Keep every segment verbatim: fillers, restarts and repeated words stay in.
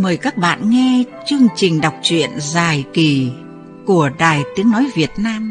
mời các bạn nghe chương trình đọc truyện dài kỳ của Đài Tiếng Nói Việt Nam.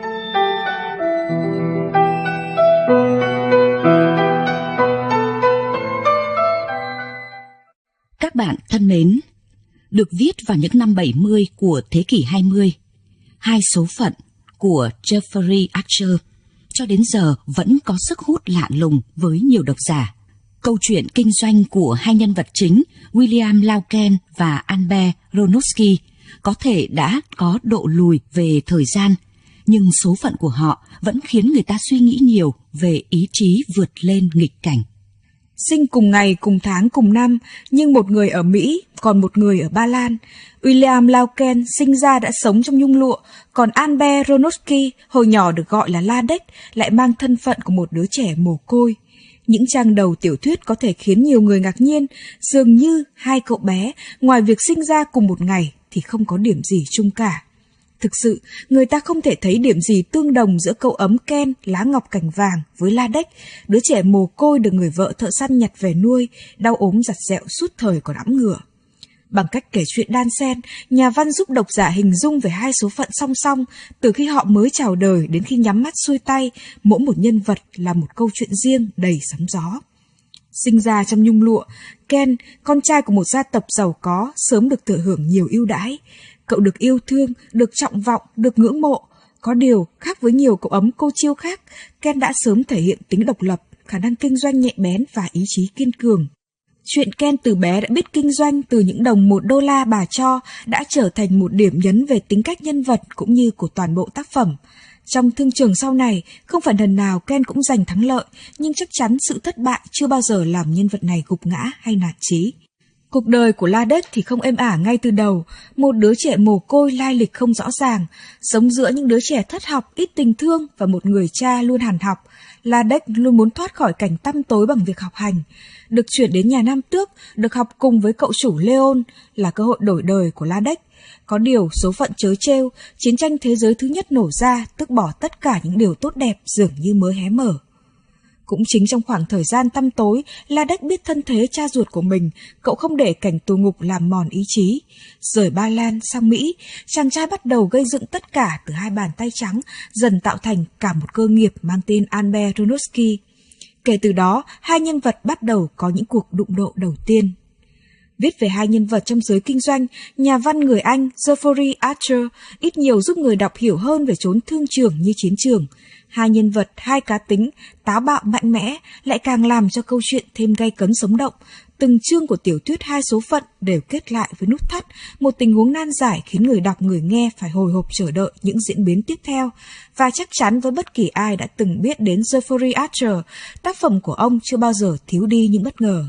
Các bạn thân mến, được viết vào những năm bảy mươi của thế kỷ hai mươi, Hai số phận của Jeffrey Archer cho đến giờ vẫn có sức hút lạ lùng với nhiều độc giả. Câu chuyện kinh doanh của hai nhân vật chính William Lauken và Albert Ronowski có thể đã có độ lùi về thời gian, nhưng số phận của họ vẫn khiến người ta suy nghĩ nhiều về ý chí vượt lên nghịch cảnh. Sinh cùng ngày, cùng tháng, cùng năm, nhưng một người ở Mỹ, còn một người ở Ba Lan. William Lauken sinh ra đã sống trong nhung lụa, còn Albert Ronowski hồi nhỏ được gọi là Ladek lại mang thân phận của một đứa trẻ mồ côi. Những trang đầu tiểu thuyết có thể khiến nhiều người ngạc nhiên, dường như hai cậu bé, ngoài việc sinh ra cùng một ngày thì không có điểm gì chung cả. Thực sự, người ta không thể thấy điểm gì tương đồng giữa cậu ấm Ken lá ngọc cành vàng với Ladek, đứa trẻ mồ côi được người vợ thợ săn nhặt về nuôi, đau ốm giặt dẹo suốt thời còn ẵm ngửa. Bằng cách kể chuyện đan xen, nhà văn giúp độc giả hình dung về hai số phận song song, từ khi họ mới chào đời đến khi nhắm mắt xuôi tay, mỗi một nhân vật là một câu chuyện riêng đầy sóng gió. Sinh ra trong nhung lụa, Ken, con trai của một gia tộc giàu có, sớm được thừa hưởng nhiều ưu đãi. Cậu được yêu thương, được trọng vọng, được ngưỡng mộ. Có điều, khác với nhiều cậu ấm cô chiêu khác, Ken đã sớm thể hiện tính độc lập, khả năng kinh doanh nhạy bén và ý chí kiên cường. Chuyện Ken từ bé đã biết kinh doanh từ những đồng một đô la bà cho đã trở thành một điểm nhấn về tính cách nhân vật cũng như của toàn bộ tác phẩm. Trong thương trường sau này, không phải lần nào Ken cũng giành thắng lợi, nhưng chắc chắn sự thất bại chưa bao giờ làm nhân vật này gục ngã hay nản chí. Cuộc đời của Ladek thì không êm ả ngay từ đầu, một đứa trẻ mồ côi lai lịch không rõ ràng, sống giữa những đứa trẻ thất học, ít tình thương và một người cha luôn hàn học. Ladek luôn muốn thoát khỏi cảnh tăm tối bằng việc học hành. Được chuyển đến nhà Nam Tước, được học cùng với cậu chủ Leon là cơ hội đổi đời của Ladek. Có điều số phận trớ trêu, chiến tranh thế giới thứ nhất nổ ra, tước bỏ tất cả những điều tốt đẹp dường như mới hé mở. Cũng chính trong khoảng thời gian tăm tối, Ladek biết thân thế cha ruột của mình, cậu không để cảnh tù ngục làm mòn ý chí. Rời Ba Lan sang Mỹ, chàng trai bắt đầu gây dựng tất cả từ hai bàn tay trắng, dần tạo thành cả một cơ nghiệp mang tên Albert Ronowski. Kể từ đó, hai nhân vật bắt đầu có những cuộc đụng độ đầu tiên. Viết về hai nhân vật trong giới kinh doanh, nhà văn người Anh Jeffrey Archer ít nhiều giúp người đọc hiểu hơn về chốn thương trường như chiến trường. Hai nhân vật, hai cá tính, táo bạo mạnh mẽ lại càng làm cho câu chuyện thêm gay cấn sống động. Từng chương của tiểu thuyết Hai số phận đều kết lại với nút thắt, một tình huống nan giải khiến người đọc người nghe phải hồi hộp chờ đợi những diễn biến tiếp theo. Và chắc chắn với bất kỳ ai đã từng biết đến Jeffrey Archer, tác phẩm của ông chưa bao giờ thiếu đi những bất ngờ.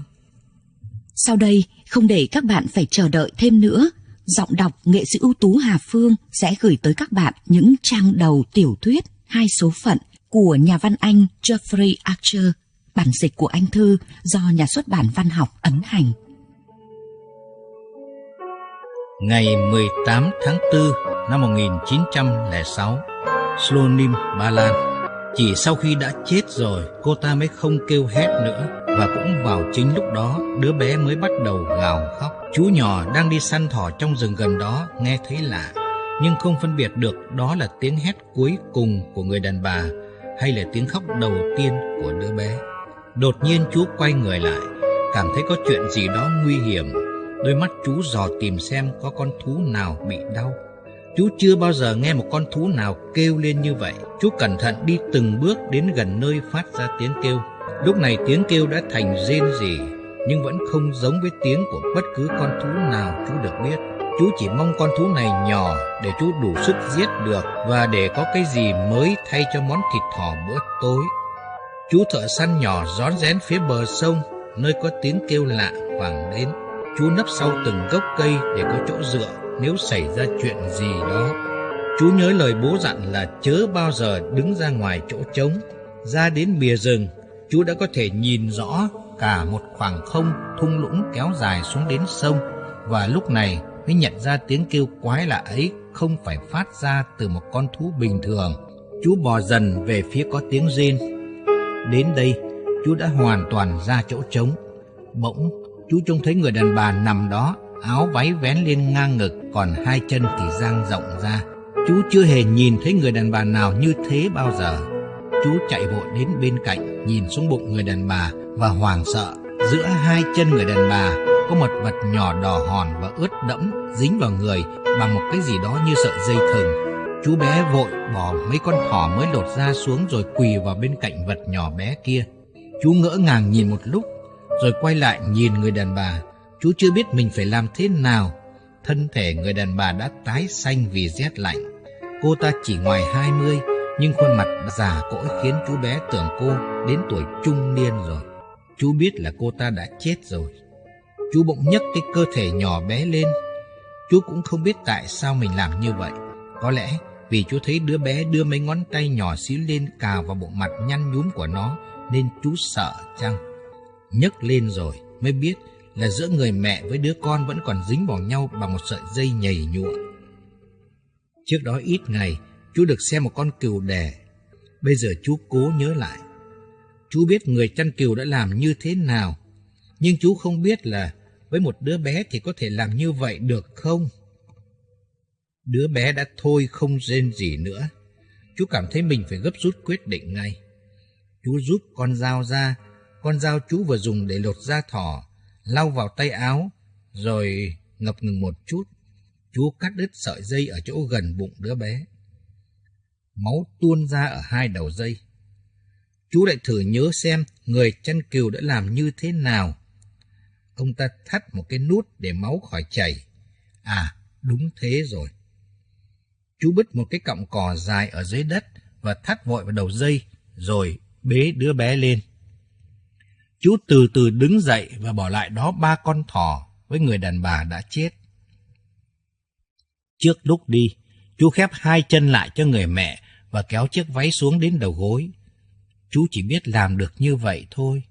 Sau đây, không để các bạn phải chờ đợi thêm nữa, giọng đọc nghệ sĩ ưu tú Hà Phương sẽ gửi tới các bạn những trang đầu tiểu thuyết Hai số phận của nhà văn Anh Jeffrey Archer, bản dịch của Anh Thư do nhà xuất bản Văn học ấn hành. Ngày mười tám tháng tư năm một nghìn chín trăm lẻ sáu, Slonim, Ba Lan. Chỉ sau khi đã chết rồi, cô ta mới không kêu hét nữa. Và cũng vào chính lúc đó, đứa bé mới bắt đầu gào khóc. Chú nhỏ đang đi săn thỏ trong rừng gần đó nghe thấy lạ, nhưng không phân biệt được đó là tiếng hét cuối cùng của người đàn bà hay là tiếng khóc đầu tiên của đứa bé. Đột nhiên chú quay người lại, cảm thấy có chuyện gì đó nguy hiểm. Đôi mắt chú dò tìm xem có con thú nào bị đau. Chú chưa bao giờ nghe một con thú nào kêu lên như vậy. Chú cẩn thận đi từng bước đến gần nơi phát ra tiếng kêu. Lúc này tiếng kêu đã thành rên rỉ, nhưng vẫn không giống với tiếng của bất cứ con thú nào chú được biết. Chú chỉ mong con thú này nhỏ để chú đủ sức giết được và để có cái gì mới thay cho món thịt thỏ bữa tối. Chú thợ săn nhỏ rón rén phía bờ sông, nơi có tiếng kêu lạ vang đến. Chú nấp sau từng gốc cây để có chỗ dựa nếu xảy ra chuyện gì đó. Chú nhớ lời bố dặn là chớ bao giờ đứng ra ngoài chỗ trống. Ra đến bìa rừng, chú đã có thể nhìn rõ cả một khoảng không thung lũng kéo dài xuống đến sông. Và lúc này mới nhận ra tiếng kêu quái lạ ấy không phải phát ra từ một con thú bình thường. Chú bò dần về phía có tiếng rên. Đến đây, chú đã hoàn toàn ra chỗ trống. Bỗng, chú trông thấy người đàn bà nằm đó, áo váy vén lên ngang ngực, còn hai chân thì dang rộng ra. Chú chưa hề nhìn thấy người đàn bà nào như thế bao giờ. Chú chạy vội đến bên cạnh, nhìn xuống bụng người đàn bà và hoảng sợ. Giữa hai chân người đàn bà có một vật nhỏ đỏ hòn và ướt đẫm dính vào người bằng một cái gì đó như sợi dây thừng. Chú bé vội bỏ mấy con thỏ mới lột ra xuống rồi quỳ vào bên cạnh vật nhỏ bé kia. Chú ngỡ ngàng nhìn một lúc, rồi quay lại nhìn người đàn bà. Chú chưa biết mình phải làm thế nào. Thân thể người đàn bà đã tái xanh vì rét lạnh. Cô ta chỉ ngoài hai mươi, nhưng khuôn mặt già cỗi khiến chú bé tưởng cô đến tuổi trung niên rồi. Chú biết là cô ta đã chết rồi. Chú bỗng nhấc cái cơ thể nhỏ bé lên. Chú cũng không biết tại sao mình làm như vậy. Có lẽ vì chú thấy đứa bé đưa mấy ngón tay nhỏ xíu lên cào vào bộ mặt nhăn nhúm của nó, nên chú sợ chăng? Nhấc lên rồi mới biết là giữa người mẹ với đứa con vẫn còn dính vào nhau bằng một sợi dây nhầy nhụa. Trước đó ít ngày, chú được xem một con cừu đẻ. Bây giờ chú cố nhớ lại. Chú biết người chăn cừu đã làm như thế nào, nhưng chú không biết là với một đứa bé thì có thể làm như vậy được không? Đứa bé đã thôi không rên gì nữa. Chú cảm thấy mình phải gấp rút quyết định ngay. Chú rút con dao ra, con dao chú vừa dùng để lột da thỏ, lau vào tay áo, rồi ngập ngừng một chút. Chú cắt đứt sợi dây ở chỗ gần bụng đứa bé. Máu tuôn ra ở hai đầu dây. Chú lại thử nhớ xem người chăn cừu đã làm như thế nào. Ông ta thắt một cái nút để máu khỏi chảy. À, đúng thế rồi. Chú bứt một cái cọng cỏ dài ở dưới đất và thắt vội vào đầu dây, rồi bế đứa bé lên. Chú từ từ đứng dậy và bỏ lại đó ba con thỏ với người đàn bà đã chết. Trước lúc đi, chú khép hai chân lại cho người mẹ và kéo chiếc váy xuống đến đầu gối. Chú chỉ biết làm được như vậy thôi.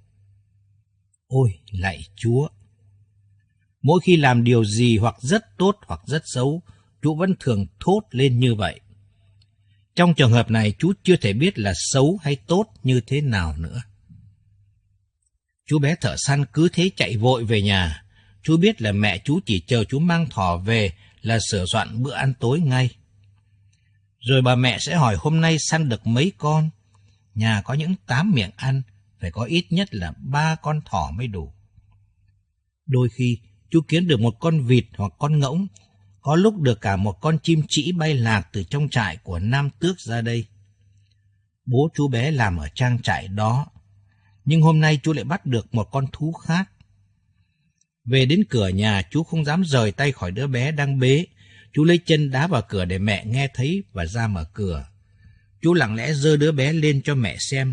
Ôi, lạy Chúa! Mỗi khi làm điều gì hoặc rất tốt hoặc rất xấu, chú vẫn thường thốt lên như vậy. Trong trường hợp này, chú chưa thể biết là xấu hay tốt như thế nào nữa. Chú bé thợ săn cứ thế chạy vội về nhà. Chú biết là mẹ chú chỉ chờ chú mang thỏ về là sửa soạn bữa ăn tối ngay. Rồi bà mẹ sẽ hỏi hôm nay săn được mấy con. Nhà có những tám miệng ăn, phải có ít nhất là ba con thỏ mới đủ. Đôi khi, chú kiếm được một con vịt hoặc con ngỗng, có lúc được cả một con chim trĩ bay lạc từ trong trại của Nam Tước ra đây. Bố chú bé làm ở trang trại đó, nhưng hôm nay chú lại bắt được một con thú khác. Về đến cửa nhà, chú không dám rời tay khỏi đứa bé đang bế. Chú lấy chân đá vào cửa để mẹ nghe thấy và ra mở cửa. Chú lặng lẽ giơ đứa bé lên cho mẹ xem.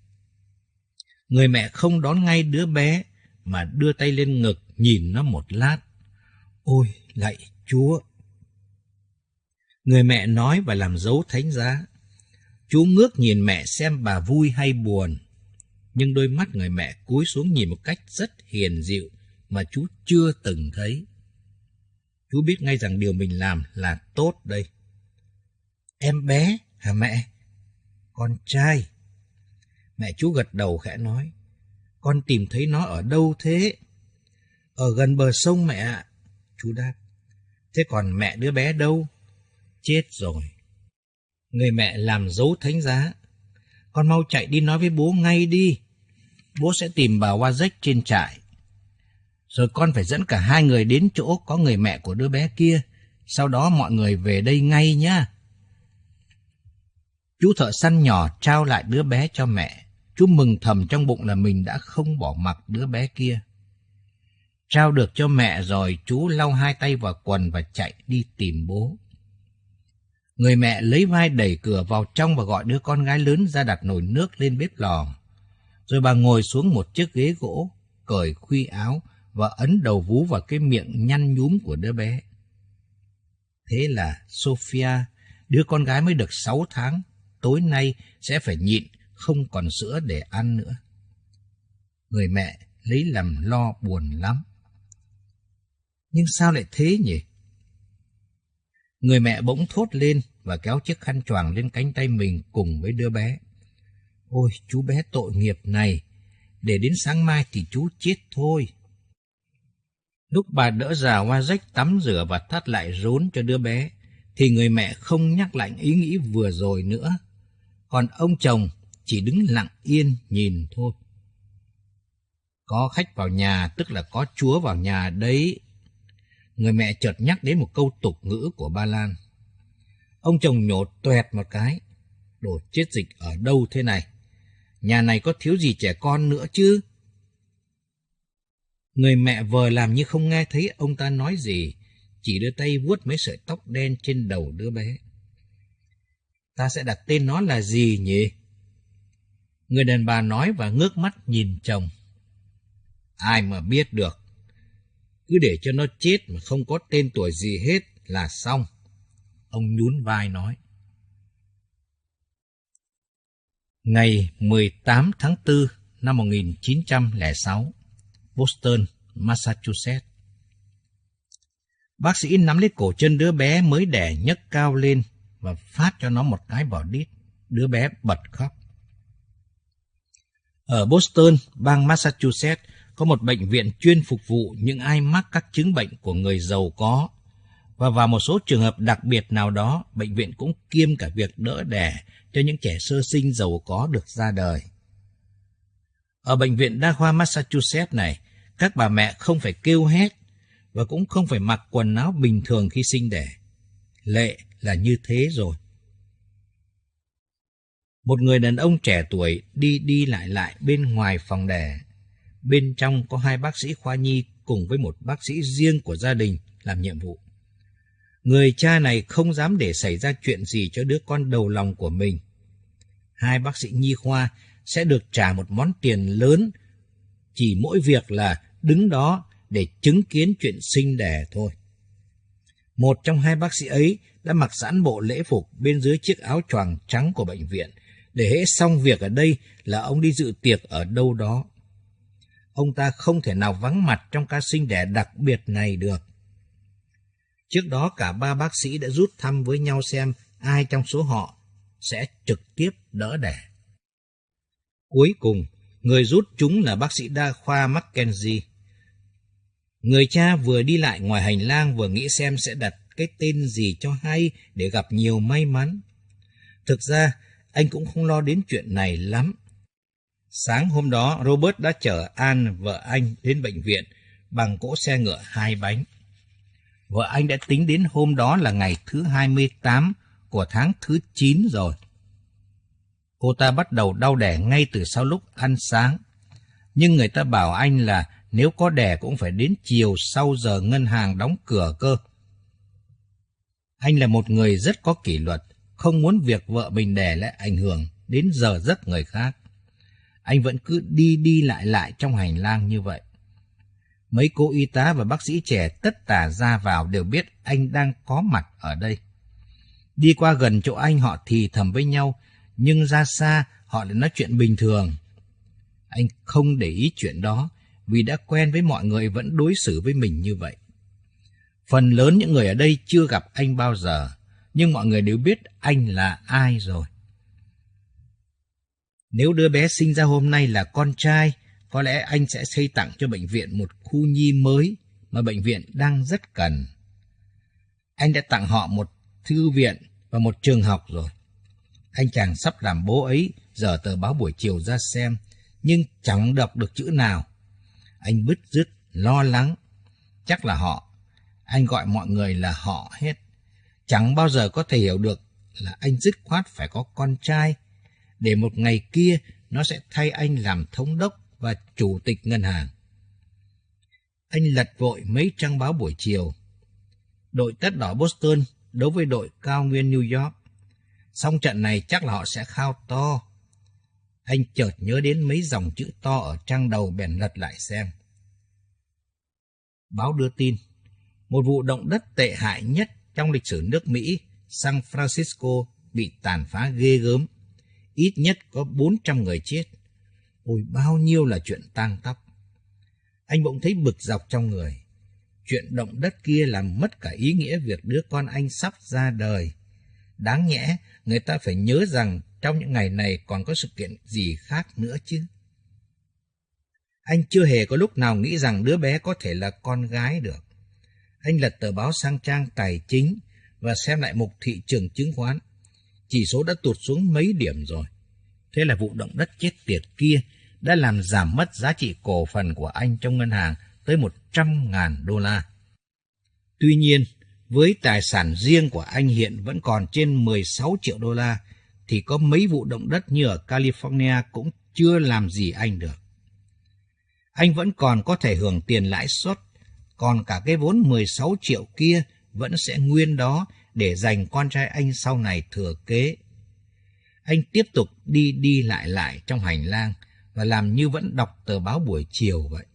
Người mẹ không đón ngay đứa bé, mà đưa tay lên ngực nhìn nó một lát. Ôi, lạy Chúa! Người mẹ nói và làm dấu thánh giá. Chú ngước nhìn mẹ xem bà vui hay buồn. Nhưng đôi mắt người mẹ cúi xuống nhìn một cách rất hiền dịu mà chú chưa từng thấy. Chú biết ngay rằng điều mình làm là tốt đây. Em bé hả mẹ? Con trai. Mẹ chú gật đầu khẽ nói. Con tìm thấy nó ở đâu thế? Ở gần bờ sông mẹ ạ. Chú đáp. Thế còn mẹ đứa bé đâu? Chết rồi. Người mẹ làm dấu thánh giá. Con mau chạy đi nói với bố ngay đi. Bố sẽ tìm bà Wazek trên trại. Rồi con phải dẫn cả hai người đến chỗ có người mẹ của đứa bé kia. Sau đó mọi người về đây ngay nhá. Chú thợ săn nhỏ trao lại đứa bé cho mẹ. Chú mừng thầm trong bụng là mình đã không bỏ mặc đứa bé kia. Trao được cho mẹ rồi, chú lau hai tay vào quần và chạy đi tìm bố. Người mẹ lấy vai đẩy cửa vào trong và gọi đứa con gái lớn ra đặt nồi nước lên bếp lò. Rồi bà ngồi xuống một chiếc ghế gỗ, cởi khuy áo và ấn đầu vú vào cái miệng nhăn nhúm của đứa bé. Thế là Sophia, đứa con gái mới được sáu tháng, tối nay sẽ phải nhịn, không còn sữa để ăn nữa. Người mẹ lấy làm lo buồn lắm. Nhưng sao lại thế nhỉ? Người mẹ bỗng thốt lên và kéo chiếc khăn choàng lên cánh tay mình cùng với đứa bé. Ôi, chú bé tội nghiệp này, để đến sáng mai thì chú chết thôi. Lúc bà đỡ già Wajek tắm rửa và thắt lại rốn cho đứa bé, thì người mẹ không nhắc lại ý nghĩ vừa rồi nữa. Còn ông chồng chỉ đứng lặng yên nhìn thôi. Có khách vào nhà tức là có Chúa vào nhà đấy. Người mẹ chợt nhắc đến một câu tục ngữ của Ba Lan. Ông chồng nhổ toẹt một cái. Đồ chết dịch ở đâu thế này? Nhà này có thiếu gì trẻ con nữa chứ? Người mẹ vờ làm như không nghe thấy ông ta nói gì, chỉ đưa tay vuốt mấy sợi tóc đen trên đầu đứa bé. Ta sẽ đặt tên nó là gì nhỉ? Người đàn bà nói và ngước mắt nhìn chồng. Ai mà biết được. Cứ để cho nó chết mà không có tên tuổi gì hết là xong. Ông nhún vai nói. Ngày mười tám tháng tư năm một nghìn chín trăm lẻ sáu, Boston, Massachusetts. Bác sĩ nắm lấy cổ chân đứa bé mới đẻ nhấc cao lên và phát cho nó một cái vào đít. Đứa bé bật khóc. Ở Boston, bang Massachusetts, có một bệnh viện chuyên phục vụ những ai mắc các chứng bệnh của người giàu có. Và vào một số trường hợp đặc biệt nào đó, bệnh viện cũng kiêm cả việc đỡ đẻ cho những trẻ sơ sinh giàu có được ra đời. Ở bệnh viện đa khoa Massachusetts này, các bà mẹ không phải kêu hét và cũng không phải mặc quần áo bình thường khi sinh đẻ. Lệ là như thế rồi. Một người đàn ông trẻ tuổi đi đi lại lại bên ngoài phòng đẻ. Bên trong có hai bác sĩ khoa nhi cùng với một bác sĩ riêng của gia đình làm nhiệm vụ. Người cha này không dám để xảy ra chuyện gì cho đứa con đầu lòng của mình. Hai bác sĩ nhi khoa sẽ được trả một món tiền lớn, chỉ mỗi việc là đứng đó để chứng kiến chuyện sinh đẻ thôi. Một trong hai bác sĩ ấy đã mặc sẵn bộ lễ phục bên dưới chiếc áo choàng trắng của bệnh viện, để hễ xong việc ở đây là ông đi dự tiệc ở đâu đó. Ông ta không thể nào vắng mặt trong ca sinh đẻ đặc biệt này được. Trước đó cả ba bác sĩ đã rút thăm với nhau xem ai trong số họ sẽ trực tiếp đỡ đẻ. Cuối cùng, người rút chúng là bác sĩ đa khoa Mackenzie. Người cha vừa đi lại ngoài hành lang vừa nghĩ xem sẽ đặt cái tên gì cho hay để gặp nhiều may mắn. Thực ra, anh cũng không lo đến chuyện này lắm. Sáng hôm đó, Robert đã chở Anne, vợ anh, đến bệnh viện bằng cỗ xe ngựa hai bánh. Vợ anh đã tính đến hôm đó là ngày thứ hai mươi tám của tháng thứ chín rồi. Cô ta bắt đầu đau đẻ ngay từ sau lúc ăn sáng. Nhưng người ta bảo anh là nếu có đẻ cũng phải đến chiều sau giờ ngân hàng đóng cửa cơ. Anh là một người rất có kỷ luật, không muốn việc vợ mình đẻ lại ảnh hưởng đến giờ giấc người khác. Anh vẫn cứ đi đi lại lại trong hành lang như vậy. Mấy cô y tá và bác sĩ trẻ tất tả ra vào đều biết anh đang có mặt ở đây. Đi qua gần chỗ anh họ thì thầm với nhau, nhưng ra xa họ lại nói chuyện bình thường. Anh không để ý chuyện đó, vì đã quen với mọi người vẫn đối xử với mình như vậy. Phần lớn những người ở đây chưa gặp anh bao giờ, nhưng mọi người đều biết anh là ai rồi. Nếu đứa bé sinh ra hôm nay là con trai, có lẽ anh sẽ xây tặng cho bệnh viện một khu nhi mới mà bệnh viện đang rất cần. Anh đã tặng họ một thư viện và một trường học rồi. Anh chàng sắp làm bố ấy dở tờ báo buổi chiều ra xem, nhưng chẳng đọc được chữ nào. Anh bứt rứt, lo lắng. Chắc là họ. Anh gọi mọi người là họ hết. Chẳng bao giờ có thể hiểu được là anh dứt khoát phải có con trai, để một ngày kia nó sẽ thay anh làm thống đốc và chủ tịch ngân hàng. Anh lật vội mấy trang báo buổi chiều. Đội Tất Đỏ Boston đấu với đội Cao Nguyên New York. Xong trận này chắc là họ sẽ khao to. Anh chợt nhớ đến mấy dòng chữ to ở trang đầu bèn lật lại xem. Báo đưa tin, một vụ động đất tệ hại nhất trong lịch sử nước Mỹ, San Francisco, bị tàn phá ghê gớm. Ít nhất có bốn trăm người chết. Ôi, bao nhiêu là chuyện tang tóc. Anh bỗng thấy bực dọc trong người. Chuyện động đất kia làm mất cả ý nghĩa việc đứa con anh sắp ra đời. Đáng nhẽ người ta phải nhớ rằng trong những ngày này còn có sự kiện gì khác nữa chứ. Anh chưa hề có lúc nào nghĩ rằng đứa bé có thể là con gái được. Anh lật tờ báo sang trang tài chính và xem lại mục thị trường chứng khoán. Chỉ số đã tụt xuống mấy điểm rồi. Thế là vụ động đất chết tiệt kia đã làm giảm mất giá trị cổ phần của anh trong ngân hàng tới một trăm ngàn đô la. Tuy nhiên, với tài sản riêng của anh hiện vẫn còn trên mười sáu triệu đô la, thì có mấy vụ động đất như ở California cũng chưa làm gì anh được. Anh vẫn còn có thể hưởng tiền lãi suất, còn cả cái vốn mười sáu triệu kia vẫn sẽ nguyên đó để dành con trai anh sau này thừa kế. Anh tiếp tục đi đi lại lại trong hành lang và làm như vẫn đọc tờ báo buổi chiều vậy.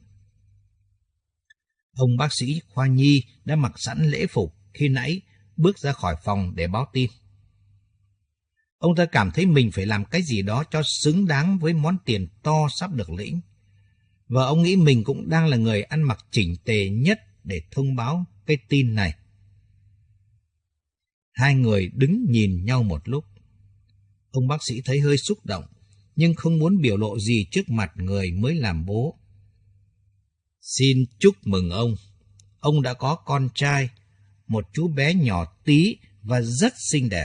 Ông bác sĩ khoa nhi đã mặc sẵn lễ phục khi nãy bước ra khỏi phòng để báo tin. Ông ta cảm thấy mình phải làm cái gì đó cho xứng đáng với món tiền to sắp được lĩnh. Và ông nghĩ mình cũng đang là người ăn mặc chỉnh tề nhất để thông báo cái tin này. Hai người đứng nhìn nhau một lúc. Ông bác sĩ thấy hơi xúc động, nhưng không muốn biểu lộ gì trước mặt người mới làm bố. Xin chúc mừng ông. Ông đã có con trai, một chú bé nhỏ tí và rất xinh đẹp.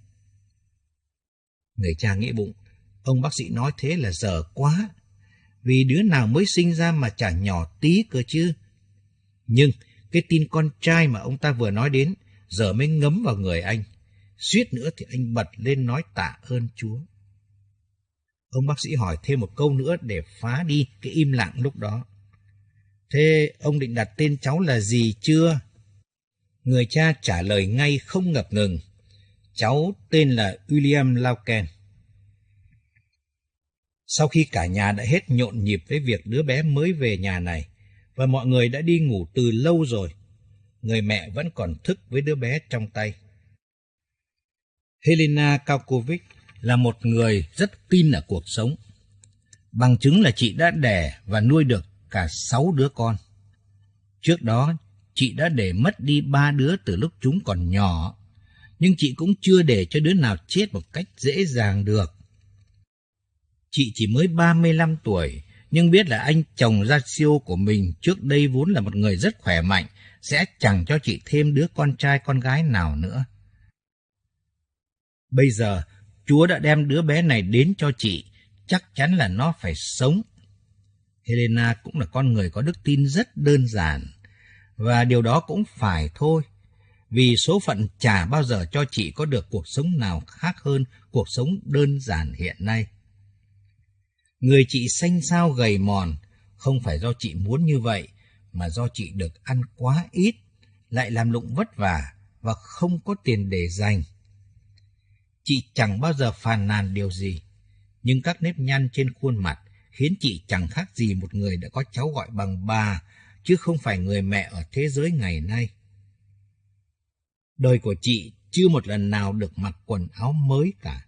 Người cha nghĩ bụng, ông bác sĩ nói thế là dở quá, vì đứa nào mới sinh ra mà chả nhỏ tí cơ chứ. Nhưng cái tin con trai mà ông ta vừa nói đến giờ mới ngấm vào người anh. Suýt nữa thì anh bật lên nói tạ ơn Chúa. Ông bác sĩ hỏi thêm một câu nữa để phá đi cái im lặng lúc đó. Thế ông định đặt tên cháu là gì chưa? Người cha trả lời ngay không ngập ngừng. Cháu tên là William Lauken. Sau khi cả nhà đã hết nhộn nhịp với việc đứa bé mới về nhà này, và mọi người đã đi ngủ từ lâu rồi, người mẹ vẫn còn thức với đứa bé trong tay. Helena Kaukovic là một người rất tin ở cuộc sống. Bằng chứng là chị đã đẻ và nuôi được cả sáu đứa con. Trước đó, chị đã để mất đi ba đứa từ lúc chúng còn nhỏ, nhưng chị cũng chưa để cho đứa nào chết một cách dễ dàng được. Chị chỉ mới ba mươi lăm tuổi, nhưng biết là anh chồng Ratio của mình trước đây vốn là một người rất khỏe mạnh, sẽ chẳng cho chị thêm đứa con trai con gái nào nữa. Bây giờ, Chúa đã đem đứa bé này đến cho chị, chắc chắn là nó phải sống. Helena cũng là con người có đức tin rất đơn giản, và điều đó cũng phải thôi, vì số phận chả bao giờ cho chị có được cuộc sống nào khác hơn cuộc sống đơn giản hiện nay. Người chị xanh xao gầy mòn, không phải do chị muốn như vậy, mà do chị được ăn quá ít, lại làm lụng vất vả và không có tiền để dành. Chị chẳng bao giờ phàn nàn điều gì, nhưng các nếp nhăn trên khuôn mặt khiến chị chẳng khác gì một người đã có cháu gọi bằng bà, chứ không phải người mẹ ở thế giới ngày nay. Đời của chị chưa một lần nào được mặc quần áo mới cả.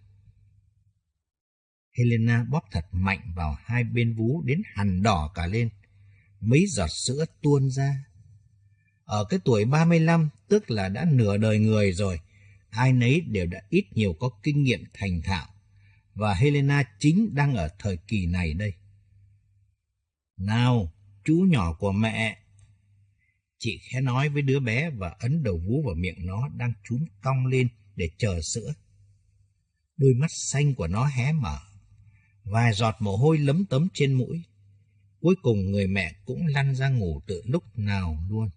Helena bóp thật mạnh vào hai bên vú đến hằn đỏ cả lên. Mấy giọt sữa tuôn ra. Ở cái tuổi ba mươi lăm, tức là đã nửa đời người rồi, ai nấy đều đã ít nhiều có kinh nghiệm thành thạo, và Helena chính đang ở thời kỳ này đây. Nào, chú nhỏ của mẹ. Chị khẽ nói với đứa bé và ấn đầu vú vào miệng nó đang chúm cong lên để chờ sữa. Đôi mắt xanh của nó hé mở, vài giọt mồ hôi lấm tấm trên mũi. Cuối cùng người mẹ cũng lăn ra ngủ từ lúc nào luôn.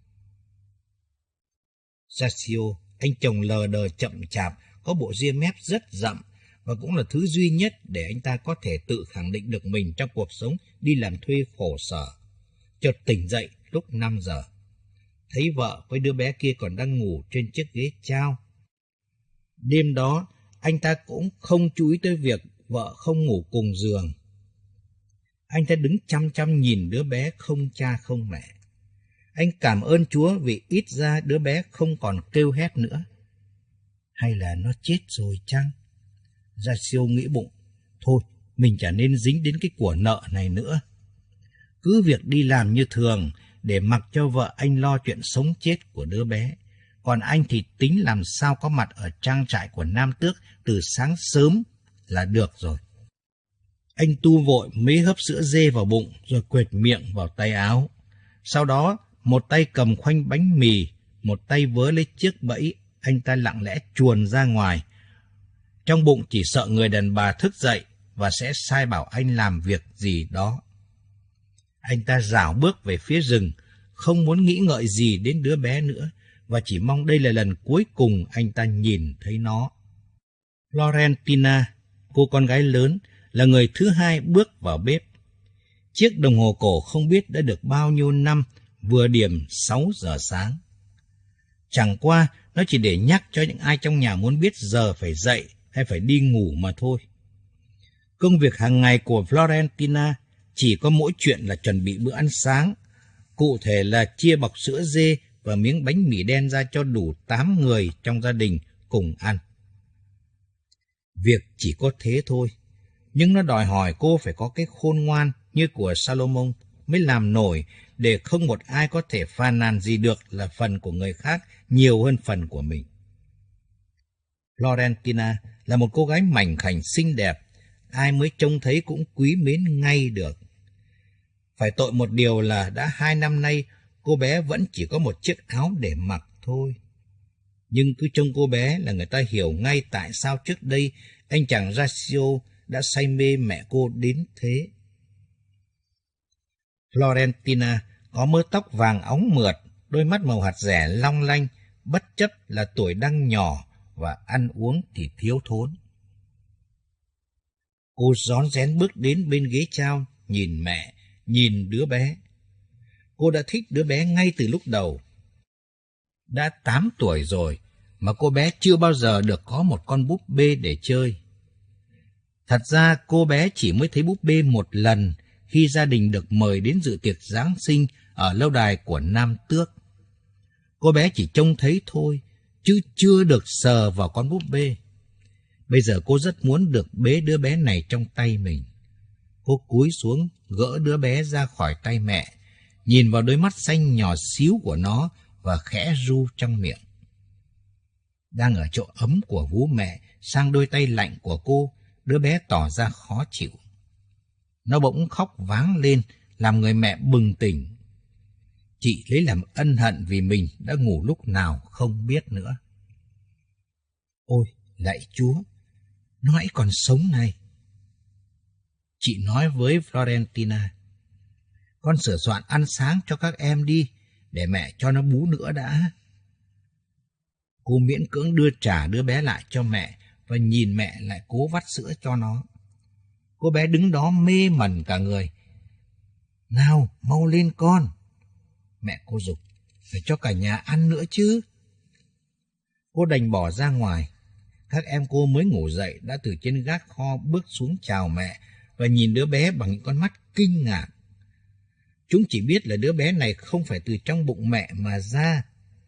Ratio, anh chồng lờ đờ chậm chạp, có bộ ria mép rất rậm, và cũng là thứ duy nhất để anh ta có thể tự khẳng định được mình trong cuộc sống đi làm thuê khổ sở. Chợt tỉnh dậy lúc năm giờ. Thấy vợ với đứa bé kia còn đang ngủ trên chiếc ghế trao. Đêm đó, anh ta cũng không chú ý tới việc vợ không ngủ cùng giường. Anh ta đứng chăm chăm nhìn đứa bé không cha không mẹ. Anh cảm ơn Chúa vì ít ra đứa bé không còn kêu hét nữa. Hay là nó chết rồi chăng? Ratio nghĩ bụng, thôi mình chả nên dính đến cái của nợ này nữa. Cứ việc đi làm như thường để mặc cho vợ anh lo chuyện sống chết của đứa bé. Còn anh thì tính làm sao có mặt ở trang trại của Nam Tước từ sáng sớm là được rồi. Anh tu vội mấy hớp sữa dê vào bụng rồi quệt miệng vào tay áo. Sau đó, một tay cầm khoanh bánh mì, một tay vớ lấy chiếc bẫy, anh ta lặng lẽ chuồn ra ngoài. Trong bụng chỉ sợ người đàn bà thức dậy và sẽ sai bảo anh làm việc gì đó. Anh ta rảo bước về phía rừng, không muốn nghĩ ngợi gì đến đứa bé nữa, và chỉ mong đây là lần cuối cùng anh ta nhìn thấy nó. Florentina, cô con gái lớn, là người thứ hai bước vào bếp. Chiếc đồng hồ cổ không biết đã được bao nhiêu năm, vừa điểm sáu giờ sáng. Chẳng qua, nó chỉ để nhắc cho những ai trong nhà muốn biết giờ phải dậy hay phải đi ngủ mà thôi. Công việc hàng ngày của Florentina chỉ có mỗi chuyện là chuẩn bị bữa ăn sáng, cụ thể là chia bọc sữa dê và miếng bánh mì đen ra cho đủ tám người trong gia đình cùng ăn. Việc chỉ có thế thôi, nhưng nó đòi hỏi cô phải có cái khôn ngoan như của Salomon mới làm nổi, để không một ai có thể phàn nàn gì được là phần của người khác nhiều hơn phần của mình. Florentina là một cô gái mảnh khảnh xinh đẹp, ai mới trông thấy cũng quý mến ngay được. Phải tội một điều là đã hai năm nay cô bé vẫn chỉ có một chiếc áo để mặc thôi. Nhưng cứ trông cô bé là người ta hiểu ngay tại sao trước đây anh chàng Horacio đã say mê mẹ cô đến thế. Florentina có mớ tóc vàng óng mượt, đôi mắt màu hạt dẻ long lanh, bất chấp là tuổi đang nhỏ và ăn uống thì thiếu thốn. Cô rón rén bước đến bên ghế trao, nhìn mẹ, nhìn đứa bé. Cô đã thích đứa bé ngay từ lúc đầu. Đã tám tuổi rồi mà cô bé chưa bao giờ được có một con búp bê để chơi. Thật ra cô bé chỉ mới thấy búp bê một lần khi gia đình được mời đến dự tiệc Giáng sinh ở lâu đài của Nam Tước. Cô bé chỉ trông thấy thôi, chứ chưa được sờ vào con búp bê. Bây giờ cô rất muốn được bế đứa bé này trong tay mình. Cô cúi xuống, gỡ đứa bé ra khỏi tay mẹ, nhìn vào đôi mắt xanh nhỏ xíu của nó và khẽ ru trong miệng. Đang ở chỗ ấm của vú mẹ sang đôi tay lạnh của cô, đứa bé tỏ ra khó chịu. Nó bỗng khóc váng lên, làm người mẹ bừng tỉnh. Chị lấy làm ân hận vì mình đã ngủ lúc nào không biết nữa. Ôi, lạy Chúa, nó hãy còn sống này. Chị nói với Florentina, con sửa soạn ăn sáng cho các em đi, để mẹ cho nó bú nữa đã. Cô miễn cưỡng đưa trả đứa bé lại cho mẹ và nhìn mẹ lại cố vắt sữa cho nó. Cô bé đứng đó mê mẩn cả người. Nào, mau lên con. Mẹ cô giục, phải cho cả nhà ăn nữa chứ. Cô đành bỏ ra ngoài. Các em cô mới ngủ dậy đã từ trên gác kho bước xuống chào mẹ và nhìn đứa bé bằng những con mắt kinh ngạc. Chúng chỉ biết là đứa bé này không phải từ trong bụng mẹ mà ra.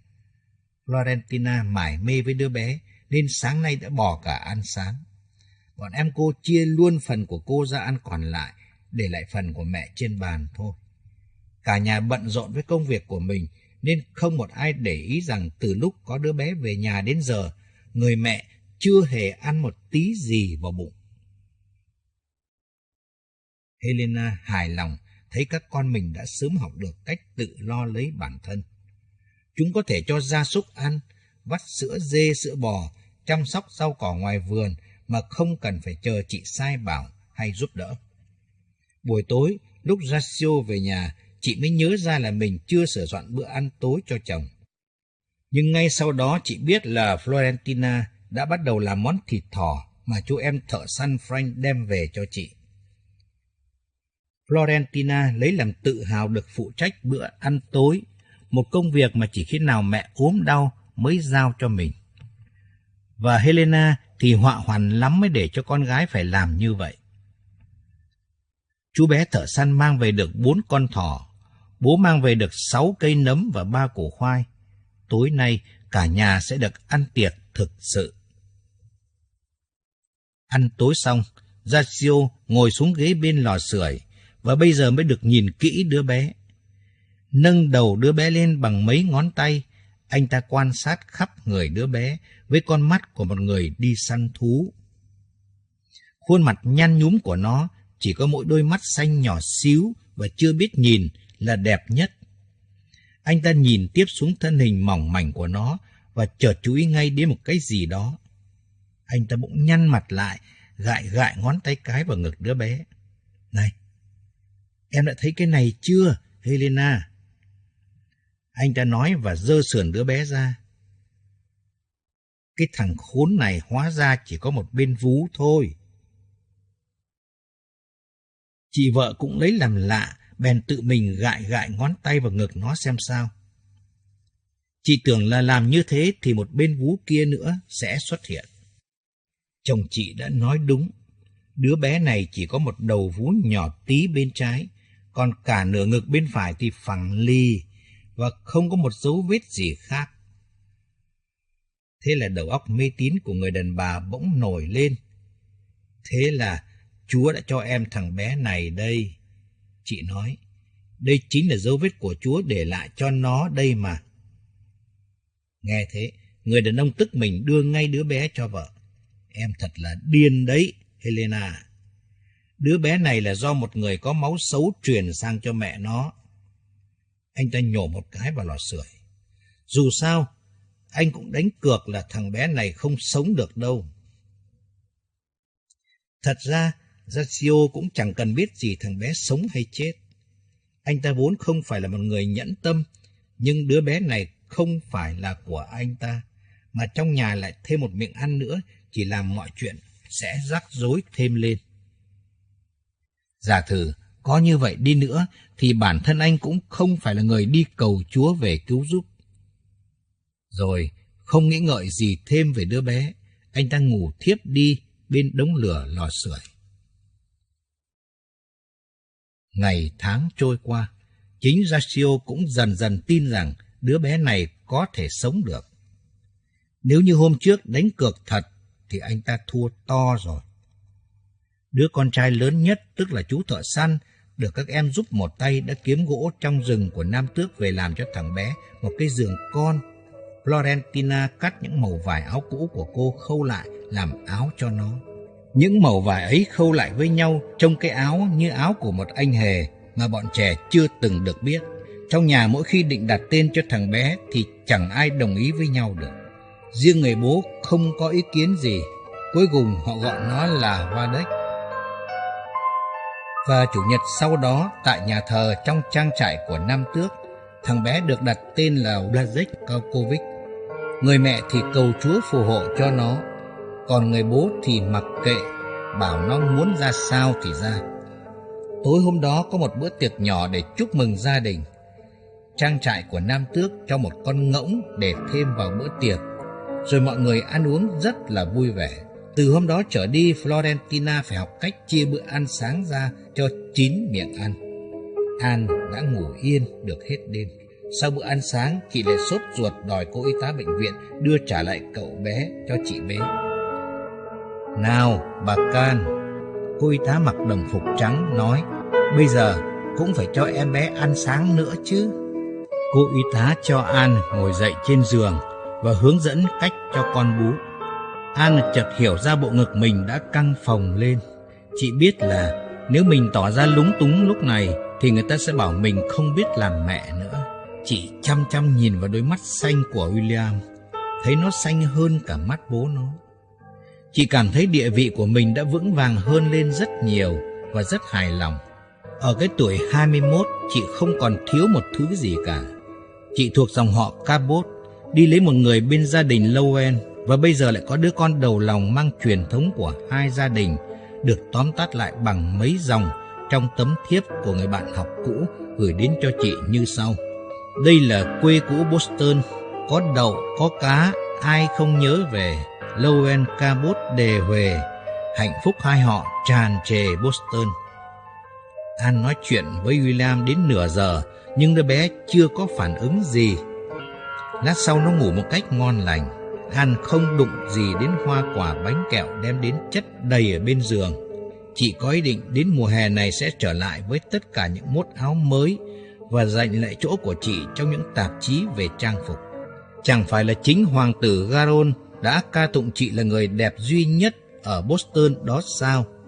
Florentina mải mê với đứa bé nên sáng nay đã bỏ cả ăn sáng. Bọn em cô chia luôn phần của cô ra ăn còn lại, để lại phần của mẹ trên bàn thôi. Cả nhà bận rộn với công việc của mình nên không một ai để ý rằng từ lúc có đứa bé về nhà đến giờ, người mẹ chưa hề ăn một tí gì vào bụng. Helena hài lòng thấy các con mình đã sớm học được cách tự lo lấy bản thân. Chúng có thể cho gia súc ăn, vắt sữa dê, sữa bò, chăm sóc rau cỏ ngoài vườn mà không cần phải chờ chị sai bảo hay giúp đỡ. Buổi tối, lúc Horacio về nhà, chị mới nhớ ra là mình chưa sửa soạn bữa ăn tối cho chồng. Nhưng ngay sau đó chị biết là Florentina đã bắt đầu làm món thịt thỏ mà chú em thợ săn Frank đem về cho chị. Florentina lấy làm tự hào được phụ trách bữa ăn tối, một công việc mà chỉ khi nào mẹ ốm đau mới giao cho mình. Và Helena thì họa hoằn lắm mới để cho con gái phải làm như vậy. Chú bé thợ săn mang về được bốn con thỏ, bố mang về được sáu cây nấm và ba củ khoai. Tối nay cả nhà sẽ được ăn tiệc thực sự. Ăn tối xong, Horacio ngồi xuống ghế bên lò sưởi và bây giờ mới được nhìn kỹ đứa bé. Nâng đầu đứa bé lên bằng mấy ngón tay, anh ta quan sát khắp người đứa bé với con mắt của một người đi săn thú. Khuôn mặt nhăn nhúm của nó chỉ có mỗi đôi mắt xanh nhỏ xíu và chưa biết nhìn là đẹp nhất. Anh ta nhìn tiếp xuống thân hình mỏng mảnh của nó và chợt chú ý ngay đến một cái gì đó. Anh ta bỗng nhăn mặt lại, gại gại ngón tay cái vào ngực đứa bé. Này, em đã thấy cái này chưa, Helena? Anh ta nói và giơ sườn đứa bé ra. Cái thằng khốn này hóa ra chỉ có một bên vú thôi. Chị vợ cũng lấy làm lạ, bèn tự mình gại gại ngón tay vào ngực nó xem sao. Chị tưởng là làm như thế thì một bên vú kia nữa sẽ xuất hiện. Chồng chị đã nói đúng. Đứa bé này chỉ có một đầu vú nhỏ tí bên trái, còn cả nửa ngực bên phải thì phẳng lì và không có một dấu vết gì khác. Thế là đầu óc mê tín của người đàn bà bỗng nổi lên. Thế là Chúa đã cho em thằng bé này đây. Chị nói, đây chính là dấu vết của Chúa để lại cho nó đây mà. Nghe thế, người đàn ông tức mình đưa ngay đứa bé cho vợ. Em thật là điên đấy, Helena. Đứa bé này là do một người có máu xấu truyền sang cho mẹ nó. Anh ta nhổ một cái vào lò sưởi. Dù sao, anh cũng đánh cược là thằng bé này không sống được đâu. Thật ra, Giorgio cũng chẳng cần biết gì thằng bé sống hay chết. Anh ta vốn không phải là một người nhẫn tâm, nhưng đứa bé này không phải là của anh ta, mà trong nhà lại thêm một miệng ăn nữa, chỉ làm mọi chuyện sẽ rắc rối thêm lên. Giả thử, có như vậy đi nữa, thì bản thân anh cũng không phải là người đi cầu Chúa về cứu giúp. Rồi, không nghĩ ngợi gì thêm về đứa bé, anh ta ngủ thiếp đi bên đống lửa lò sưởi. Ngày tháng trôi qua, chính Giorgio cũng dần dần tin rằng đứa bé này có thể sống được. Nếu như hôm trước đánh cược thật, thì anh ta thua to rồi. Đứa con trai lớn nhất, tức là chú thợ săn, được các em giúp một tay đã kiếm gỗ trong rừng của Nam Tước về làm cho thằng bé một cái giường con. Florentina cắt những mẩu vải áo cũ của cô khâu lại làm áo cho nó. Những mẩu vải ấy khâu lại với nhau trông cái áo như áo của một anh hề mà bọn trẻ chưa từng được biết. Trong nhà mỗi khi định đặt tên cho thằng bé thì chẳng ai đồng ý với nhau được. Riêng người bố không có ý kiến gì. Cuối cùng họ gọi nó là Vadek. Và chủ nhật sau đó, tại nhà thờ trong trang trại của Nam Tước, thằng bé được đặt tên là Blazek Kaukovic. Người mẹ thì cầu Chúa phù hộ cho nó, còn người bố thì mặc kệ, bảo nó muốn ra sao thì ra. Tối hôm đó có một bữa tiệc nhỏ để chúc mừng gia đình. Trang trại của Nam Tước cho một con ngỗng để thêm vào bữa tiệc, rồi mọi người ăn uống rất là vui vẻ. Từ hôm đó trở đi, Florentina phải học cách chia bữa ăn sáng ra cho chín miệng ăn. An đã ngủ yên được hết đêm. Sau bữa ăn sáng, chị lại sốt ruột đòi cô y tá bệnh viện đưa trả lại cậu bé cho chị bế. Nào, bà Can, cô y tá mặc đồng phục trắng nói, bây giờ cũng phải cho em bé ăn sáng nữa chứ. Cô y tá cho An ngồi dậy trên giường và hướng dẫn cách cho con bú. An chợt hiểu ra bộ ngực mình đã căng phồng lên. Chị biết là nếu mình tỏ ra lúng túng lúc này thì người ta sẽ bảo mình không biết làm mẹ nữa. Chị chăm chăm nhìn vào đôi mắt xanh của William, thấy nó xanh hơn cả mắt bố nó. Chị cảm thấy địa vị của mình đã vững vàng hơn lên rất nhiều và rất hài lòng. Ở cái tuổi hai mươi mốt, chị không còn thiếu một thứ gì cả. Chị thuộc dòng họ Cabot, đi lấy một người bên gia đình Lowen, và bây giờ lại có đứa con đầu lòng mang truyền thống của hai gia đình, được tóm tắt lại bằng mấy dòng trong tấm thiếp của người bạn học cũ gửi đến cho chị như sau. Đây là quê cũ Boston, có đậu, có cá, ai không nhớ về. Lowen Cabot đề huề, hạnh phúc hai họ tràn trề Boston. An nói chuyện với William đến nửa giờ, nhưng đứa bé chưa có phản ứng gì. Lát sau nó ngủ một cách ngon lành. An không đụng gì đến hoa quả bánh kẹo đem đến chất đầy ở bên giường. Chị có ý định đến mùa hè này sẽ trở lại với tất cả những mốt áo mới và giành lại chỗ của chị trong những tạp chí về trang phục. Chẳng phải là chính hoàng tử Garon đã ca tụng chị là người đẹp duy nhất ở Boston đó sao?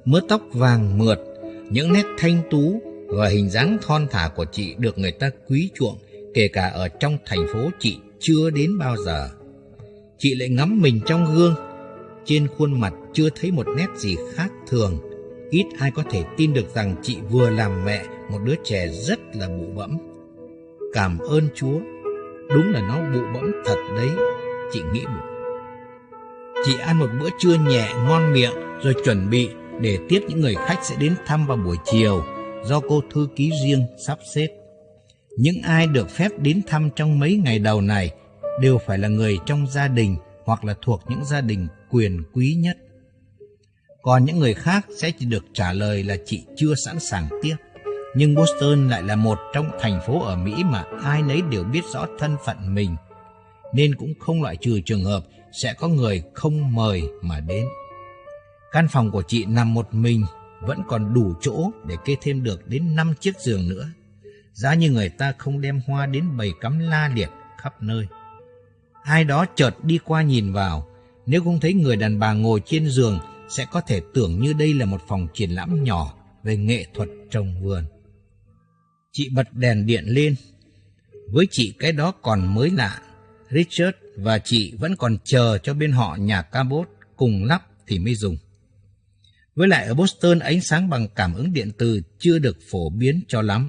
Mớ tóc vàng mượt, những nét thanh tú và hình dáng thon thả của chị được người ta quý chuộng, kể cả ở trong thành phố chị chưa đến bao giờ. Chị lại ngắm mình trong gương. Trên khuôn mặt chưa thấy một nét gì khác thường. Ít ai có thể tin được rằng chị vừa làm mẹ một đứa trẻ rất là bụ bẫm. Cảm ơn Chúa, đúng là nó bụ bẫm thật đấy, chị nghĩ bụng. Chị ăn một bữa trưa nhẹ ngon miệng rồi chuẩn bị để tiếp những người khách sẽ đến thăm vào buổi chiều do cô thư ký riêng sắp xếp. Những ai được phép đến thăm trong mấy ngày đầu này đều phải là người trong gia đình hoặc là thuộc những gia đình quyền quý nhất. Còn những người khác sẽ chỉ được trả lời là chị chưa sẵn sàng tiếp. Nhưng Boston lại là một trong thành phố ở Mỹ mà ai nấy đều biết rõ thân phận mình, nên cũng không loại trừ trường hợp sẽ có người không mời mà đến. Căn phòng của chị nằm một mình, vẫn còn đủ chỗ để kê thêm được đến năm chiếc giường nữa. Giá như người ta không đem hoa đến bày cắm la liệt khắp nơi. Ai đó chợt đi qua nhìn vào, nếu không thấy người đàn bà ngồi trên giường sẽ có thể tưởng như đây là một phòng triển lãm nhỏ về nghệ thuật trồng vườn. Chị bật đèn điện lên. Với chị cái đó còn mới lạ. Richard và chị vẫn còn chờ cho bên họ nhà Cabot cùng lắp thì mới dùng. Với lại ở Boston ánh sáng bằng cảm ứng điện từ chưa được phổ biến cho lắm.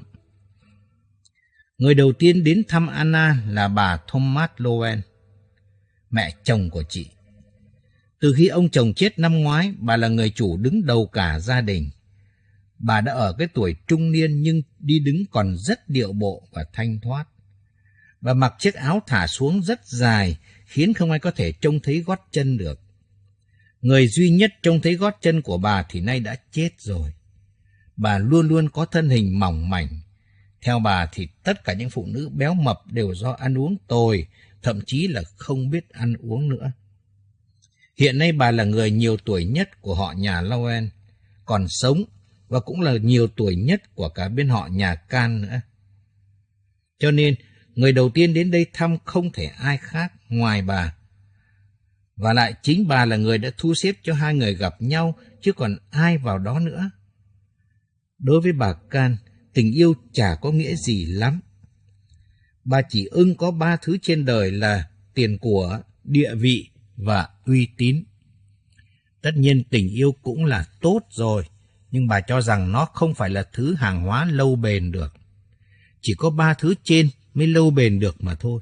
Người đầu tiên đến thăm Anna là bà Thomas Lowen, mẹ chồng của chị. Từ khi ông chồng chết năm ngoái, bà là người chủ đứng đầu cả gia đình. Bà đã ở cái tuổi trung niên nhưng đi đứng còn rất điệu bộ và thanh thoát. Bà mặc chiếc áo thả xuống rất dài, khiến không ai có thể trông thấy gót chân được. Người duy nhất trông thấy gót chân của bà thì nay đã chết rồi. Bà luôn luôn có thân hình mỏng mảnh. Theo bà thì tất cả những phụ nữ béo mập đều do ăn uống tồi, thậm chí là không biết ăn uống nữa. Hiện nay bà là người nhiều tuổi nhất của họ nhà Lowen, còn sống, và cũng là nhiều tuổi nhất của cả bên họ nhà Can nữa. Cho nên, người đầu tiên đến đây thăm không thể ai khác ngoài bà. Và lại chính bà là người đã thu xếp cho hai người gặp nhau, chứ còn ai vào đó nữa. Đối với bà Can, tình yêu chả có nghĩa gì lắm. Bà chỉ ưng có ba thứ trên đời là tiền của, địa vị và uy tín. Tất nhiên tình yêu cũng là tốt rồi, nhưng bà cho rằng nó không phải là thứ hàng hóa lâu bền được. Chỉ có ba thứ trên mới lâu bền được mà thôi.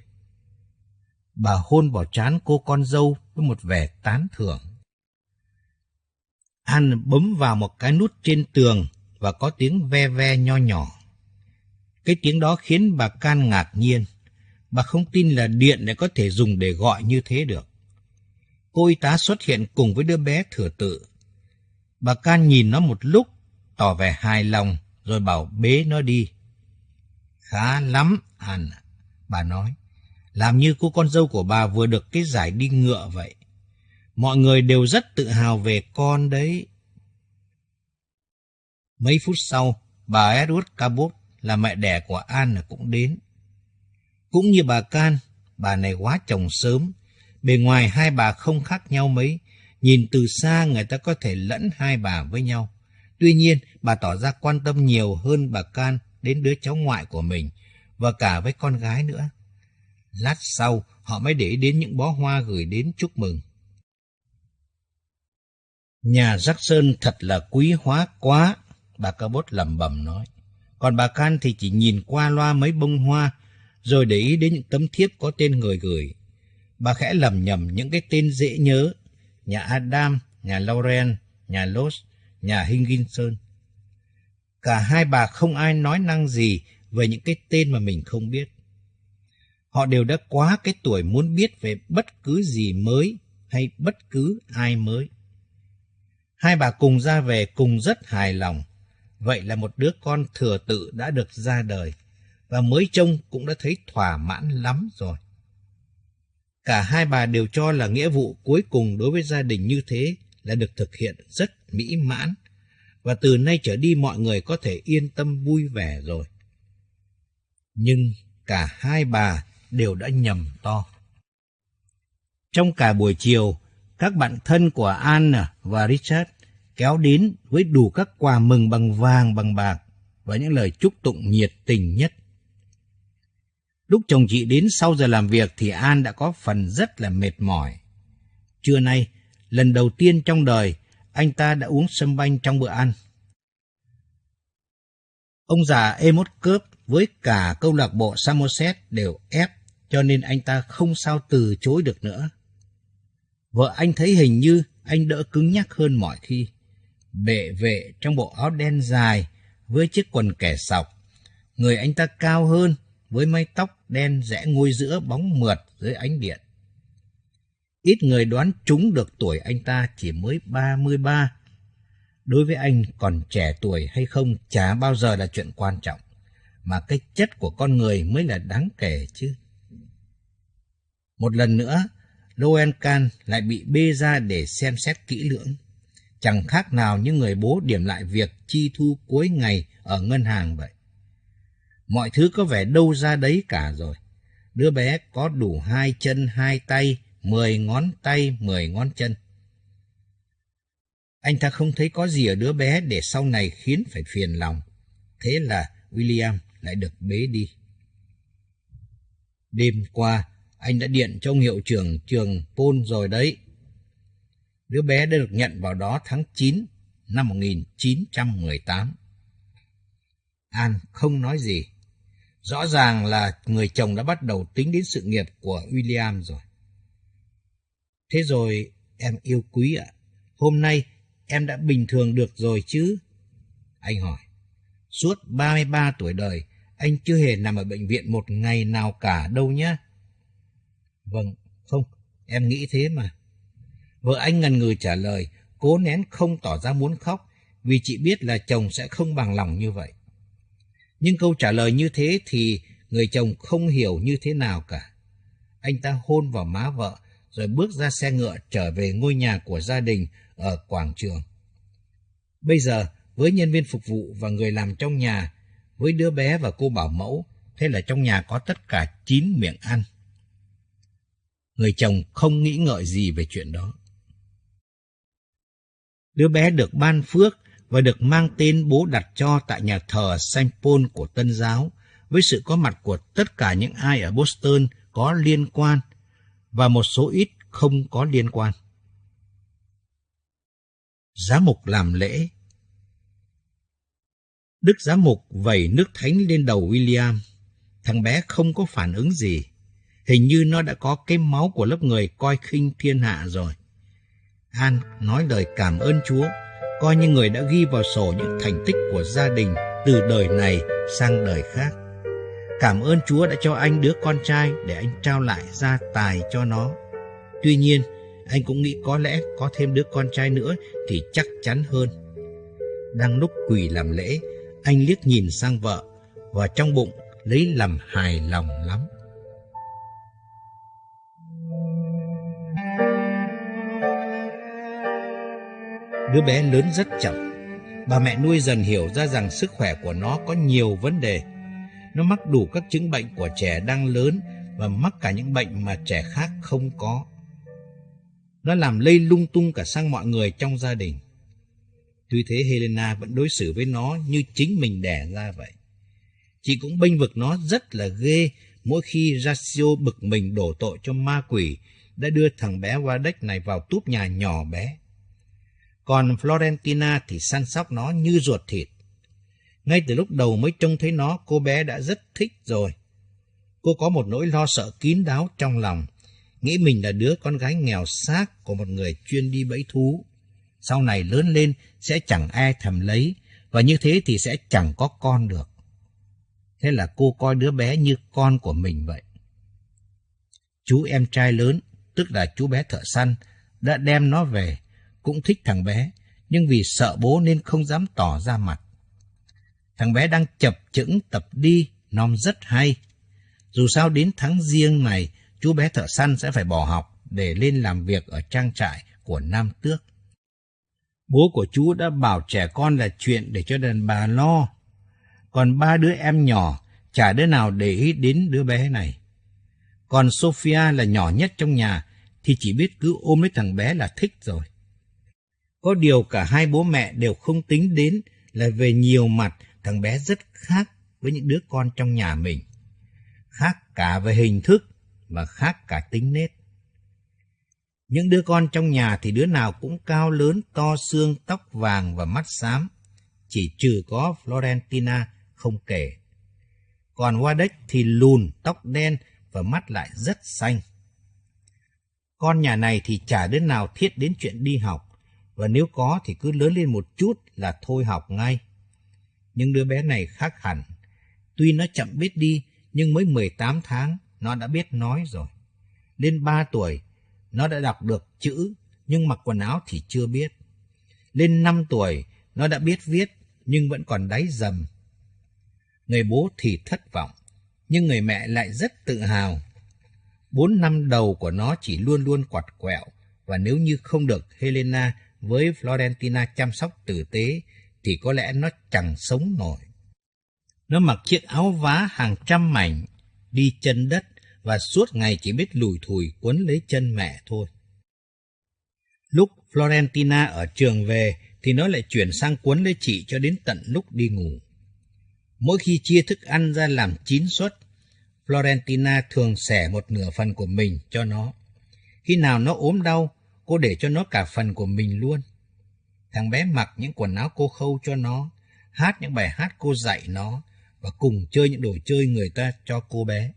Bà hôn vào trán cô con dâu với một vẻ tán thưởng. Anne bấm vào một cái nút trên tường và có tiếng ve ve nho nhỏ. Cái tiếng đó khiến bà Can ngạc nhiên. Bà không tin là điện lại có thể dùng để gọi như thế được. Cô y tá xuất hiện cùng với đứa bé thừa tự. Bà Can nhìn nó một lúc, tỏ vẻ hài lòng, rồi bảo bế nó đi. Khá lắm, Anne, bà nói. Làm như cô con dâu của bà vừa được cái giải đi ngựa vậy. Mọi người đều rất tự hào về con đấy. Mấy phút sau, bà Edward Cabot là mẹ đẻ của Anne cũng đến. Cũng như bà Can, bà này quá chồng sớm. Bề ngoài hai bà không khác nhau mấy. Nhìn từ xa người ta có thể lẫn hai bà với nhau. Tuy nhiên, bà tỏ ra quan tâm nhiều hơn bà Can đến đứa cháu ngoại của mình, và cả với con gái nữa. Lát sau, họ mới để đến những bó hoa gửi đến chúc mừng. Nhà Jackson thật là quý hóa quá, bà Cabot lẩm bẩm nói. Còn bà Can thì chỉ nhìn qua loa mấy bông hoa, rồi để ý đến những tấm thiếp có tên người gửi. Bà khẽ lầm nhầm những cái tên dễ nhớ, nhà Adam, nhà Lauren, nhà Loss, nhà Higginson. Cả hai bà không ai nói năng gì về những cái tên mà mình không biết. Họ đều đã quá cái tuổi muốn biết về bất cứ gì mới hay bất cứ ai mới. Hai bà cùng ra về cùng rất hài lòng. Vậy là một đứa con thừa tự đã được ra đời, và mới trông cũng đã thấy thỏa mãn lắm rồi. Cả hai bà đều cho là nghĩa vụ cuối cùng đối với gia đình như thế là được thực hiện rất mỹ mãn, và từ nay trở đi mọi người có thể yên tâm vui vẻ rồi. Nhưng cả hai bà đều đã nhầm to. Trong cả buổi chiều, các bạn thân của Anne và Richard kéo đến với đủ các quà mừng bằng vàng bằng bạc và những lời chúc tụng nhiệt tình nhất. Lúc chồng chị đến sau giờ làm việc thì An đã có phần rất là mệt mỏi. Trưa nay, lần đầu tiên trong đời, anh ta đã uống sâm banh trong bữa ăn. Ông già Amos Cớp với cả câu lạc bộ Somerset đều ép, cho nên anh ta không sao từ chối được nữa. Vợ anh thấy hình như anh đỡ cứng nhắc hơn mọi khi. Bệ vệ trong bộ áo đen dài với chiếc quần kẻ sọc. Người anh ta cao hơn với mái tóc đen rẽ ngôi giữa bóng mượt dưới ánh điện. Ít người đoán trúng được tuổi anh ta chỉ mới ba mươi ba. Đối với anh, còn trẻ tuổi hay không chả bao giờ là chuyện quan trọng, mà cái chất của con người mới là đáng kể chứ. Một lần nữa, Loen Can lại bị bê ra để xem xét kỹ lưỡng. Chẳng khác nào như người bố điểm lại việc chi thu cuối ngày ở ngân hàng vậy. Mọi thứ có vẻ đâu ra đấy cả rồi. Đứa bé có đủ hai chân hai tay, mười ngón tay, mười ngón chân. Anh ta không thấy có gì ở đứa bé để sau này khiến phải phiền lòng. Thế là William lại được bế đi. Đêm qua, anh đã điện cho ông hiệu trưởng trường Paul rồi đấy. Đứa bé đã được nhận vào đó tháng chín năm một nghìn chín trăm mười tám. An không nói gì. Rõ ràng là người chồng đã bắt đầu tính đến sự nghiệp của William rồi. Thế rồi, em yêu quý ạ, hôm nay em đã bình thường được rồi chứ? Anh hỏi. Suốt ba mươi ba tuổi đời, anh chưa hề nằm ở bệnh viện một ngày nào cả đâu nhé. Vâng, không, em nghĩ thế mà. Vợ anh ngần ngừ trả lời, cố nén không tỏ ra muốn khóc, vì chị biết là chồng sẽ không bằng lòng như vậy. Nhưng câu trả lời như thế thì người chồng không hiểu như thế nào cả. Anh ta hôn vào má vợ, rồi bước ra xe ngựa trở về ngôi nhà của gia đình ở quảng trường. Bây giờ, với nhân viên phục vụ và người làm trong nhà, với đứa bé và cô bảo mẫu, thế là trong nhà có tất cả chín miệng ăn. Người chồng không nghĩ ngợi gì về chuyện đó. Đứa bé được ban phước và được mang tên bố đặt cho tại nhà thờ Saint Paul của Tân Giáo, với sự có mặt của tất cả những ai ở Boston có liên quan và một số ít không có liên quan. Giám mục làm lễ. Đức giám mục vẩy nước thánh lên đầu William. Thằng bé không có phản ứng gì. Hình như nó đã có cái máu của lớp người coi khinh thiên hạ rồi. An nói lời cảm ơn Chúa, coi như người đã ghi vào sổ những thành tích của gia đình từ đời này sang đời khác. Cảm ơn Chúa đã cho anh đứa con trai để anh trao lại gia tài cho nó. Tuy nhiên, anh cũng nghĩ có lẽ có thêm đứa con trai nữa thì chắc chắn hơn. Đang lúc quỳ làm lễ, anh liếc nhìn sang vợ và trong bụng lấy làm hài lòng lắm. Đứa bé lớn rất chậm. Bà mẹ nuôi dần hiểu ra rằng sức khỏe của nó có nhiều vấn đề. Nó mắc đủ các chứng bệnh của trẻ đang lớn và mắc cả những bệnh mà trẻ khác không có. Nó làm lây lung tung cả sang mọi người trong gia đình. Tuy thế Helena vẫn đối xử với nó như chính mình đẻ ra vậy. Chị cũng bênh vực nó rất là ghê mỗi khi Ratio bực mình đổ tội cho ma quỷ đã đưa thằng bé Wadek này vào túp nhà nhỏ bé. Còn Florentina thì săn sóc nó như ruột thịt. Ngay từ lúc đầu mới trông thấy nó, cô bé đã rất thích rồi. Cô có một nỗi lo sợ kín đáo trong lòng, nghĩ mình là đứa con gái nghèo xác của một người chuyên đi bẫy thú. Sau này lớn lên sẽ chẳng ai thèm lấy, và như thế thì sẽ chẳng có con được. Thế là cô coi đứa bé như con của mình vậy. Chú em trai lớn, tức là chú bé thợ săn, đã đem nó về, cũng thích thằng bé, nhưng vì sợ bố nên không dám tỏ ra mặt. Thằng bé đang chập chững tập đi, nom rất hay. Dù sao đến tháng Giêng này, chú bé thợ săn sẽ phải bỏ học để lên làm việc ở trang trại của Nam Tước. Bố của chú đã bảo trẻ con là chuyện để cho đàn bà lo. Còn ba đứa em nhỏ, chả đứa nào để ý đến đứa bé này. Còn Sophia là nhỏ nhất trong nhà, thì chỉ biết cứ ôm lấy thằng bé là thích rồi. Có điều cả hai bố mẹ đều không tính đến là về nhiều mặt thằng bé rất khác với những đứa con trong nhà mình. Khác cả về hình thức và khác cả tính nết. Những đứa con trong nhà thì đứa nào cũng cao lớn, to xương, tóc vàng và mắt xám. Chỉ trừ có Florentina không kể. Còn Wadek thì lùn, tóc đen và mắt lại rất xanh. Con nhà này thì chả đứa nào thiết đến chuyện đi học, và nếu có thì cứ lớn lên một chút là thôi học ngay. Nhưng đứa bé này khác hẳn. Tuy nó chậm biết đi, nhưng mới mười tám tháng nó đã biết nói rồi. Lên ba tuổi, nó đã đọc được chữ, nhưng mặc quần áo thì chưa biết. Lên năm tuổi, nó đã biết viết, nhưng vẫn còn đáy dầm. Người bố thì thất vọng, nhưng người mẹ lại rất tự hào. Bốn năm đầu của nó chỉ luôn luôn quặt quẹo, và nếu như không được Helena với Florentina chăm sóc tử tế, thì có lẽ nó chẳng sống nổi. Nó mặc chiếc áo vá hàng trăm mảnh, đi chân đất, và suốt ngày chỉ biết lủi thủi quấn lấy chân mẹ thôi. Lúc Florentina ở trường về, thì nó lại chuyển sang quấn lấy chị cho đến tận lúc đi ngủ. Mỗi khi chia thức ăn ra làm chín suất, Florentina thường xẻ một nửa phần của mình cho nó. Khi nào nó ốm đau, cô để cho nó cả phần của mình luôn. Thằng bé mặc những quần áo cô khâu cho nó, hát những bài hát cô dạy nó, và cùng chơi những đồ chơi người ta cho cô bé.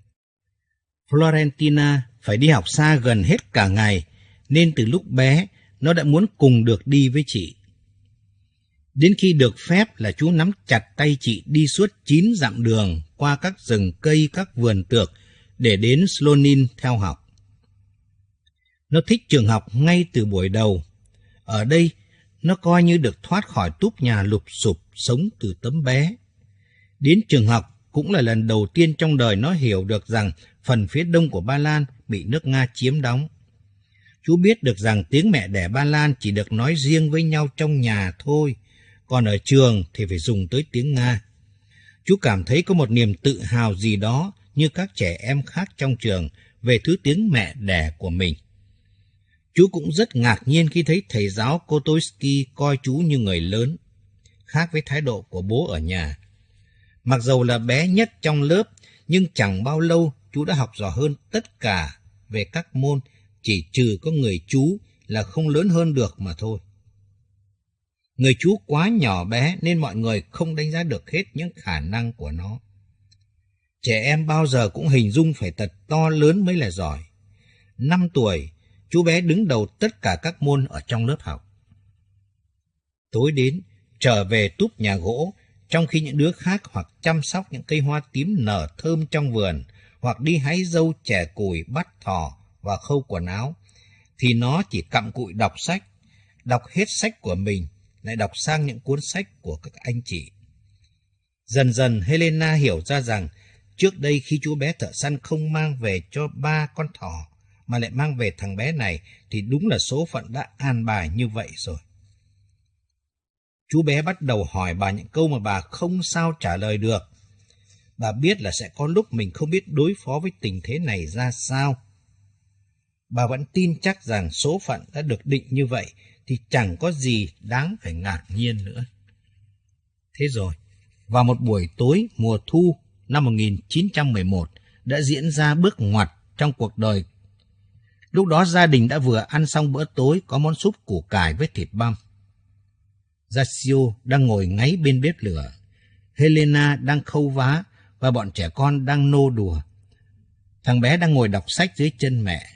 Florentina phải đi học xa gần hết cả ngày, nên từ lúc bé, nó đã muốn cùng được đi với chị. Đến khi được phép là chú nắm chặt tay chị đi suốt chín dặm đường qua các rừng cây, các vườn tược để đến Slonim theo học. Nó thích trường học ngay từ buổi đầu. Ở đây, nó coi như được thoát khỏi túp nhà lụp xụp sống từ tấm bé. Đến trường học cũng là lần đầu tiên trong đời nó hiểu được rằng phần phía đông của Ba Lan bị nước Nga chiếm đóng. Chú biết được rằng tiếng mẹ đẻ Ba Lan chỉ được nói riêng với nhau trong nhà thôi, còn ở trường thì phải dùng tới tiếng Nga. Chú cảm thấy có một niềm tự hào gì đó như các trẻ em khác trong trường về thứ tiếng mẹ đẻ của mình. Chú cũng rất ngạc nhiên khi thấy thầy giáo Kotoisky coi chú như người lớn, khác với thái độ của bố ở nhà. Mặc dầu là bé nhất trong lớp, nhưng chẳng bao lâu chú đã học giỏi hơn tất cả về các môn, chỉ trừ có người chú là không lớn hơn được mà thôi. Người chú quá nhỏ bé nên mọi người không đánh giá được hết những khả năng của nó. Trẻ em bao giờ cũng hình dung phải thật to lớn mới là giỏi. Năm tuổi, chú bé đứng đầu tất cả các môn ở trong lớp học. Tối đến, trở về túp nhà gỗ, trong khi những đứa khác hoặc chăm sóc những cây hoa tím nở thơm trong vườn, hoặc đi hái dâu, chẻ củi, bắt thỏ và khâu quần áo, thì nó chỉ cặm cụi đọc sách, đọc hết sách của mình, lại đọc sang những cuốn sách của các anh chị. Dần dần Helena hiểu ra rằng trước đây khi chú bé thợ săn không mang về cho ba con thỏ, mà lại mang về thằng bé này, thì đúng là số phận đã an bài như vậy rồi. Chú bé bắt đầu hỏi bà những câu mà bà không sao trả lời được. Bà biết là sẽ có lúc mình không biết đối phó với tình thế này ra sao. Bà vẫn tin chắc rằng số phận đã được định như vậy, thì chẳng có gì đáng phải ngạc nhiên nữa. Thế rồi, vào một buổi tối mùa thu năm một nghìn chín trăm mười một đã diễn ra bước ngoặt trong cuộc đời. Lúc đó gia đình đã vừa ăn xong bữa tối có món súp củ cải với thịt băm. Giacio đang ngồi ngáy bên bếp lửa. Helena đang khâu vá và bọn trẻ con đang nô đùa. Thằng bé đang ngồi đọc sách dưới chân mẹ.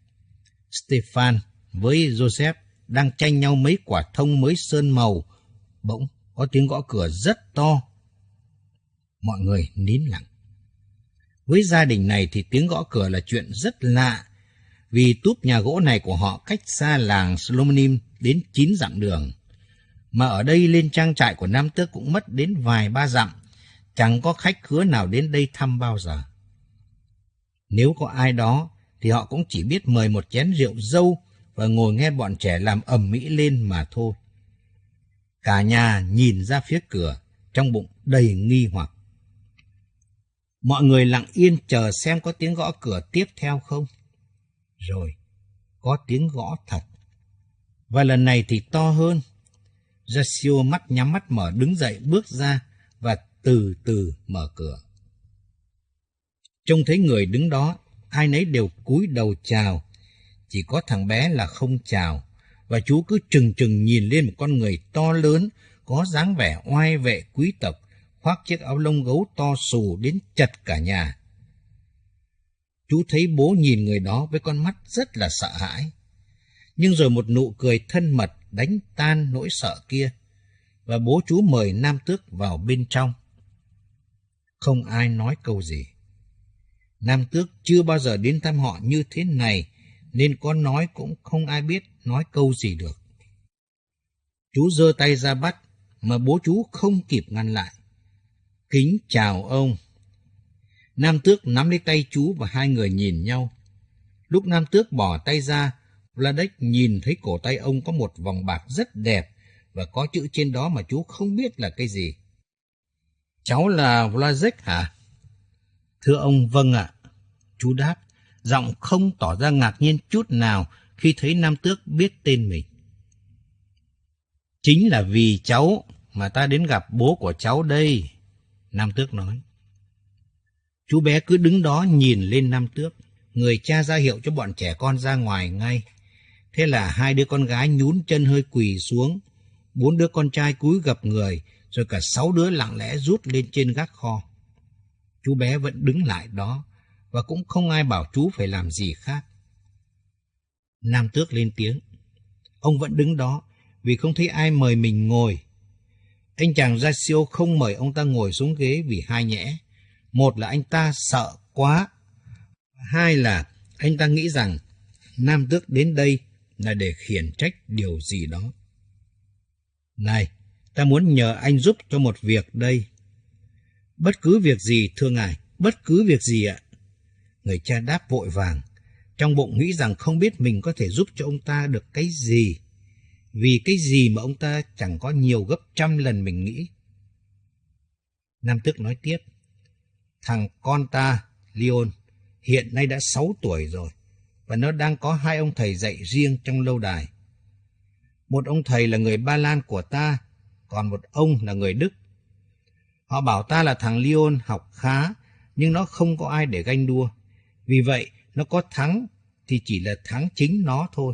Stefan với Joseph đang tranh nhau mấy quả thông mới sơn màu. Bỗng có tiếng gõ cửa rất to. Mọi người nín lặng. Với gia đình này thì tiếng gõ cửa là chuyện rất lạ, vì túp nhà gỗ này của họ cách xa làng Slonim đến chín dặm đường. Mà ở đây lên trang trại của Nam Tước cũng mất đến vài ba dặm, chẳng có khách khứa nào đến đây thăm bao giờ. Nếu có ai đó thì họ cũng chỉ biết mời một chén rượu dâu và ngồi nghe bọn trẻ làm ầm ĩ lên mà thôi. Cả nhà nhìn ra phía cửa, trong bụng đầy nghi hoặc. Mọi người lặng yên chờ xem có tiếng gõ cửa tiếp theo không. Rồi, có tiếng gõ thật. Và lần này thì to hơn. Gersio mắt nhắm mắt mở đứng dậy bước ra và từ từ mở cửa. Trông thấy người đứng đó, ai nấy đều cúi đầu chào. Chỉ có thằng bé là không chào, và chú cứ trừng trừng nhìn lên một con người to lớn, có dáng vẻ oai vệ quý tộc, khoác chiếc áo lông gấu to xù đến chật cả nhà. Chú thấy bố nhìn người đó với con mắt rất là sợ hãi. Nhưng rồi một nụ cười thân mật đánh tan nỗi sợ kia, và bố chú mời Nam Tước vào bên trong. Không ai nói câu gì. Nam Tước chưa bao giờ đến thăm họ như thế này, nên có nói cũng không ai biết nói câu gì được. Chú giơ tay ra bắt, mà bố chú không kịp ngăn lại. Kính chào ông. Nam Tước nắm lấy tay chú và hai người nhìn nhau. Lúc Nam Tước bỏ tay ra, Vladek nhìn thấy cổ tay ông có một vòng bạc rất đẹp và có chữ trên đó mà chú không biết là cái gì. Cháu là Vladek hả? Thưa ông, vâng ạ. Chú đáp, giọng không tỏ ra ngạc nhiên chút nào khi thấy Nam Tước biết tên mình. Chính là vì cháu mà ta đến gặp bố của cháu đây, Nam Tước nói. Chú bé cứ đứng đó nhìn lên Nam Tước. Người cha ra hiệu cho bọn trẻ con ra ngoài ngay. Thế là hai đứa con gái nhún chân hơi quỳ xuống, bốn đứa con trai cúi gập người, rồi cả sáu đứa lặng lẽ rút lên trên gác kho. Chú bé vẫn đứng lại đó, và cũng không ai bảo chú phải làm gì khác. Nam Tước lên tiếng. Ông vẫn đứng đó, vì không thấy ai mời mình ngồi. Anh chàng Gersio không mời ông ta ngồi xuống ghế vì hai nhẽ. Một là anh ta sợ quá, hai là anh ta nghĩ rằng Nam Tước đến đây là để khiển trách điều gì đó. Này, ta muốn nhờ anh giúp cho một việc đây. Bất cứ việc gì, thưa ngài, bất cứ việc gì ạ. Người cha đáp vội vàng, trong bụng nghĩ rằng không biết mình có thể giúp cho ông ta được cái gì, vì cái gì mà ông ta chẳng có nhiều gấp trăm lần mình nghĩ. Nam Tước nói tiếp, thằng con ta, Leon, hiện nay đã sáu tuổi rồi, và nó đang có hai ông thầy dạy riêng trong lâu đài. Một ông thầy là người Ba Lan của ta, còn một ông là người Đức. Họ bảo ta là thằng Leon học khá, nhưng nó không có ai để ganh đua. Vì vậy, nó có thắng thì chỉ là thắng chính nó thôi.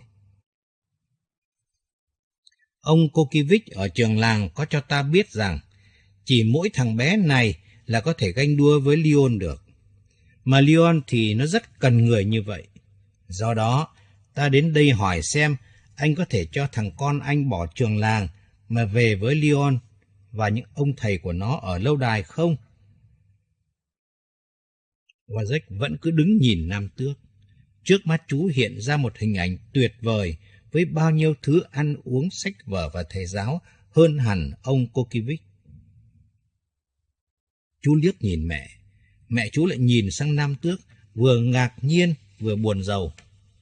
Ông Kokievich ở trường làng có cho ta biết rằng chỉ mỗi thằng bé này là có thể ganh đua với Leon được. Mà Leon thì nó rất cần người như vậy. Do đó, ta đến đây hỏi xem anh có thể cho thằng con anh bỏ trường làng mà về với Leon và những ông thầy của nó ở lâu đài không? Wozzeck vẫn cứ đứng nhìn Nam Tước. Trước mắt chú hiện ra một hình ảnh tuyệt vời với bao nhiêu thứ ăn uống, sách vở và thầy giáo hơn hẳn ông Kokievich. Chú liếc nhìn mẹ. Mẹ chú lại nhìn sang Nam Tước, vừa ngạc nhiên vừa buồn rầu.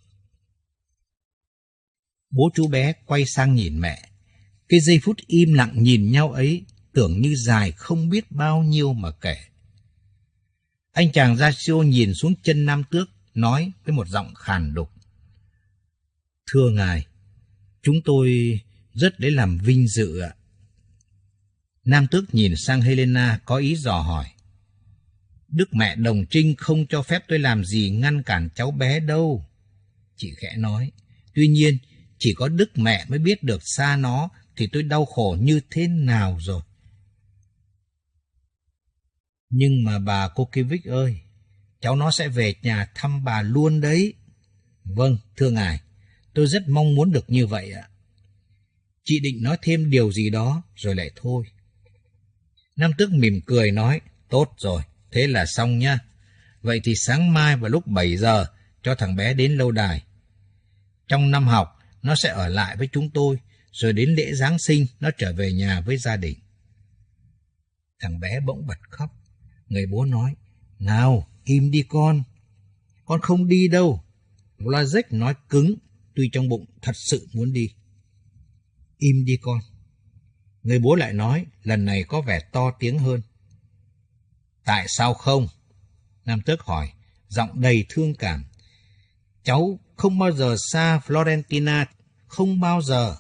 Bố chú bé quay sang nhìn mẹ. Cái giây phút im lặng nhìn nhau ấy tưởng như dài không biết bao nhiêu mà kể. Anh chàng Gersio nhìn xuống chân Nam Tước, nói với một giọng khàn đục. Thưa ngài, chúng tôi rất lấy làm vinh dự ạ. Nam Tước nhìn sang Helena có ý dò hỏi. Đức mẹ đồng trinh không cho phép tôi làm gì ngăn cản cháu bé đâu. Chị khẽ nói. Tuy nhiên, chỉ có Đức mẹ mới biết được xa nó thì tôi đau khổ như thế nào rồi. Nhưng mà bà Kokievich ơi, cháu nó sẽ về nhà thăm bà luôn đấy. Vâng, thưa ngài, tôi rất mong muốn được như vậy ạ. Chị định nói thêm điều gì đó rồi lại thôi. Nam Tước mỉm cười nói, tốt rồi, thế là xong nhá. Vậy thì sáng mai vào lúc bảy giờ cho thằng bé đến lâu đài. Trong năm học, nó sẽ ở lại với chúng tôi, rồi đến lễ Giáng sinh nó trở về nhà với gia đình. Thằng bé bỗng bật khóc. Người bố nói, nào, im đi con. Con không đi đâu. Wozzeck nói cứng, tuy trong bụng thật sự muốn đi. Im đi con. Người bố lại nói, lần này có vẻ to tiếng hơn. Tại sao không? Nam Tước hỏi, giọng đầy thương cảm. Cháu không bao giờ xa Florentina, không bao giờ.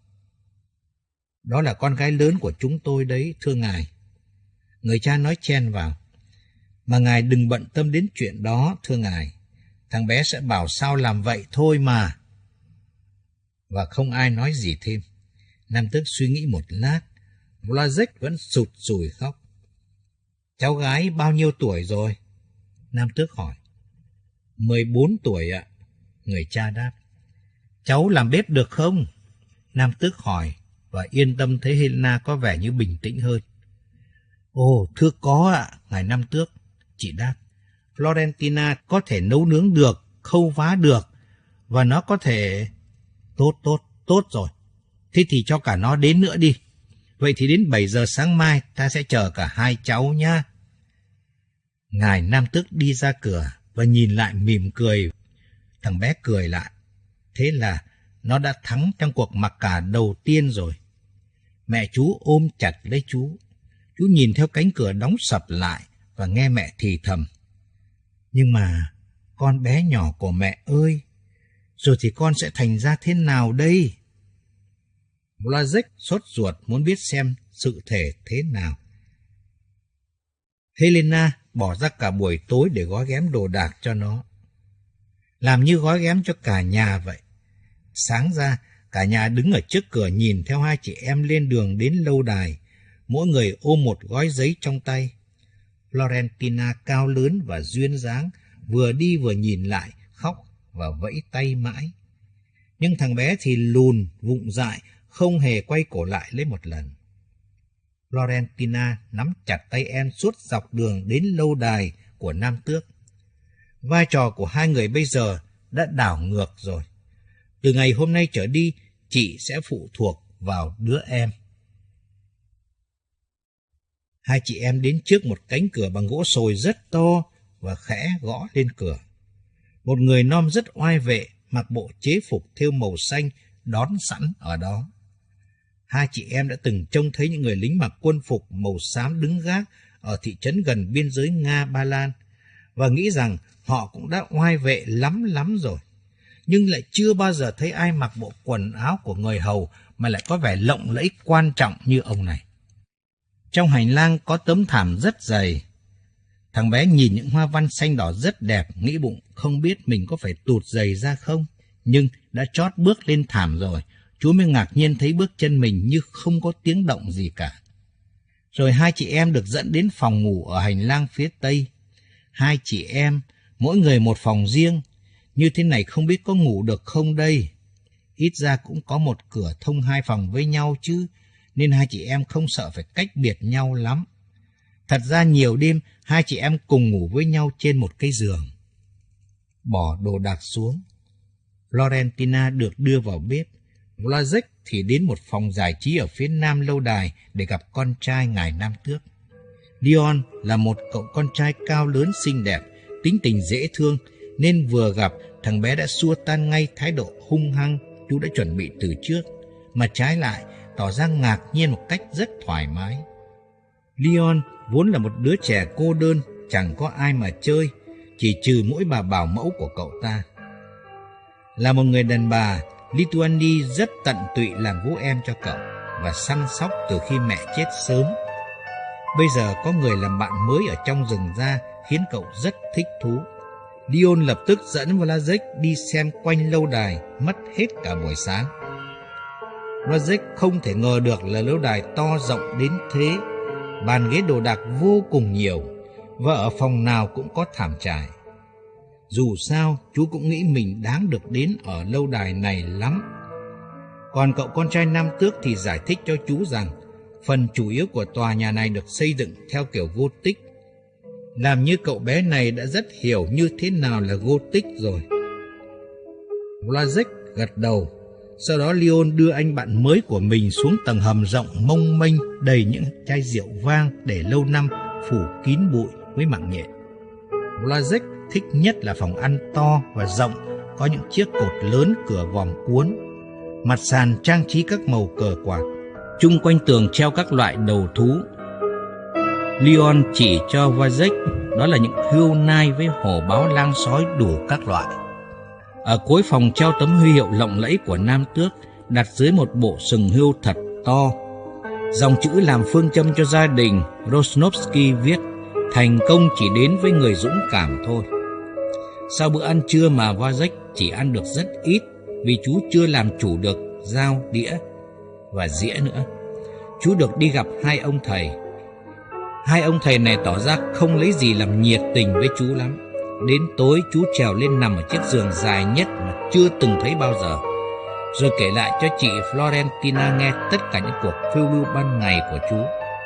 Đó là con gái lớn của chúng tôi đấy, thưa ngài. Người cha nói chen vào. Mà ngài đừng bận tâm đến chuyện đó, thưa ngài. Thằng bé sẽ bảo sao làm vậy thôi mà. Và không ai nói gì thêm. Nam tước suy nghĩ một lát. Vlasic vẫn sụt sùi khóc. Cháu gái bao nhiêu tuổi rồi? Nam tước hỏi. mười bốn tuổi ạ. Người cha đáp. Cháu làm bếp được không? Nam tước hỏi, và yên tâm thấy Helena có vẻ như bình tĩnh hơn. Ồ, thưa có ạ, ngài Nam tước. Chị đáp. Florentina có thể nấu nướng được, khâu vá được, và nó có thể... Tốt, tốt, tốt rồi. Thế thì cho cả nó đến nữa đi. Vậy thì đến bảy giờ sáng mai ta sẽ chờ cả hai cháu nhá. Ngài Nam tước đi ra cửa và nhìn lại mỉm cười. Thằng bé cười lại. Thế là nó đã thắng trong cuộc mặc cả đầu tiên rồi. Mẹ chú ôm chặt lấy chú. Chú nhìn theo cánh cửa đóng sập lại và nghe mẹ thì thầm. Nhưng mà con bé nhỏ của mẹ ơi, rồi thì con sẽ thành ra thế nào đây? Vlasic sốt ruột muốn biết xem sự thể thế nào. Helena bỏ ra cả buổi tối để gói ghém đồ đạc cho nó. Làm như gói ghém cho cả nhà vậy. Sáng ra, cả nhà đứng ở trước cửa nhìn theo hai chị em lên đường đến lâu đài, mỗi người ôm một gói giấy trong tay. Florentina cao lớn và duyên dáng, vừa đi vừa nhìn lại, khóc và vẫy tay mãi. Nhưng thằng bé thì lùn, vụng dại, không hề quay cổ lại lấy một lần. Florentina nắm chặt tay em suốt dọc đường đến lâu đài của Nam tước. Vai trò của hai người bây giờ đã đảo ngược rồi. Từ ngày hôm nay trở đi, chị sẽ phụ thuộc vào đứa em. Hai chị em đến trước một cánh cửa bằng gỗ sồi rất to và khẽ gõ lên cửa. Một người non rất oai vệ, mặc bộ chế phục thêu màu xanh, đón sẵn ở đó. Hai chị em đã từng trông thấy những người lính mặc quân phục màu xám đứng gác ở thị trấn gần biên giới Nga-Ba Lan và nghĩ rằng họ cũng đã oai vệ lắm lắm rồi. Nhưng lại chưa bao giờ thấy ai mặc bộ quần áo của người hầu mà lại có vẻ lộng lẫy quan trọng như ông này. Trong hành lang có tấm thảm rất dày. Thằng bé nhìn những hoa văn xanh đỏ rất đẹp, nghĩ bụng không biết mình có phải tụt giày ra không. Nhưng đã chót bước lên thảm rồi, chú mới ngạc nhiên thấy bước chân mình như không có tiếng động gì cả. Rồi hai chị em được dẫn đến phòng ngủ ở hành lang phía tây. Hai chị em, mỗi người một phòng riêng. Như thế này không biết có ngủ được không đây? Ít ra cũng có một cửa thông hai phòng với nhau chứ, nên hai chị em không sợ phải cách biệt nhau lắm. Thật ra nhiều đêm, hai chị em cùng ngủ với nhau trên một cái giường. Bỏ đồ đạc xuống, Florentina được đưa vào bếp. Vlasic thì đến một phòng giải trí ở phía nam lâu đài để gặp con trai ngài Nam tước. Leon là một cậu con trai cao lớn xinh đẹp, tính tình dễ thương, nên vừa gặp thằng bé đã xua tan ngay thái độ hung hăng chú đã chuẩn bị từ trước, mà trái lại tỏ ra ngạc nhiên một cách rất thoải mái. Leon vốn là một đứa trẻ cô đơn, chẳng có ai mà chơi, chỉ trừ mỗi bà bảo mẫu của cậu ta. Là một người đàn bà, Lituani rất tận tụy làm vũ em cho cậu và săn sóc từ khi mẹ chết sớm. Bây giờ có người làm bạn mới ở trong rừng ra khiến cậu rất thích thú. Leon lập tức dẫn Vlasic đi xem quanh lâu đài, mất hết cả buổi sáng. Vlasic không thể ngờ được là lâu đài to rộng đến thế, bàn ghế đồ đạc vô cùng nhiều, và ở phòng nào cũng có thảm trải. Dù sao, chú cũng nghĩ mình đáng được đến ở lâu đài này lắm. Còn cậu con trai Nam tước thì giải thích cho chú rằng phần chủ yếu của tòa nhà này được xây dựng theo kiểu Gothic. Làm như cậu bé này đã rất hiểu như thế nào là Gothic rồi. Vlasic gật đầu. Sau đó Leon đưa anh bạn mới của mình xuống tầng hầm rộng mông mênh đầy những chai rượu vang để lâu năm phủ kín bụi với mạng nhện. Vlasic thích nhất là phòng ăn to và rộng, có những chiếc cột lớn cửa vòm cuốn, mặt sàn trang trí các màu cờ quạt, chung quanh tường treo các loại đầu thú. Leon chỉ cho Vlasic đó là những hươu nai với hổ báo lang sói đủ các loại. Ở cuối phòng treo tấm huy hiệu lộng lẫy của Nam Tước, đặt dưới một bộ sừng hươu thật to. Dòng chữ làm phương châm cho gia đình Rosnovsky viết: thành công chỉ đến với người dũng cảm thôi. Sau bữa ăn trưa mà Wojciech chỉ ăn được rất ít vì chú chưa làm chủ được dao, đĩa và dĩa nữa. Chú được đi gặp hai ông thầy. Hai ông thầy này tỏ ra không lấy gì làm nhiệt tình với chú lắm. Đến tối chú trèo lên nằm ở chiếc giường dài nhất mà chưa từng thấy bao giờ, rồi kể lại cho chị Florentina nghe tất cả những cuộc phiêu lưu ban ngày của chú.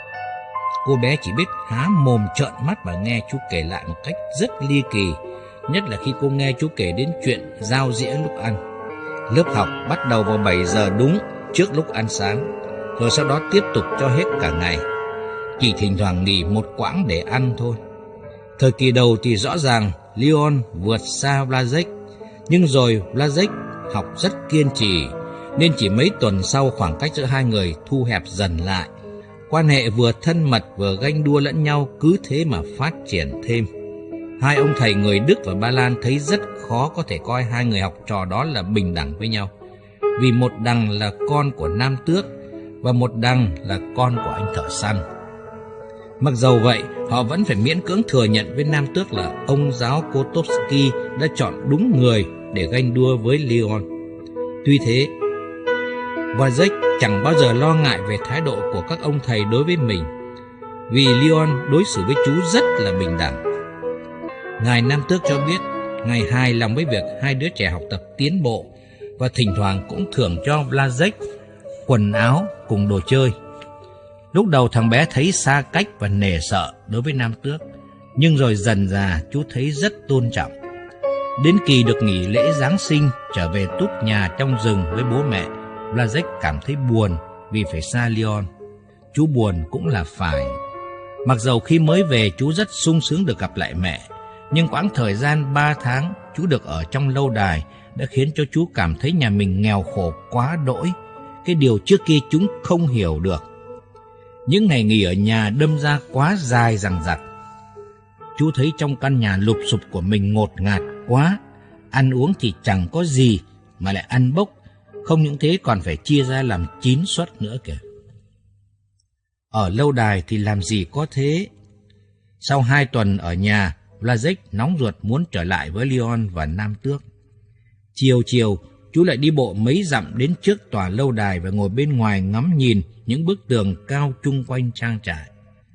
Cô bé chỉ biết há mồm trợn mắt và nghe chú kể lại một cách rất ly kỳ, nhất là khi cô nghe chú kể đến chuyện dao dĩa lúc ăn. Lớp học bắt đầu vào bảy giờ đúng trước lúc ăn sáng, rồi sau đó tiếp tục cho hết cả ngày. Chỉ thỉnh thoảng nghỉ một quãng để ăn thôi. Thời kỳ đầu thì rõ ràng Leon vượt xa Blazek, nhưng rồi Blazek học rất kiên trì, nên chỉ mấy tuần sau khoảng cách giữa hai người thu hẹp dần lại. Quan hệ vừa thân mật vừa ganh đua lẫn nhau cứ thế mà phát triển thêm. Hai ông thầy người Đức và Ba Lan thấy rất khó có thể coi hai người học trò đó là bình đẳng với nhau, vì một đằng là con của Nam Tước và một đằng là con của anh thợ săn. Mặc dầu vậy, họ vẫn phải miễn cưỡng thừa nhận với Nam Tước là ông giáo Kotovsky đã chọn đúng người để ganh đua với Leon. Tuy thế, Wojciech chẳng bao giờ lo ngại về thái độ của các ông thầy đối với mình, vì Leon đối xử với chú rất là bình đẳng. Ngài Nam Tước cho biết Ngài hài lòng với việc hai đứa trẻ học tập tiến bộ và thỉnh thoảng cũng thưởng cho Blazek quần áo cùng đồ chơi. Lúc đầu thằng bé thấy xa cách và nể sợ đối với Nam Tước, nhưng rồi dần dà chú thấy rất tôn trọng. Đến kỳ được nghỉ lễ Giáng sinh trở về túp nhà trong rừng với bố mẹ, Blazek cảm thấy buồn vì phải xa Leon. Chú buồn cũng là phải. Mặc dầu khi mới về chú rất sung sướng được gặp lại mẹ, nhưng quãng thời gian ba tháng chú được ở trong lâu đài đã khiến cho chú cảm thấy nhà mình nghèo khổ quá đỗi, cái điều trước kia chúng không hiểu được. Những ngày nghỉ ở nhà đâm ra quá dài dằng dặc. Chú thấy trong căn nhà lụp xụp của mình ngột ngạt quá, ăn uống thì chẳng có gì mà lại ăn bốc, không những thế còn phải chia ra làm chín suất nữa kìa. Ở lâu đài thì làm gì có thế. Sau hai tuần ở nhà, Blazek nóng ruột muốn trở lại với Leon và Nam Tước. Chiều chiều, chú lại đi bộ mấy dặm đến trước tòa lâu đài và ngồi bên ngoài ngắm nhìn những bức tường cao chung quanh trang trại.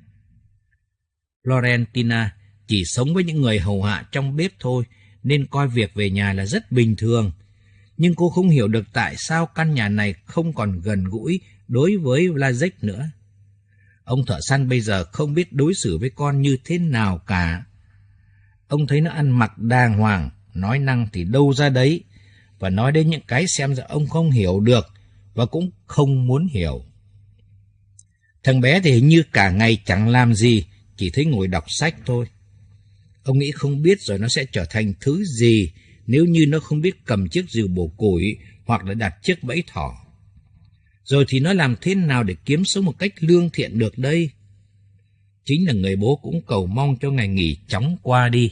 Florentina chỉ sống với những người hầu hạ trong bếp thôi, nên coi việc về nhà là rất bình thường. Nhưng cô không hiểu được tại sao căn nhà này không còn gần gũi đối với Blazek nữa. Ông thợ săn bây giờ không biết đối xử với con như thế nào cả. Ông thấy nó ăn mặc đàng hoàng, nói năng thì đâu ra đấy, và nói đến những cái xem ra ông không hiểu được và cũng không muốn hiểu. Thằng bé thì hình như cả ngày chẳng làm gì, chỉ thấy ngồi đọc sách thôi. Ông nghĩ không biết rồi nó sẽ trở thành thứ gì nếu như nó không biết cầm chiếc rìu bổ củi hoặc là đặt chiếc bẫy thỏ. Rồi thì nó làm thế nào để kiếm sống một cách lương thiện được đây? Chính là người bố cũng cầu mong cho ngày nghỉ chóng qua đi.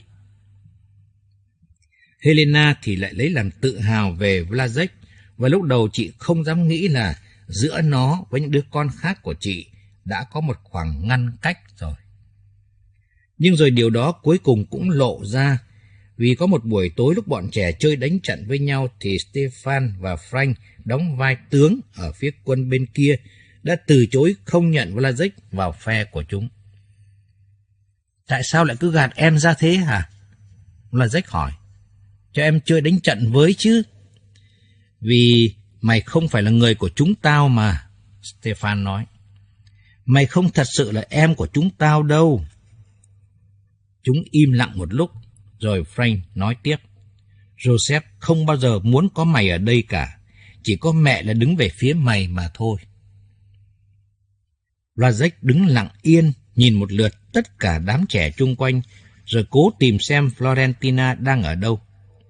Helena thì lại lấy làm tự hào về Blazek, và lúc đầu chị không dám nghĩ là giữa nó với những đứa con khác của chị đã có một khoảng ngăn cách rồi. Nhưng rồi điều đó cuối cùng cũng lộ ra, vì có một buổi tối lúc bọn trẻ chơi đánh trận với nhau thì Stefan và Frank đóng vai tướng ở phía quân bên kia đã từ chối không nhận Blazek vào phe của chúng. Tại sao lại cứ gạt em ra thế hả? Blazek hỏi. Cho em chơi đánh trận với chứ. Vì mày không phải là người của chúng tao mà, Stefan nói. Mày không thật sự là em của chúng tao đâu. Chúng im lặng một lúc, rồi Frank nói tiếp. Joseph không bao giờ muốn có mày ở đây cả, chỉ có mẹ là đứng về phía mày mà thôi. Blazek đứng lặng yên, nhìn một lượt tất cả đám trẻ chung quanh, rồi cố tìm xem Florentina đang ở đâu.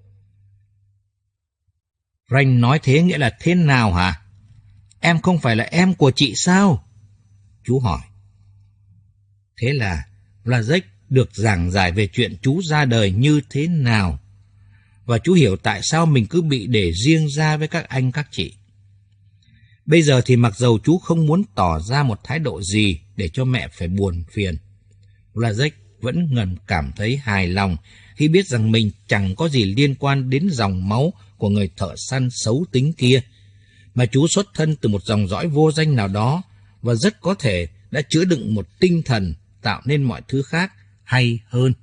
Frank nói thế nghĩa là thế nào hả? Em không phải là em của chị sao? Chú hỏi. Thế là Blazek được giảng giải về chuyện chú ra đời như thế nào. và chú hiểu tại sao mình cứ bị để riêng ra với các anh các chị. Bây giờ thì mặc dầu chú không muốn tỏ ra một thái độ gì để cho mẹ phải buồn phiền, Vlasic vẫn ngầm cảm thấy hài lòng khi biết rằng mình chẳng có gì liên quan đến dòng máu của người thợ săn xấu tính kia, mà chú xuất thân từ một dòng dõi vô danh nào đó và rất có thể đã chứa đựng một tinh thần tạo nên mọi thứ khác hay hơn.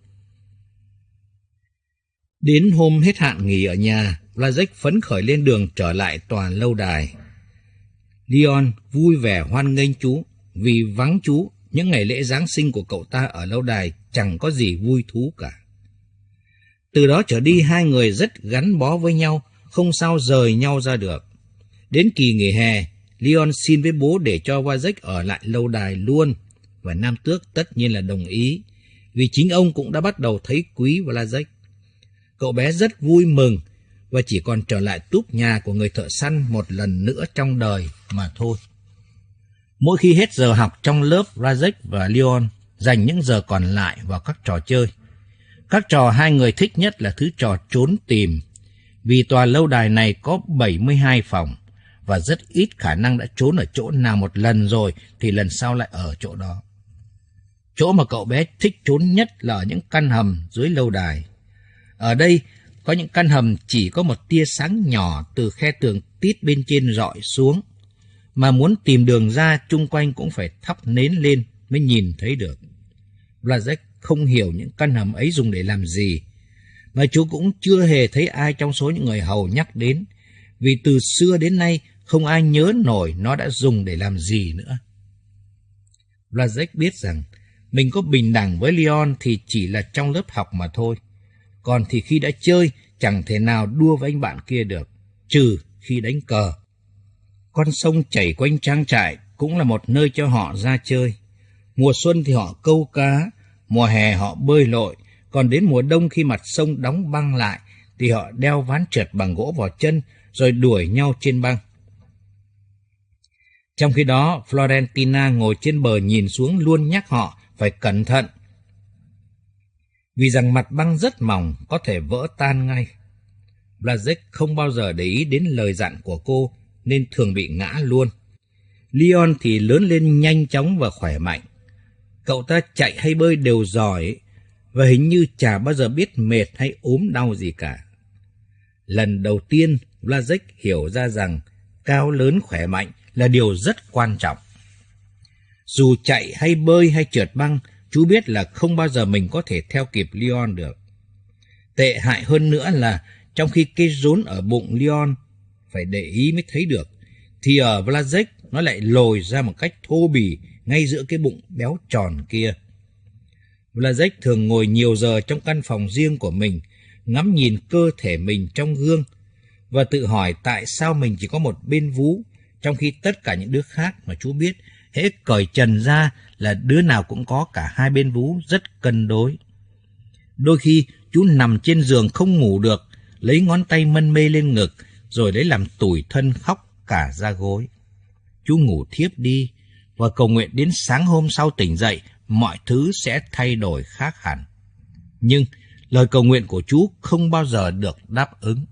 Đến hôm hết hạn nghỉ ở nhà, Vlasic phấn khởi lên đường trở lại tòa lâu đài. Leon vui vẻ hoan nghênh chú, vì vắng chú, những ngày lễ Giáng sinh của cậu ta ở lâu đài chẳng có gì vui thú cả. Từ đó trở đi hai người rất gắn bó với nhau, không sao rời nhau ra được. Đến kỳ nghỉ hè, Leon xin với bố để cho Vlasic ở lại lâu đài luôn, và Nam Tước tất nhiên là đồng ý, vì chính ông cũng đã bắt đầu thấy quý Vlasic. Cậu bé rất vui mừng và chỉ còn trở lại túp nhà của người thợ săn một lần nữa trong đời mà thôi. Mỗi khi hết giờ học trong lớp, Vlasic và Leon dành những giờ còn lại vào các trò chơi. Các trò hai người thích nhất là thứ trò trốn tìm, vì tòa lâu đài này có bảy mươi hai phòng, và rất ít khả năng đã trốn ở chỗ nào một lần rồi thì lần sau lại ở chỗ đó. Chỗ mà cậu bé thích trốn nhất là ở những căn hầm dưới lâu đài. Ở đây có những căn hầm chỉ có một tia sáng nhỏ từ khe tường tít bên trên rọi xuống, mà muốn tìm đường ra chung quanh cũng phải thắp nến lên mới nhìn thấy được. Vlasic không hiểu những căn hầm ấy dùng để làm gì, mà chú cũng chưa hề thấy ai trong số những người hầu nhắc đến, vì từ xưa đến nay không ai nhớ nổi nó đã dùng để làm gì nữa. Vlasic biết rằng mình có bình đẳng với Leon thì chỉ là trong lớp học mà thôi, còn thì khi đã chơi chẳng thể nào đua với anh bạn kia được, trừ khi đánh cờ. Con sông chảy quanh trang trại cũng là một nơi cho họ ra chơi. Mùa xuân thì họ câu cá, mùa hè họ bơi lội, còn đến mùa đông khi mặt sông đóng băng lại thì họ đeo ván trượt bằng gỗ vào chân rồi đuổi nhau trên băng. Trong khi đó, Florentina ngồi trên bờ nhìn xuống luôn nhắc họ phải cẩn thận, vì rằng mặt băng rất mỏng, có thể vỡ tan ngay. Vlasic không bao giờ để ý đến lời dặn của cô, nên thường bị ngã luôn. Leon thì lớn lên nhanh chóng và khỏe mạnh. Cậu ta chạy hay bơi đều giỏi, và hình như chả bao giờ biết mệt hay ốm đau gì cả. Lần đầu tiên, Vlasic hiểu ra rằng cao lớn khỏe mạnh là điều rất quan trọng. Dù chạy hay bơi hay trượt băng, chú biết là không bao giờ mình có thể theo kịp Leon được. Tệ hại hơn nữa là trong khi cây rốn ở bụng Leon phải để ý mới thấy được, thì ở Vlasic nó lại lồi ra một cách thô bỉ ngay giữa cái bụng béo tròn kia. Vlasic thường ngồi nhiều giờ trong căn phòng riêng của mình, ngắm nhìn cơ thể mình trong gương và tự hỏi tại sao mình chỉ có một bên vú, trong khi tất cả những đứa khác mà chú biết, hễ cởi trần ra là đứa nào cũng có cả hai bên vú rất cân đối. Đôi khi chú nằm trên giường không ngủ được, lấy ngón tay mân mê lên ngực, rồi lấy làm tủi thân khóc cả da gối. Chú ngủ thiếp đi và cầu nguyện đến sáng hôm sau tỉnh dậy, mọi thứ sẽ thay đổi khác hẳn. Nhưng lời cầu nguyện của chú không bao giờ được đáp ứng.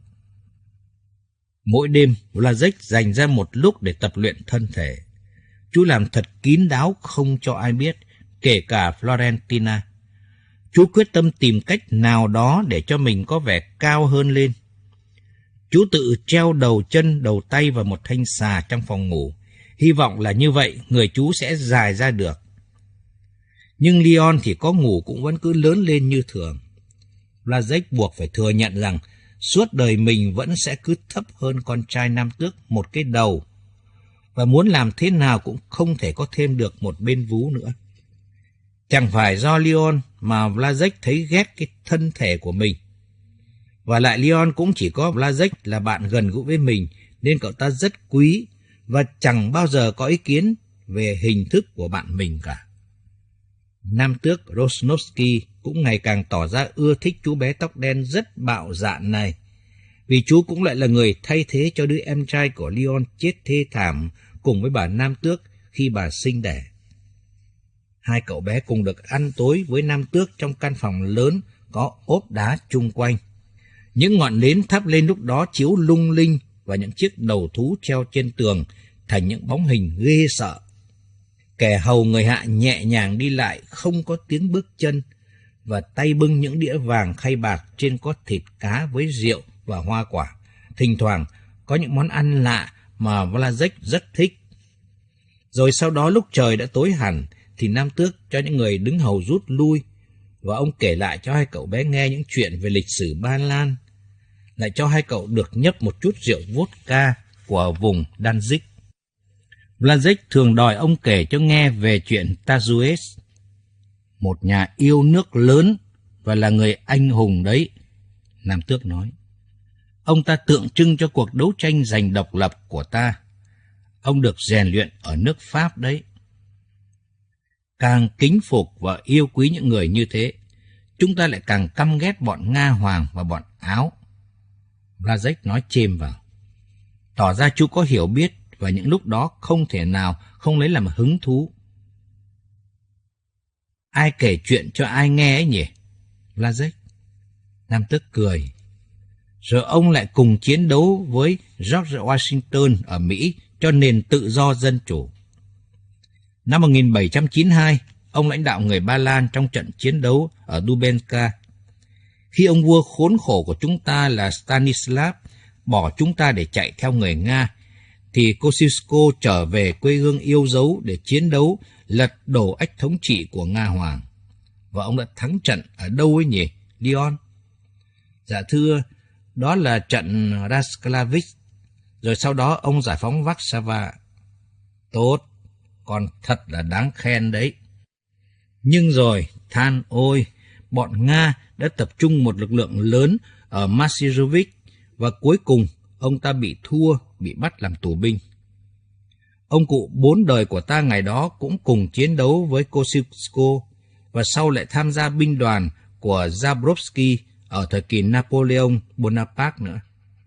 Mỗi đêm, Vlasic dành ra một lúc để tập luyện thân thể. Chú làm thật kín đáo không cho ai biết, kể cả Florentina. Chú quyết tâm tìm cách nào đó để cho mình có vẻ cao hơn lên. Chú tự treo đầu chân, đầu tay vào một thanh xà trong phòng ngủ. Hy vọng là như vậy người chú sẽ dài ra được. Nhưng Leon thì có ngủ cũng vẫn cứ lớn lên như thường. Vlasic buộc phải thừa nhận rằng suốt đời mình vẫn sẽ cứ thấp hơn con trai Nam Tước một cái đầu, và muốn làm thế nào cũng không thể có thêm được một bên vú nữa. Chẳng phải do Leon mà Vlasic thấy ghét cái thân thể của mình. Và lại Leon cũng chỉ có Vlasic là bạn gần gũi với mình, nên cậu ta rất quý và chẳng bao giờ có ý kiến về hình thức của bạn mình cả. Nam Tước Rosnovsky cũng ngày càng tỏ ra ưa thích chú bé tóc đen rất bạo dạn này, vì chú cũng lại là người thay thế cho đứa em trai của Leon chết thê thảm cùng với bà Nam Tước khi bà sinh đẻ. Hai cậu bé cùng được ăn tối với Nam Tước trong căn phòng lớn có ốp đá chung quanh. Những ngọn nến thắp lên lúc đó chiếu lung linh và những chiếc đầu thú treo trên tường thành những bóng hình ghê sợ. Kẻ hầu người Hạ nhẹ nhàng đi lại, không có tiếng bước chân, và tay bưng những đĩa vàng khay bạc trên có thịt cá với rượu và hoa quả. Thỉnh thoảng có những món ăn lạ mà Vlasic rất thích. Rồi sau đó lúc trời đã tối hẳn thì Nam Tước cho những người đứng hầu rút lui, và ông kể lại cho hai cậu bé nghe những chuyện về lịch sử Ba Lan, lại cho hai cậu được nhấp một chút rượu vodka của vùng Danzig. Vlasic thường đòi ông kể cho nghe về chuyện Tazues, một nhà yêu nước lớn và là người anh hùng đấy, Nam Tước nói. Ông ta tượng trưng cho cuộc đấu tranh giành độc lập của ta. Ông được rèn luyện ở nước Pháp đấy. Càng kính phục và yêu quý những người như thế, chúng ta lại càng căm ghét bọn Nga Hoàng và bọn Áo. Vlasic nói chêm vào. Tỏ ra chú có hiểu biết và những lúc đó không thể nào không lấy làm hứng thú. Ai kể chuyện cho ai nghe ấy nhỉ? Vlasic. Nam Tước cười. Rồi ông lại cùng chiến đấu với George Washington ở Mỹ cho nền tự do dân chủ. Năm một nghìn bảy trăm chín mươi hai, ông lãnh đạo người Ba Lan trong trận chiến đấu ở Dubenka. Khi ông vua khốn khổ của chúng ta là Stanislav bỏ chúng ta để chạy theo người Nga, thì Kosciuszko trở về quê hương yêu dấu để chiến đấu lật đổ ách thống trị của Nga Hoàng. Và ông đã thắng trận ở đâu ấy nhỉ? Lyon. Dạ thưa, đó là trận Rasklavich. Rồi sau đó ông giải phóng Warsaw. Tốt, còn thật là đáng khen đấy. Nhưng rồi, than ôi, bọn Nga đã tập trung một lực lượng lớn ở Masirovic, và cuối cùng ông ta bị thua, bị bắt làm tù binh. Ông cụ bốn đời của ta ngày đó cũng cùng chiến đấu với Kosciuszko, và sau lại tham gia binh đoàn của Zabrowski ở thời kỳ Napoleon Bonaparte nữa.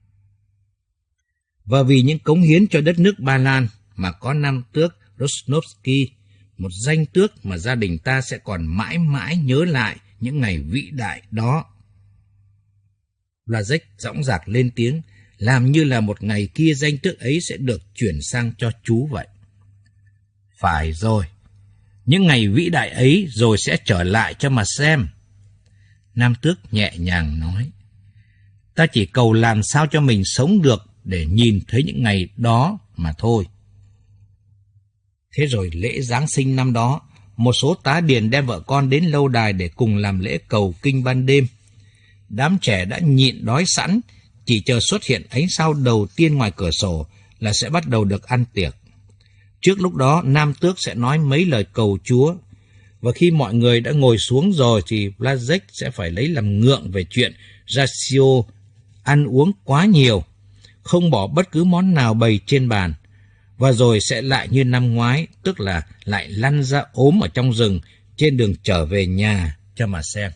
Và vì những cống hiến cho đất nước Ba Lan mà có Nam Tước Rosnovsky, một danh tước mà gia đình ta sẽ còn mãi mãi nhớ lại những ngày vĩ đại đó. Vlasic dõng dạc lên tiếng, làm như là một ngày kia danh tước ấy sẽ được chuyển sang cho chú vậy. Phải rồi, những ngày vĩ đại ấy rồi sẽ trở lại cho mà xem. Nam Tước nhẹ nhàng nói, ta chỉ cầu làm sao cho mình sống được để nhìn thấy những ngày đó mà thôi. Thế rồi lễ Giáng sinh năm đó, một số tá điền đem vợ con đến lâu đài để cùng làm lễ cầu kinh ban đêm. Đám trẻ đã nhịn đói sẵn, chỉ chờ xuất hiện ánh sao đầu tiên ngoài cửa sổ là sẽ bắt đầu được ăn tiệc. Trước lúc đó, Nam Tước sẽ nói mấy lời cầu Chúa, và khi mọi người đã ngồi xuống rồi thì Vlasic sẽ phải lấy làm ngượng về chuyện ratio ăn uống quá nhiều, không bỏ bất cứ món nào bày trên bàn, và rồi sẽ lại như năm ngoái, tức là lại lăn ra ốm ở trong rừng trên đường trở về nhà cho mà xem.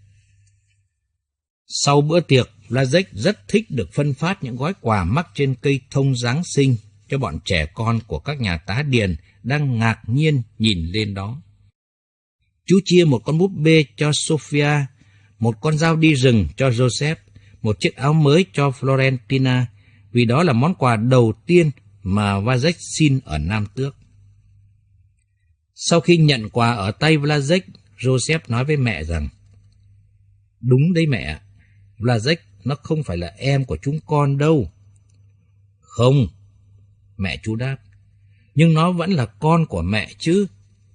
Sau bữa tiệc, Vlasic rất thích được phân phát những gói quà mắc trên cây thông Giáng sinh cho bọn trẻ con của các nhà tá điền đang ngạc nhiên nhìn lên đó. Chú chia một con búp bê cho Sophia, một con dao đi rừng cho Joseph, một chiếc áo mới cho Florentina, vì đó là món quà đầu tiên mà Vlasic xin ở Nam Tước. Sau khi nhận quà ở tay Vlasic, Joseph nói với mẹ rằng, đúng đấy mẹ, Vlasic nó không phải là em của chúng con đâu. Không, mẹ chú đáp, nhưng nó vẫn là con của mẹ chứ.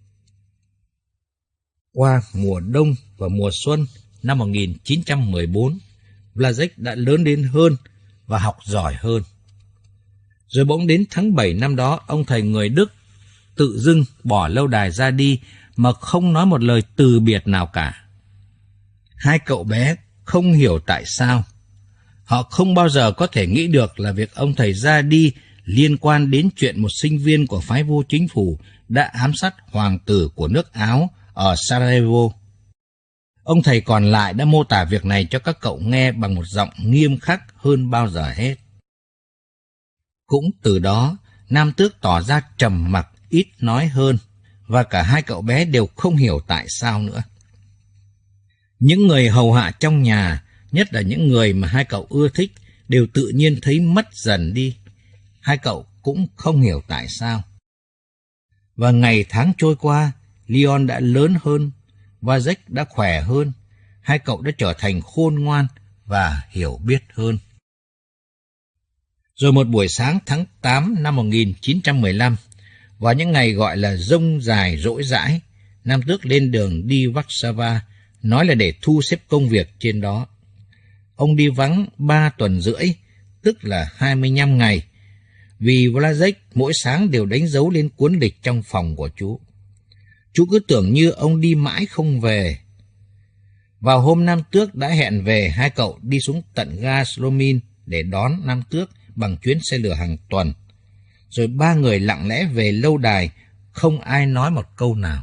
Qua mùa đông và mùa xuân năm một nghìn chín trăm mười bốn, Vlasic đã lớn lên hơn và học giỏi hơn. Rồi bỗng đến tháng bảy năm đó, ông thầy người Đức tự dưng bỏ lâu đài ra đi mà không nói một lời từ biệt nào cả. Hai cậu bé không hiểu tại sao. Họ không bao giờ có thể nghĩ được là việc ông thầy ra đi liên quan đến chuyện một sinh viên của phái vô chính phủ đã ám sát hoàng tử của nước Áo ở Sarajevo. Ông thầy còn lại đã mô tả việc này cho các cậu nghe bằng một giọng nghiêm khắc hơn bao giờ hết. Cũng từ đó, Nam Tước tỏ ra trầm mặc, ít nói hơn, và cả hai cậu bé đều không hiểu tại sao nữa. Những người hầu hạ trong nhà, nhất là những người mà hai cậu ưa thích, đều tự nhiên thấy mất dần đi. Hai cậu cũng không hiểu tại sao. Và ngày tháng trôi qua, Leon đã lớn hơn, Vazek đã khỏe hơn. Hai cậu đã trở thành khôn ngoan và hiểu biết hơn. Rồi một buổi sáng tháng tám năm một nghìn chín trăm mười lăm, vào những ngày gọi là rông dài rỗi rãi, Nam Tước lên đường đi Warsaw, nói là để thu xếp công việc trên đó. Ông đi vắng ba tuần rưỡi, tức là hai mươi lăm ngày, vì Vlasic mỗi sáng đều đánh dấu lên cuốn lịch trong phòng của chú. Chú cứ tưởng như ông đi mãi không về. Vào hôm Nam Tước đã hẹn về, hai cậu đi xuống tận ga Slomin để đón Nam Tước bằng chuyến xe lửa hàng tuần. Rồi ba người lặng lẽ về lâu đài, không ai nói một câu nào.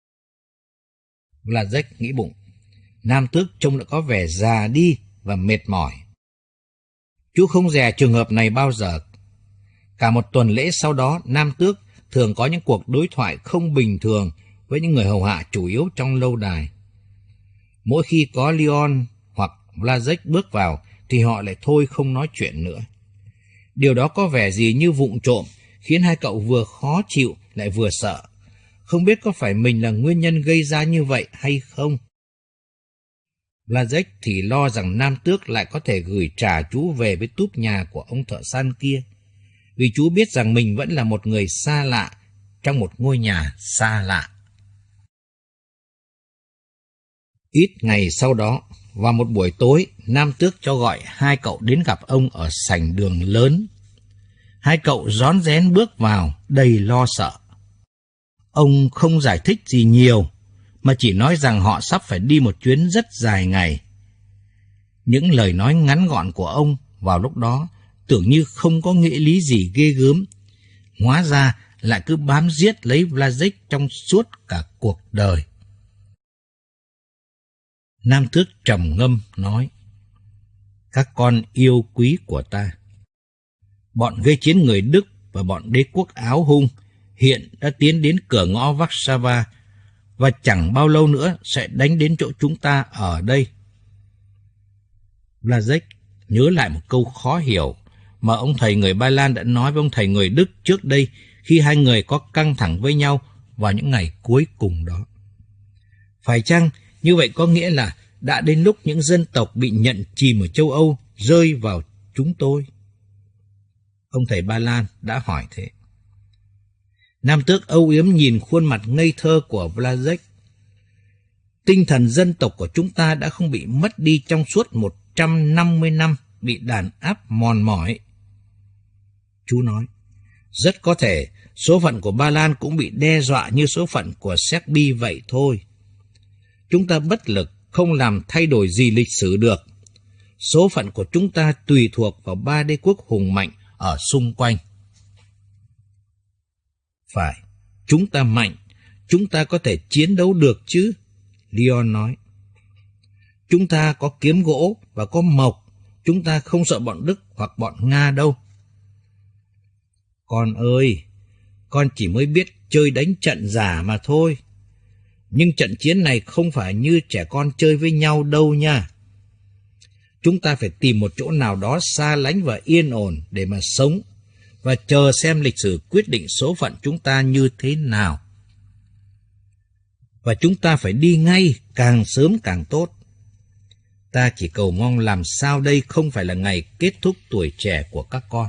Vlasic nghĩ bụng, Nam Tước trông đã có vẻ già đi và mệt mỏi. Chú không dè trường hợp này bao giờ. Cả một tuần lễ sau đó, Nam Tước thường có những cuộc đối thoại không bình thường với những người hầu hạ chủ yếu trong lâu đài. Mỗi khi có Leon hoặc Vlasic bước vào, thì họ lại thôi không nói chuyện nữa. Điều đó có vẻ gì như vụng trộm, khiến hai cậu vừa khó chịu lại vừa sợ. Không biết có phải mình là nguyên nhân gây ra như vậy hay không? Vlasic thì lo rằng Nam Tước lại có thể gửi trả chú về với túp nhà của ông thợ săn kia, vì chú biết rằng mình vẫn là một người xa lạ trong một ngôi nhà xa lạ. Ít ngày sau đó, vào một buổi tối, Nam Tước cho gọi hai cậu đến gặp ông ở sảnh đường lớn. Hai cậu rón rén bước vào, đầy lo sợ. Ông không giải thích gì nhiều, mà chỉ nói rằng họ sắp phải đi một chuyến rất dài ngày. Những lời nói ngắn gọn của ông vào lúc đó tưởng như không có nghĩa lý gì ghê gớm, hóa ra lại cứ bám giết lấy Vlasic trong suốt cả cuộc đời. Nam Tước trầm ngâm nói, các con yêu quý của ta, bọn gây chiến người Đức và bọn đế quốc Áo Hung hiện đã tiến đến cửa ngõ Warsaw và chẳng bao lâu nữa sẽ đánh đến chỗ chúng ta ở đây. Vlasic nhớ lại một câu khó hiểu mà ông thầy người Ba Lan đã nói với ông thầy người Đức trước đây khi hai người có căng thẳng với nhau vào những ngày cuối cùng đó. Phải chăng như vậy có nghĩa là đã đến lúc những dân tộc bị nhận chìm ở châu Âu rơi vào chúng tôi? Ông thầy Ba Lan đã hỏi thế. Nam Tước âu yếm nhìn khuôn mặt ngây thơ của Vlasic. Tinh thần dân tộc của chúng ta đã không bị mất đi trong suốt một trăm năm mươi năm bị đàn áp mòn mỏi. Chú nói, rất có thể số phận của Ba Lan cũng bị đe dọa như số phận của Serbia vậy thôi. Chúng ta bất lực, không làm thay đổi gì lịch sử được. Số phận của chúng ta tùy thuộc vào ba đế quốc hùng mạnh ở xung quanh. Phải, chúng ta mạnh, chúng ta có thể chiến đấu được chứ, Leon nói. Chúng ta có kiếm gỗ và có mộc, chúng ta không sợ bọn Đức hoặc bọn Nga đâu. Con ơi, con chỉ mới biết chơi đánh trận giả mà thôi. Nhưng trận chiến này không phải như trẻ con chơi với nhau đâu nha. Chúng ta phải tìm một chỗ nào đó xa lánh và yên ổn để mà sống, và chờ xem lịch sử quyết định số phận chúng ta như thế nào. Và chúng ta phải đi ngay, càng sớm càng tốt. Ta chỉ cầu mong làm sao đây không phải là ngày kết thúc tuổi trẻ của các con.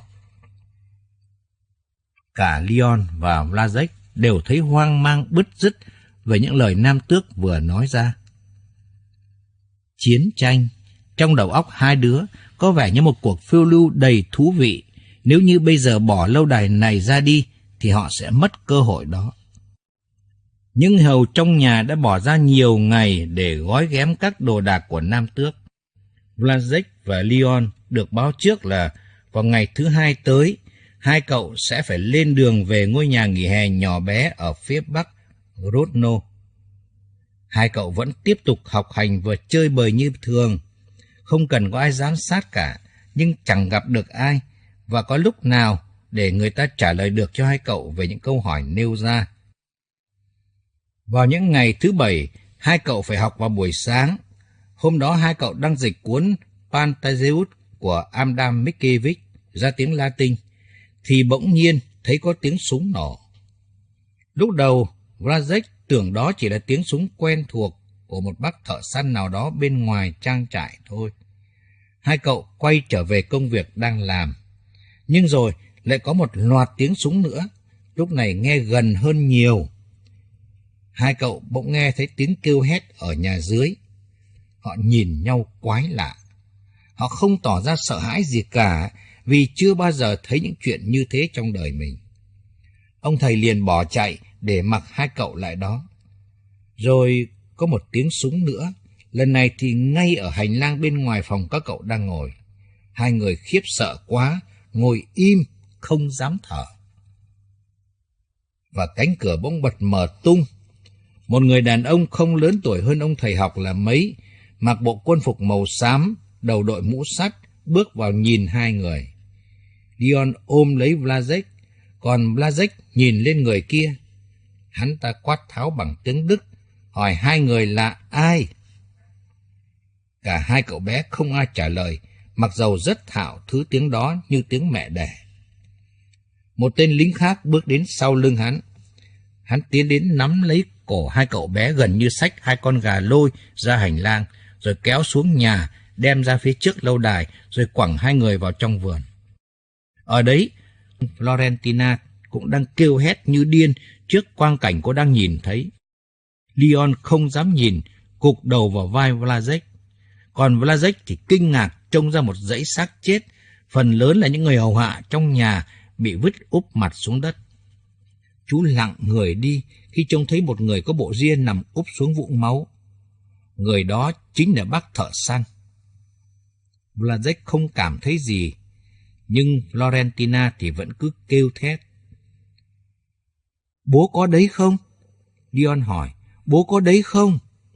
Cả Leon và Vlasic đều thấy hoang mang bứt rứt về những lời Nam Tước vừa nói ra. Chiến tranh, trong đầu óc hai đứa có vẻ như một cuộc phiêu lưu đầy thú vị. Nếu như bây giờ bỏ lâu đài này ra đi, thì họ sẽ mất cơ hội đó. Những hầu trong nhà đã bỏ ra nhiều ngày để gói ghém các đồ đạc của Nam Tước. Vlasic và Leon được báo trước là vào ngày thứ hai tới, hai cậu sẽ phải lên đường về ngôi nhà nghỉ hè nhỏ bé ở phía bắc Grodno. Hai cậu vẫn tiếp tục học hành và chơi bời như thường, không cần có ai giám sát cả, nhưng chẳng gặp được ai, và có lúc nào để người ta trả lời được cho hai cậu về những câu hỏi nêu ra. Vào những ngày thứ bảy, hai cậu phải học vào buổi sáng. Hôm đó hai cậu đang dịch cuốn Pantazeus của Adam Mickiewicz ra tiếng Latin, thì bỗng nhiên thấy có tiếng súng nổ. Lúc đầu, Vlasic tưởng đó chỉ là tiếng súng quen thuộc của một bác thợ săn nào đó bên ngoài trang trại thôi. Hai cậu quay trở về công việc đang làm. Nhưng rồi lại có một loạt tiếng súng nữa, lúc này nghe gần hơn nhiều. Hai cậu bỗng nghe thấy tiếng kêu hét ở nhà dưới. Họ nhìn nhau quái lạ. Họ không tỏ ra sợ hãi gì cả, vì chưa bao giờ thấy những chuyện như thế trong đời mình. Ông thầy liền bỏ chạy để mặc hai cậu lại đó. Rồi có một tiếng súng nữa, lần này thì ngay ở hành lang bên ngoài phòng các cậu đang ngồi. Hai người khiếp sợ quá, ngồi im, không dám thở. Và cánh cửa bỗng bật mở tung. Một người đàn ông không lớn tuổi hơn ông thầy học là mấy, mặc bộ quân phục màu xám, đầu đội mũ sắt, bước vào nhìn hai người. Leon ôm lấy Vlasic, còn Vlasic nhìn lên người kia. Hắn ta quát tháo bằng tiếng Đức, hỏi hai người là ai. Cả hai cậu bé không ai trả lời, mặc dầu rất thạo thứ tiếng đó như tiếng mẹ đẻ. Một tên lính khác bước đến sau lưng hắn. Hắn tiến đến nắm lấy cổ hai cậu bé, gần như xách hai con gà lôi ra hành lang, rồi kéo xuống nhà, đem ra phía trước lâu đài, rồi quẳng hai người vào trong vườn. Ở đấy, Florentina cũng đang kêu hét như điên trước quang cảnh cô đang nhìn thấy. Leon không dám nhìn, gục đầu vào vai Vlasic. Còn Vlasic thì kinh ngạc trông ra một dãy xác chết, phần lớn là những người hầu hạ trong nhà bị vứt úp mặt xuống đất. Chú lặng người đi khi trông thấy một người có bộ ria nằm úp xuống vũng máu. Người đó chính là bác thợ săn. Vlasic không cảm thấy gì, nhưng Florentina thì vẫn cứ kêu thét. Bố có đấy không? Leon hỏi. Bố có đấy không?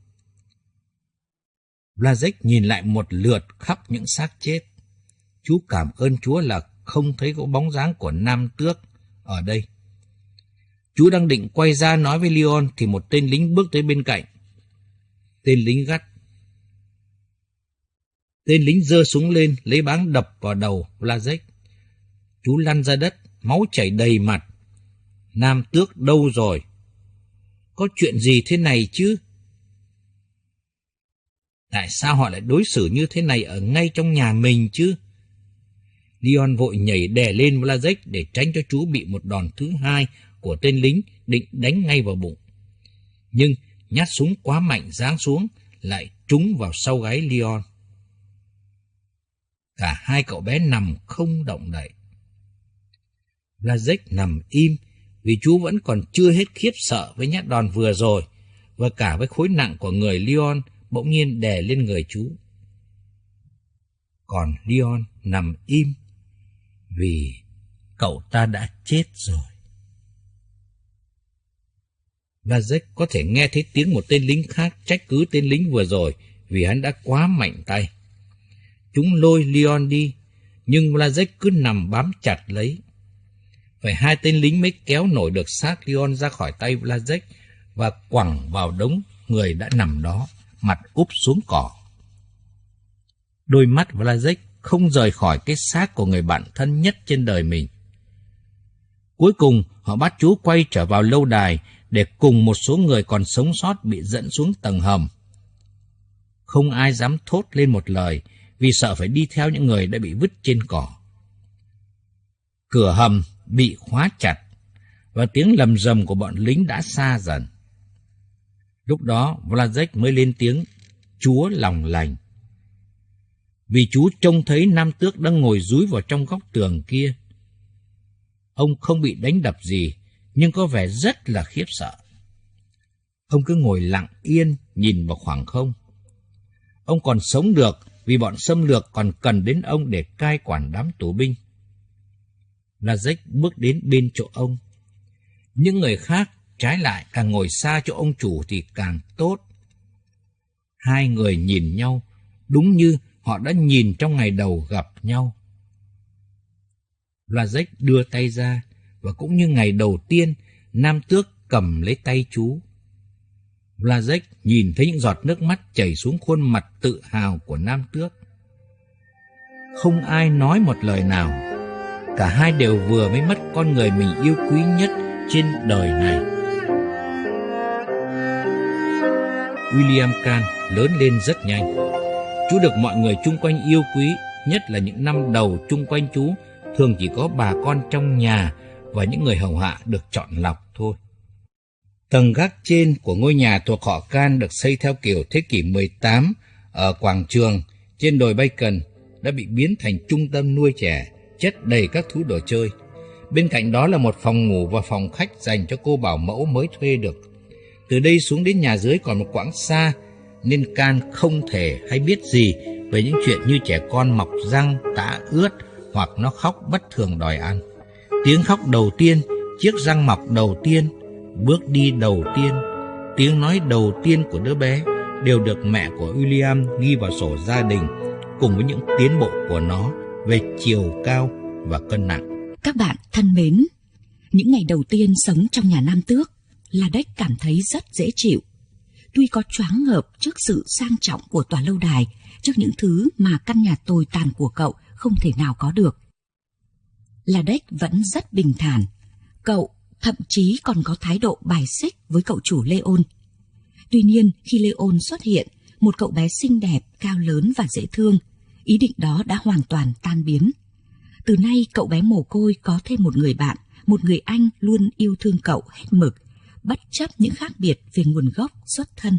Vlasic nhìn lại một lượt khắp những xác chết. Chú cảm ơn Chúa là không thấy có bóng dáng của Nam Tước ở đây. Chú đang định quay ra nói với Leon thì một tên lính bước tới bên cạnh. Tên lính gắt. Tên lính giơ súng lên, lấy báng đập vào đầu Vlasic. Chú lăn ra đất, máu chảy đầy mặt. Nam Tước đâu rồi? Có chuyện gì thế này chứ? Tại sao họ lại đối xử như thế này ở ngay trong nhà mình chứ? Leon vội nhảy đè lên Vlasic để tránh cho chú bị một đòn thứ hai của tên lính định đánh ngay vào bụng. Nhưng nhát súng quá mạnh giáng xuống, lại trúng vào sau gáy Leon. Cả hai cậu bé nằm không động đậy. Vlasic nằm im vì chú vẫn còn chưa hết khiếp sợ với nhát đòn vừa rồi, và cả với khối nặng của người Leon bỗng nhiên đè lên người chú. Còn Leon nằm im vì cậu ta đã chết rồi. Vlasic có thể nghe thấy tiếng một tên lính khác trách cứ tên lính vừa rồi vì hắn đã quá mạnh tay. Chúng lôi Leon đi, nhưng Vlasic cứ nằm bám chặt lấy. Phải hai tên lính mới kéo nổi được xác Leon ra khỏi tay Vlasic và quẳng vào đống người đã nằm đó, mặt úp xuống cỏ. Đôi mắt Vlasic không rời khỏi cái xác của người bạn thân nhất trên đời mình. Cuối cùng, họ bắt chú quay trở vào lâu đài để cùng một số người còn sống sót bị dẫn xuống tầng hầm. Không ai dám thốt lên một lời vì sợ phải đi theo những người đã bị vứt trên cỏ. Cửa hầm bị khóa chặt và tiếng lầm rầm của bọn lính đã xa dần. Lúc đó Vlasic mới lên tiếng Chúa lòng lành. Vì chú trông thấy Nam Tước đang ngồi dúi vào trong góc tường kia. Ông không bị đánh đập gì, nhưng có vẻ rất là khiếp sợ. Ông cứ ngồi lặng yên nhìn vào khoảng không. Ông còn sống được vì bọn xâm lược còn cần đến ông để cai quản đám tù binh. Vlasic bước đến bên chỗ ông. Những người khác trái lại càng ngồi xa chỗ ông chủ thì càng tốt. Hai người nhìn nhau đúng như họ đã nhìn trong ngày đầu gặp nhau. Vlasic đưa tay ra, và cũng như ngày đầu tiên, Nam Tước cầm lấy tay chú. Blazek nhìn thấy những giọt nước mắt chảy xuống khuôn mặt tự hào của nam tước. Không ai nói một lời nào. Cả hai đều vừa mới mất con người mình yêu quý nhất trên đời này. William Khan lớn lên rất nhanh. Chú được mọi người chung quanh yêu quý, nhất là những năm đầu chung quanh chú thường chỉ có bà con trong nhà và những người hầu hạ được chọn lọc thôi. Tầng gác trên của ngôi nhà thuộc họ Khan được xây theo kiểu thế kỷ mười tám ở quảng trường trên đồi Bacon đã bị biến thành trung tâm nuôi trẻ, chất đầy các thứ đồ chơi. Bên cạnh đó là một phòng ngủ và phòng khách dành cho cô bảo mẫu mới thuê được. Từ đây xuống đến nhà dưới còn một quãng xa, nên Khan không thể hay biết gì về những chuyện như trẻ con mọc răng, tã ướt hoặc nó khóc bất thường đòi ăn. Tiếng khóc đầu tiên, chiếc răng mọc đầu tiên, bước đi đầu tiên, tiếng nói đầu tiên của đứa bé đều được mẹ của William ghi vào sổ gia đình cùng với những tiến bộ của nó về chiều cao và cân nặng. Các bạn thân mến, những ngày đầu tiên sống trong nhà nam tước, Ladek cảm thấy rất dễ chịu. Tuy có choáng ngợp trước sự sang trọng của tòa lâu đài, trước những thứ mà căn nhà tồi tàn của cậu không thể nào có được, Ladek vẫn rất bình thản. Cậu thậm chí còn có thái độ bài xích với cậu chủ Leon. Tuy nhiên, khi Leon xuất hiện, một cậu bé xinh đẹp, cao lớn và dễ thương, ý định đó đã hoàn toàn tan biến. Từ nay, cậu bé mồ côi có thêm một người bạn, một người anh luôn yêu thương cậu hết mực, bất chấp những khác biệt về nguồn gốc, xuất thân.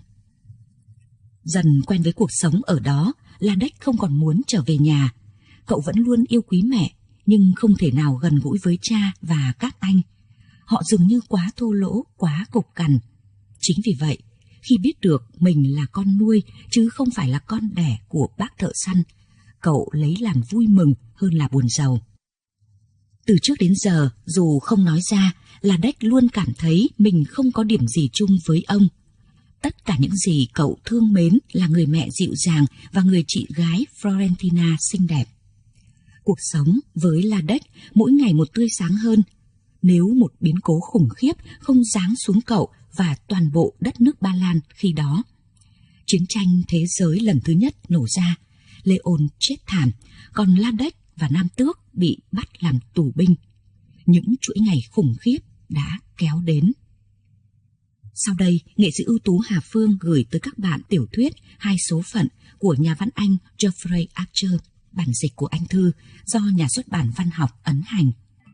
Dần quen với cuộc sống ở đó, Ladek không còn muốn trở về nhà. Cậu vẫn luôn yêu quý mẹ, nhưng không thể nào gần gũi với cha và các anh. Họ dường như quá thô lỗ, quá cục cằn. Chính vì vậy, khi biết được mình là con nuôi chứ không phải là con đẻ của bác thợ săn, cậu lấy làm vui mừng hơn là buồn rầu. Từ trước đến giờ, dù không nói ra, Ladek luôn cảm thấy mình không có điểm gì chung với ông. Tất cả những gì cậu thương mến là người mẹ dịu dàng và người chị gái Florentina xinh đẹp. Cuộc sống với Ladek mỗi ngày một tươi sáng hơn. Nếu một biến cố khủng khiếp không giáng xuống cậu và toàn bộ đất nước Ba Lan khi đó. Chiến tranh thế giới lần thứ nhất nổ ra, Leon chết thảm, còn Ladek và nam tước bị bắt làm tù binh. Những chuỗi ngày khủng khiếp đã kéo đến. Sau đây, nghệ sĩ ưu tú Hà Phương gửi tới các bạn tiểu thuyết Hai số phận của nhà văn Anh Geoffrey Archer, bản dịch của Anh Thư do nhà xuất bản Văn học ấn hành.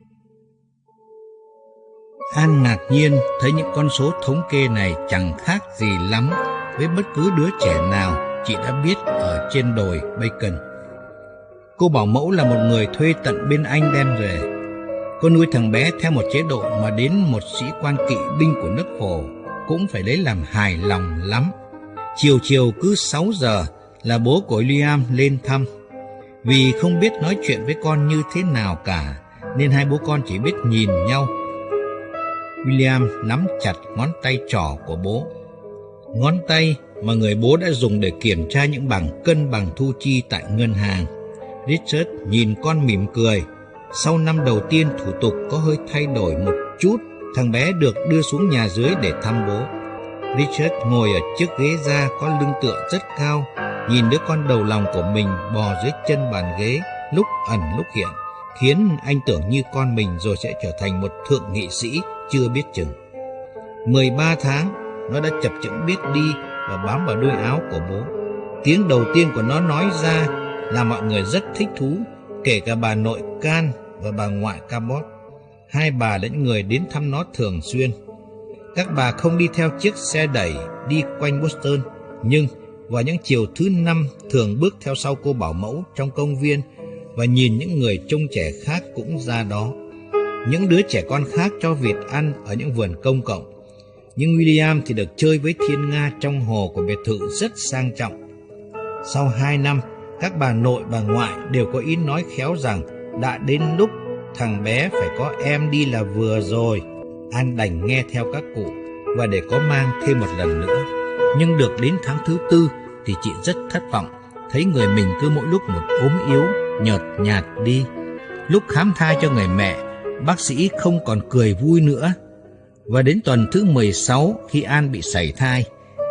An ngạc nhiên thấy những con số thống kê này chẳng khác gì lắm với bất cứ đứa trẻ nào chị đã biết ở trên đồi Bacon. Cô bảo mẫu là một người thuê tận bên Anh đem về. Cô nuôi thằng bé theo một chế độ mà đến một sĩ quan kỵ binh của nước Phổ cũng phải lấy làm hài lòng lắm. Chiều chiều cứ sáu giờ là bố của William lên thăm. Vì không biết nói chuyện với con như thế nào cả, nên hai bố con chỉ biết nhìn nhau. William nắm chặt ngón tay trỏ của bố. Ngón tay mà người bố đã dùng để kiểm tra những bảng cân bằng thu chi tại ngân hàng. Richard nhìn con mỉm cười. Sau năm đầu tiên thủ tục có hơi thay đổi một chút, thằng bé được đưa xuống nhà dưới để thăm bố. Richard ngồi ở chiếc ghế da có lưng tựa rất cao, nhìn đứa con đầu lòng của mình bò dưới chân bàn ghế, lúc ẩn lúc hiện, khiến anh tưởng như con mình rồi sẽ trở thành một thượng nghị sĩ chưa biết chừng. mười ba tháng, nó đã chập chững biết đi và bám vào đuôi áo của bố. Tiếng đầu tiên của nó nói ra là mọi người rất thích thú, kể cả bà nội Khan và bà ngoại Cabot. Hai bà là những người đến thăm nó thường xuyên. Các bà không đi theo chiếc xe đẩy đi quanh Boston, nhưng vào những chiều thứ năm thường bước theo sau cô bảo mẫu trong công viên và nhìn những người trông trẻ khác cũng ra đó. Những đứa trẻ con khác cho vịt ăn ở những vườn công cộng, nhưng William thì được chơi với thiên nga trong hồ của biệt thự rất sang trọng. Sau hai năm, các bà nội bà ngoại đều có ý nói khéo rằng đã đến lúc thằng bé phải có em đi là vừa rồi. An đành nghe theo các cụ và để có mang thêm một lần nữa. Nhưng được đến tháng thứ tư thì chị rất thất vọng, thấy người mình cứ mỗi lúc một ốm yếu, nhợt nhạt đi. Lúc khám thai cho người mẹ, bác sĩ không còn cười vui nữa. Và đến tuần thứ mười sáu khi An bị sảy thai,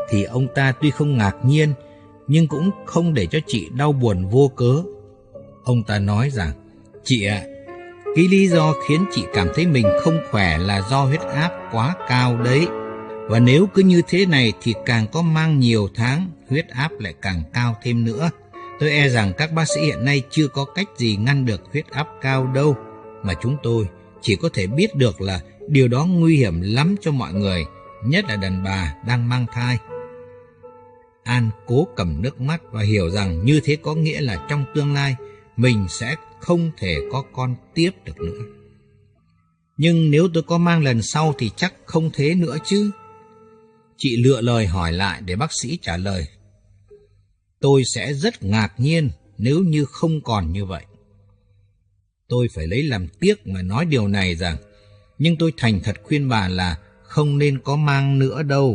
thì ông ta tuy không ngạc nhiên, nhưng cũng không để cho chị đau buồn vô cớ. Ông ta nói rằng, chị ạ, cái lý do khiến chị cảm thấy mình không khỏe là do huyết áp quá cao đấy. Và nếu cứ như thế này thì càng có mang nhiều tháng, huyết áp lại càng cao thêm nữa. Tôi e rằng các bác sĩ hiện nay chưa có cách gì ngăn được huyết áp cao đâu, mà chúng tôi chỉ có thể biết được là điều đó nguy hiểm lắm cho mọi người, nhất là đàn bà đang mang thai. An cố cầm nước mắt và hiểu rằng như thế có nghĩa là trong tương lai mình sẽ không thể có con tiếp được nữa. Nhưng nếu tôi có mang lần sau thì chắc không thế nữa chứ. Chị lựa lời hỏi lại để bác sĩ trả lời. Tôi sẽ rất ngạc nhiên nếu như không còn như vậy. Tôi phải lấy làm tiếc mà nói điều này rằng, nhưng tôi thành thật khuyên bà là không nên có mang nữa đâu.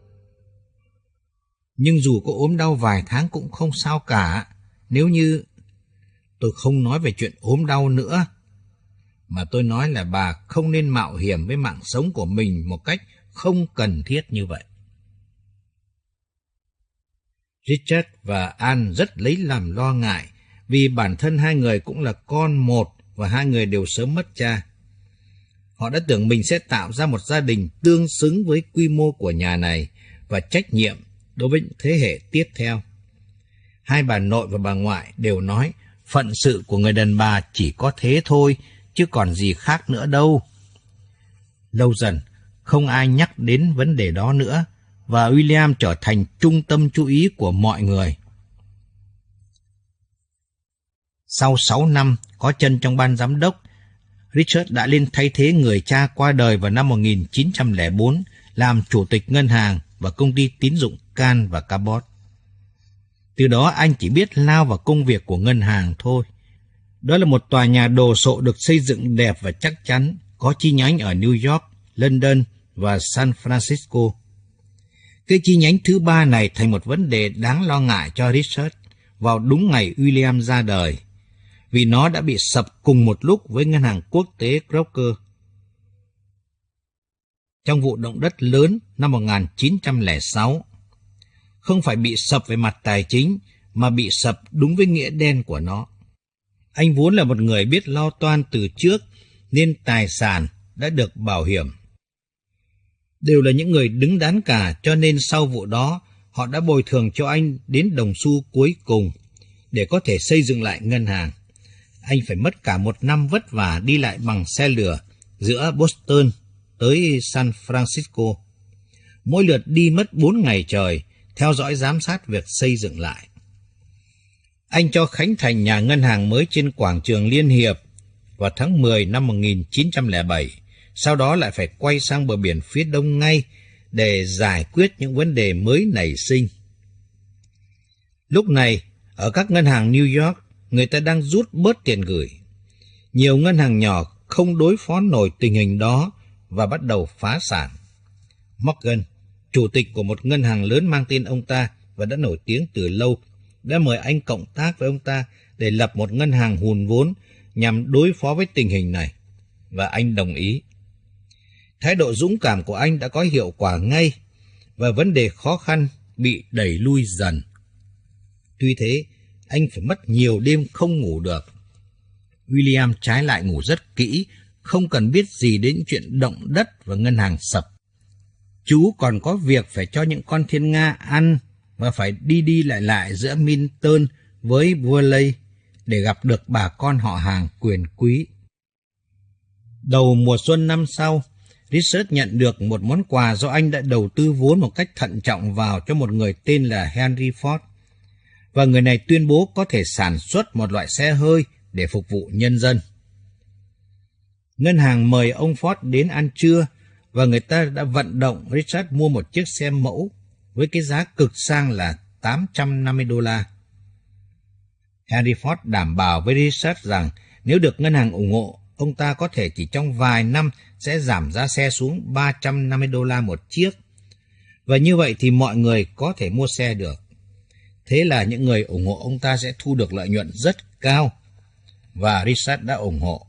Nhưng dù có ốm đau vài tháng cũng không sao cả. Nếu như... Tôi không nói về chuyện ốm đau nữa, mà tôi nói là bà không nên mạo hiểm với mạng sống của mình một cách không cần thiết như vậy. Richard và Anne rất lấy làm lo ngại, vì bản thân hai người cũng là con một và hai người đều sớm mất cha. Họ đã tưởng mình sẽ tạo ra một gia đình tương xứng với quy mô của nhà này và trách nhiệm đối với thế hệ tiếp theo. Hai bà nội và bà ngoại đều nói phận sự của người đàn bà chỉ có thế thôi, chứ còn gì khác nữa đâu. Lâu dần, không ai nhắc đến vấn đề đó nữa, và William trở thành trung tâm chú ý của mọi người. Sau sáu năm có chân trong ban giám đốc, Richard đã lên thay thế người cha qua đời vào năm một nghìn chín trăm lẻ bốn làm chủ tịch ngân hàng và công ty tín dụng Can và Cabot. Từ đó anh chỉ biết lao vào công việc của ngân hàng thôi. Đó là một tòa nhà đồ sộ được xây dựng đẹp và chắc chắn, có chi nhánh ở New York, London và San Francisco. Cái chi nhánh thứ ba này thành một vấn đề đáng lo ngại cho Richard vào đúng ngày William ra đời, vì nó đã bị sập cùng một lúc với ngân hàng quốc tế Crocker. Trong vụ động đất lớn năm một nghìn chín trăm lẻ sáu, không phải bị sập về mặt tài chính, mà bị sập đúng với nghĩa đen của nó. Anh vốn là một người biết lo toan từ trước, nên tài sản đã được bảo hiểm. Đều là những người đứng đắn cả, cho nên sau vụ đó, họ đã bồi thường cho anh đến đồng xu cuối cùng để có thể xây dựng lại ngân hàng. Anh phải mất cả một năm vất vả đi lại bằng xe lửa giữa Boston tới San Francisco. Mỗi lượt đi mất bốn ngày trời, theo dõi giám sát việc xây dựng lại. Anh cho khánh thành nhà ngân hàng mới trên quảng trường Liên Hiệp vào tháng mười năm một nghìn chín trăm lẻ bảy, sau đó lại phải quay sang bờ biển phía đông ngay để giải quyết những vấn đề mới nảy sinh. Lúc này, ở các ngân hàng New York, người ta đang rút bớt tiền gửi. Nhiều ngân hàng nhỏ không đối phó nổi tình hình đó và bắt đầu phá sản. Morgan, chủ tịch của một ngân hàng lớn mang tên ông ta và đã nổi tiếng từ lâu, đã mời anh cộng tác với ông ta để lập một ngân hàng hùn vốn nhằm đối phó với tình hình này, và anh đồng ý. Thái độ dũng cảm của anh đã có hiệu quả ngay, và vấn đề khó khăn bị đẩy lui dần. Tuy thế, anh phải mất nhiều đêm không ngủ được. William trái lại ngủ rất kỹ, không cần biết gì đến chuyện động đất và ngân hàng sập. Chú còn có việc phải cho những con thiên nga ăn và phải đi đi lại lại giữa Minton với Burley để gặp được bà con họ hàng quyền quý. Đầu mùa xuân năm sau, Richard nhận được một món quà do anh đã đầu tư vốn một cách thận trọng vào cho một người tên là Henry Ford. Và người này tuyên bố có thể sản xuất một loại xe hơi để phục vụ nhân dân. Ngân hàng mời ông Ford đến ăn trưa, và người ta đã vận động Richard mua một chiếc xe mẫu với cái giá cực sang là tám trăm năm mươi đô la. Henry Ford đảm bảo với Richard rằng nếu được ngân hàng ủng hộ, ông ta có thể chỉ trong vài năm sẽ giảm giá xe xuống ba trăm năm mươi đô la một chiếc. Và như vậy thì mọi người có thể mua xe được. Thế là những người ủng hộ ông ta sẽ thu được lợi nhuận rất cao, và Richard đã ủng hộ.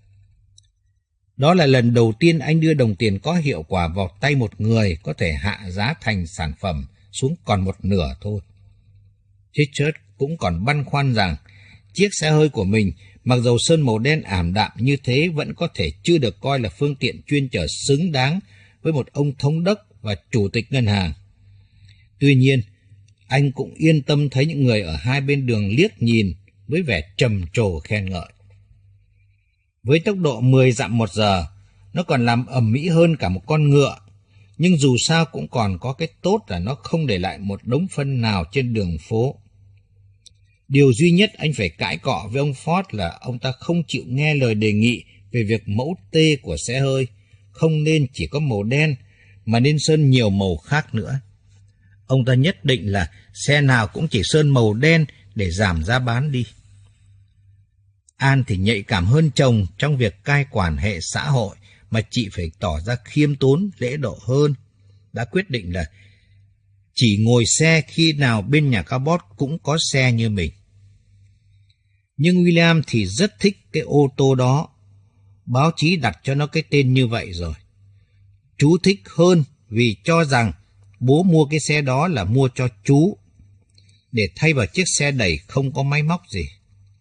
Đó là lần đầu tiên anh đưa đồng tiền có hiệu quả vào tay một người có thể hạ giá thành sản phẩm xuống còn một nửa thôi. Richard cũng còn băn khoăn rằng chiếc xe hơi của mình, mặc dầu sơn màu đen ảm đạm như thế, vẫn có thể chưa được coi là phương tiện chuyên chở xứng đáng với một ông thống đốc và chủ tịch ngân hàng. Tuy nhiên, anh cũng yên tâm thấy những người ở hai bên đường liếc nhìn với vẻ trầm trồ khen ngợi. Với tốc độ mười dặm một giờ, nó còn làm ầm ĩ hơn cả một con ngựa, nhưng dù sao cũng còn có cái tốt là nó không để lại một đống phân nào trên đường phố. Điều duy nhất anh phải cãi cọ với ông Ford là ông ta không chịu nghe lời đề nghị về việc mẫu T của xe hơi không nên chỉ có màu đen mà nên sơn nhiều màu khác nữa. Ông ta nhất định là xe nào cũng chỉ sơn màu đen để giảm giá bán đi. An thì nhạy cảm hơn chồng trong việc cai quản hệ xã hội, mà chị phải tỏ ra khiêm tốn, lễ độ hơn. Đã quyết định là chỉ ngồi xe khi nào bên nhà Cabot cũng có xe như mình. Nhưng William thì rất thích cái ô tô đó. Báo chí đặt cho nó cái tên như vậy rồi. Chú thích hơn vì cho rằng bố mua cái xe đó là mua cho chú, để thay vào chiếc xe đẩy không có máy móc gì.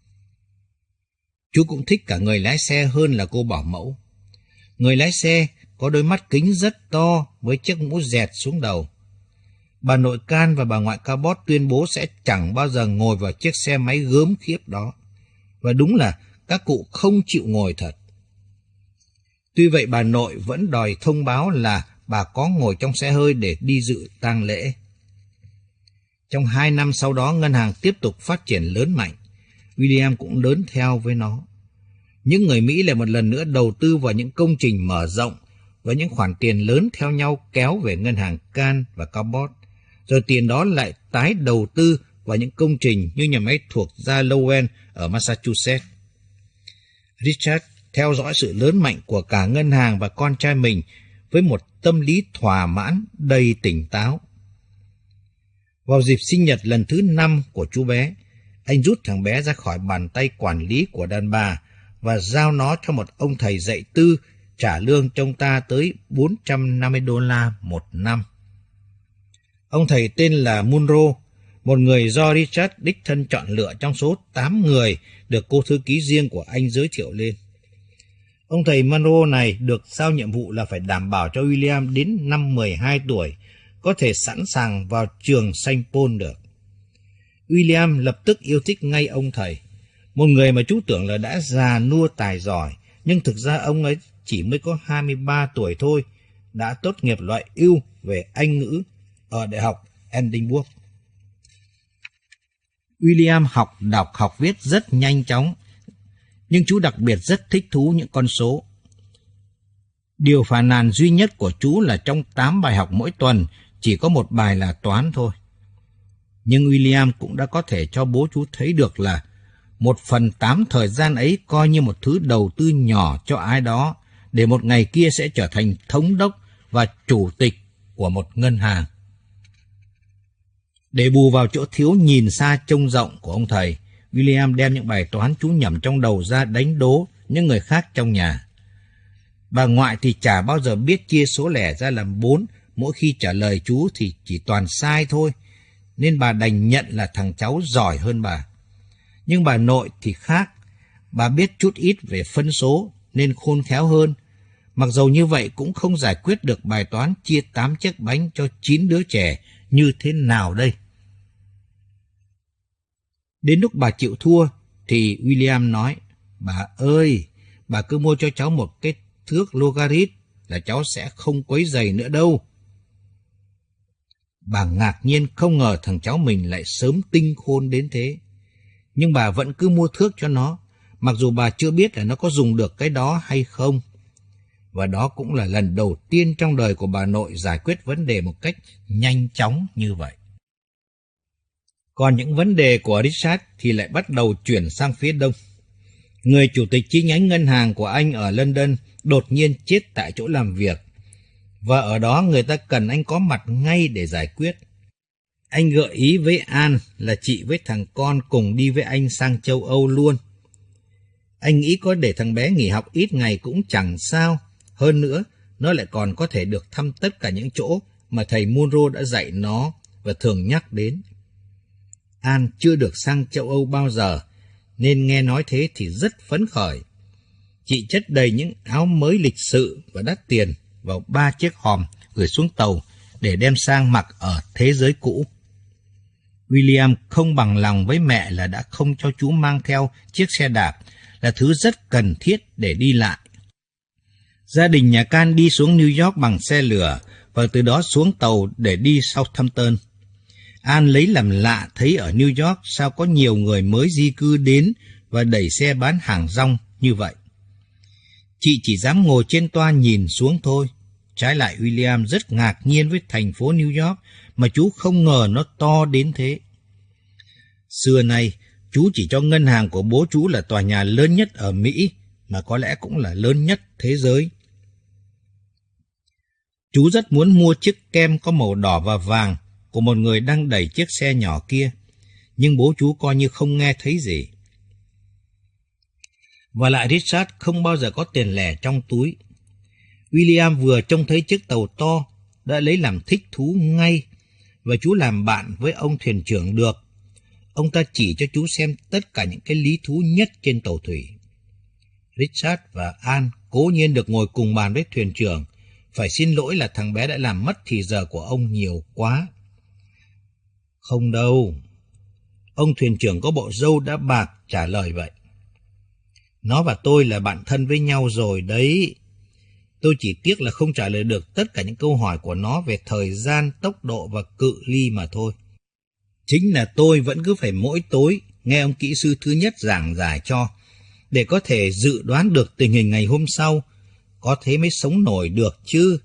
Chú cũng thích cả người lái xe hơn là cô bảo mẫu. Người lái xe có đôi mắt kính rất to với chiếc mũ dẹt xuống đầu. Bà nội Can và bà ngoại Cabot tuyên bố sẽ chẳng bao giờ ngồi vào chiếc xe máy gớm khiếp đó. Và đúng là các cụ không chịu ngồi thật. Tuy vậy bà nội vẫn đòi thông báo là bà có ngồi trong xe hơi để đi dự tang lễ. Trong hai năm sau đó, ngân hàng tiếp tục phát triển lớn mạnh. William cũng lớn theo với nó. Những người Mỹ lại một lần nữa đầu tư vào những công trình mở rộng và những khoản tiền lớn theo nhau kéo về ngân hàng Can và Cabot. Rồi tiền đó lại tái đầu tư vào những công trình như nhà máy thuộc gia Lowell ở Massachusetts. Richard theo dõi sự lớn mạnh của cả ngân hàng và con trai mình với một tâm lý thỏa mãn đầy tỉnh táo. Vào dịp sinh nhật lần thứ năm của chú bé, anh rút thằng bé ra khỏi bàn tay quản lý của đàn bà và giao nó cho một ông thầy dạy tư trả lương cho ông ta tới bốn trăm năm mươi đô la một năm. Ông thầy tên là Munro, một người do Richard đích thân chọn lựa trong số tám người được cô thư ký riêng của anh giới thiệu lên. Ông thầy Munro này được giao nhiệm vụ là phải đảm bảo cho William đến năm mười hai tuổi có thể sẵn sàng vào trường Saint Paul được. William lập tức yêu thích ngay ông thầy, một người mà chú tưởng là đã già nua tài giỏi, nhưng thực ra ông ấy chỉ mới có hai mươi ba tuổi thôi, đã tốt nghiệp loại ưu về Anh ngữ ở Đại học Edinburgh. William học đọc học viết rất nhanh chóng, nhưng chú đặc biệt rất thích thú những con số. Điều phàn nàn duy nhất của chú là trong tám bài học mỗi tuần chỉ có một bài là toán thôi. Nhưng William cũng đã có thể cho bố chú thấy được là một phần tám thời gian ấy coi như một thứ đầu tư nhỏ cho ai đó, để một ngày kia sẽ trở thành thống đốc và chủ tịch của một ngân hàng. Để bù vào chỗ thiếu nhìn xa trông rộng của ông thầy, William đem những bài toán chú nhẩm trong đầu ra đánh đố những người khác trong nhà. Bà ngoại thì chả bao giờ biết chia số lẻ ra làm bốn, mỗi khi trả lời chú thì chỉ toàn sai thôi, nên bà đành nhận là thằng cháu giỏi hơn bà. Nhưng bà nội thì khác, bà biết chút ít về phân số nên khôn khéo hơn. Mặc dầu như vậy cũng không giải quyết được bài toán chia tám chiếc bánh cho chín đứa trẻ như thế nào đây. Đến lúc bà chịu thua thì William nói, bà ơi, bà cứ mua cho cháu một cái thước logarit là cháu sẽ không quấy rầy nữa đâu. Bà ngạc nhiên không ngờ thằng cháu mình lại sớm tinh khôn đến thế. Nhưng bà vẫn cứ mua thước cho nó, mặc dù bà chưa biết là nó có dùng được cái đó hay không. Và đó cũng là lần đầu tiên trong đời của bà nội giải quyết vấn đề một cách nhanh chóng như vậy. Còn những vấn đề của Richard thì lại bắt đầu chuyển sang phía đông. Người chủ tịch chi nhánh ngân hàng của anh ở London đột nhiên chết tại chỗ làm việc, và ở đó người ta cần anh có mặt ngay để giải quyết. Anh gợi ý với An là chị với thằng con cùng đi với anh sang châu Âu luôn. Anh nghĩ có để thằng bé nghỉ học ít ngày cũng chẳng sao. Hơn nữa, nó lại còn có thể được thăm tất cả những chỗ mà thầy Munro đã dạy nó và thường nhắc đến. An chưa được sang châu Âu bao giờ, nên nghe nói thế thì rất phấn khởi. Chị chất đầy những áo mới lịch sự và đắt tiền vào ba chiếc hòm gửi xuống tàu để đem sang mặc ở thế giới cũ. William không bằng lòng với mẹ là đã không cho chú mang theo chiếc xe đạp, là thứ rất cần thiết để đi lại. Gia đình nhà Can đi xuống New York bằng xe lửa và từ đó xuống tàu để đi Southampton. An lấy làm lạ thấy ở New York sao có nhiều người mới di cư đến và đẩy xe bán hàng rong như vậy. Chị chỉ dám ngồi trên toa nhìn xuống thôi. Trái lại William rất ngạc nhiên với thành phố New York mà chú không ngờ nó to đến thế. Xưa nay, chú chỉ cho ngân hàng của bố chú là tòa nhà lớn nhất ở Mỹ, mà có lẽ cũng là lớn nhất thế giới. Chú rất muốn mua chiếc kem có màu đỏ và vàng của một người đang đẩy chiếc xe nhỏ kia, nhưng bố chú coi như không nghe thấy gì. Và lại Richard không bao giờ có tiền lẻ trong túi. William vừa trông thấy chiếc tàu to đã lấy làm thích thú ngay, và chú làm bạn với ông thuyền trưởng được. Ông ta chỉ cho chú xem tất cả những cái lý thú nhất trên tàu thủy. Richard và An cố nhiên được ngồi cùng bàn với thuyền trưởng. Phải xin lỗi là thằng bé đã làm mất thì giờ của ông nhiều quá. Không đâu. Ông thuyền trưởng có bộ râu đã bạc trả lời vậy. Nó và tôi là bạn thân với nhau rồi đấy. Tôi chỉ tiếc là không trả lời được tất cả những câu hỏi của nó về thời gian, tốc độ và cự ly mà thôi. Chính là tôi vẫn cứ phải mỗi tối nghe ông kỹ sư thứ nhất giảng giải cho, để có thể dự đoán được tình hình ngày hôm sau, có thế mới sống nổi được chứ.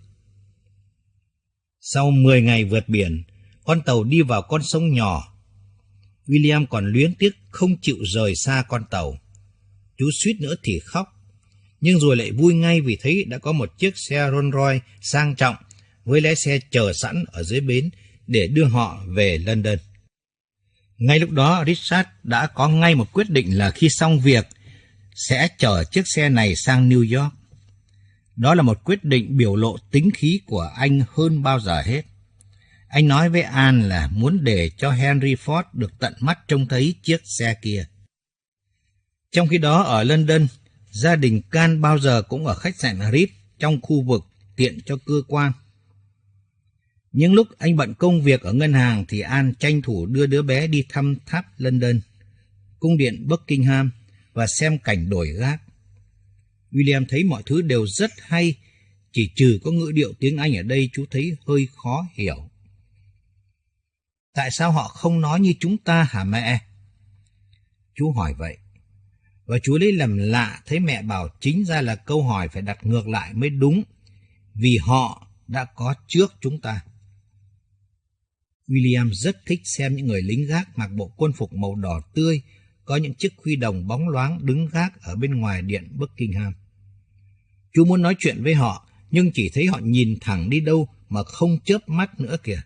Sau mười ngày vượt biển, con tàu đi vào con sông nhỏ. William còn luyến tiếc không chịu rời xa con tàu. Chú suýt nữa thì khóc, nhưng rồi lại vui ngay vì thấy đã có một chiếc xe Rolls Royce sang trọng với lái xe chờ sẵn ở dưới bến để đưa họ về London. Ngay lúc đó, Richard đã có ngay một quyết định là khi xong việc sẽ chở chiếc xe này sang New York. Đó là một quyết định biểu lộ tính khí của anh hơn bao giờ hết. Anh nói với An là muốn để cho Henry Ford được tận mắt trông thấy chiếc xe kia. Trong khi đó ở London, gia đình Can bao giờ cũng ở khách sạn Ritz trong khu vực tiện cho cơ quan. Nhưng lúc anh bận công việc ở ngân hàng thì An tranh thủ đưa đứa bé đi thăm tháp London, cung điện Buckingham và xem cảnh đổi gác. William thấy mọi thứ đều rất hay, chỉ trừ có ngữ điệu tiếng Anh ở đây chú thấy hơi khó hiểu. Tại sao họ không nói như chúng ta hả mẹ? Chú hỏi vậy. Và chú lấy làm lạ thấy mẹ bảo chính ra là câu hỏi phải đặt ngược lại mới đúng, vì họ đã có trước chúng ta. William rất thích xem những người lính gác mặc bộ quân phục màu đỏ tươi, có những chiếc khuy đồng bóng loáng đứng gác ở bên ngoài điện Buckingham. Chú muốn nói chuyện với họ, nhưng chỉ thấy họ nhìn thẳng đi đâu mà không chớp mắt nữa kìa.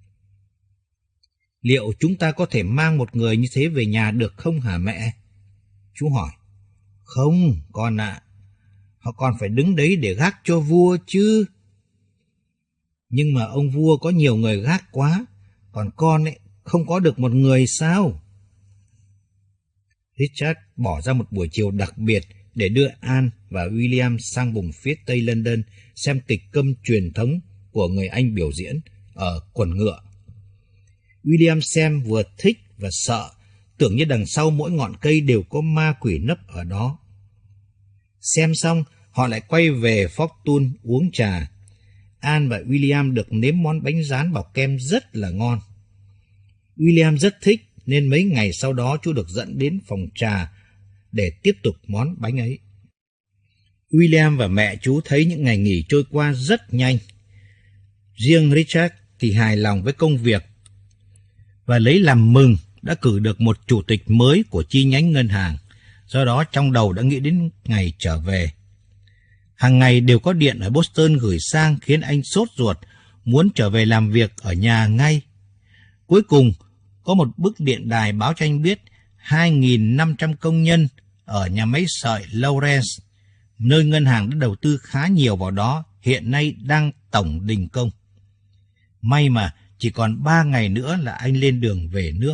Liệu chúng ta có thể mang một người như thế về nhà được không hả mẹ? Chú hỏi. Không, con ạ. À. Họ còn phải đứng đấy để gác cho vua chứ. Nhưng mà ông vua có nhiều người gác quá, còn con ấy không có được một người sao? Richard bỏ ra một buổi chiều đặc biệt để đưa An và William sang vùng phía tây London xem kịch câm truyền thống của người Anh biểu diễn ở quần ngựa. William xem vừa thích và sợ, tưởng như đằng sau mỗi ngọn cây đều có ma quỷ nấp ở đó. Xem xong, họ lại quay về Fortune uống trà. An và William được nếm món bánh rán bọc kem rất là ngon. William rất thích, nên mấy ngày sau đó chú được dẫn đến phòng trà để tiếp tục món bánh ấy. William và mẹ chú thấy những ngày nghỉ trôi qua rất nhanh. Riêng Richard thì hài lòng với công việc và lấy làm mừng đã cử được một chủ tịch mới của chi nhánh ngân hàng, do đó trong đầu đã nghĩ đến ngày trở về. Hàng ngày đều có điện ở Boston gửi sang khiến anh sốt ruột, muốn trở về làm việc ở nhà ngay. Cuối cùng, có một bức điện đài báo cho anh biết hai nghìn năm trăm công nhân ở nhà máy sợi Lawrence, nơi ngân hàng đã đầu tư khá nhiều vào đó, hiện nay đang tổng đình công. May mà chỉ còn ba ngày nữa là anh lên đường về nước.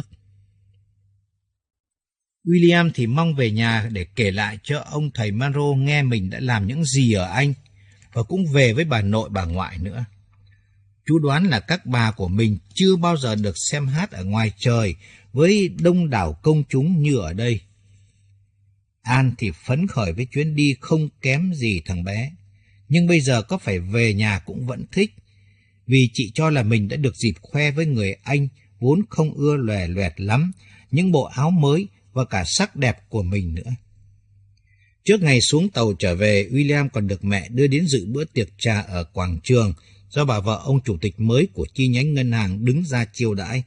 William thì mong về nhà để kể lại cho ông thầy Monroe nghe mình đã làm những gì ở Anh, và cũng về với bà nội bà ngoại nữa. Chú đoán là các bà của mình chưa bao giờ được xem hát ở ngoài trời với đông đảo công chúng như ở đây. An thì phấn khởi với chuyến đi không kém gì thằng bé, nhưng bây giờ có phải về nhà cũng vẫn thích, vì chị cho là mình đã được dịp khoe với người anh vốn không ưa lòe loẹt lắm những bộ áo mới và cả sắc đẹp của mình nữa. Trước ngày xuống tàu trở về, William còn được mẹ đưa đến dự bữa tiệc trà ở quảng trường do bà vợ ông chủ tịch mới của chi nhánh ngân hàng đứng ra chiêu đãi.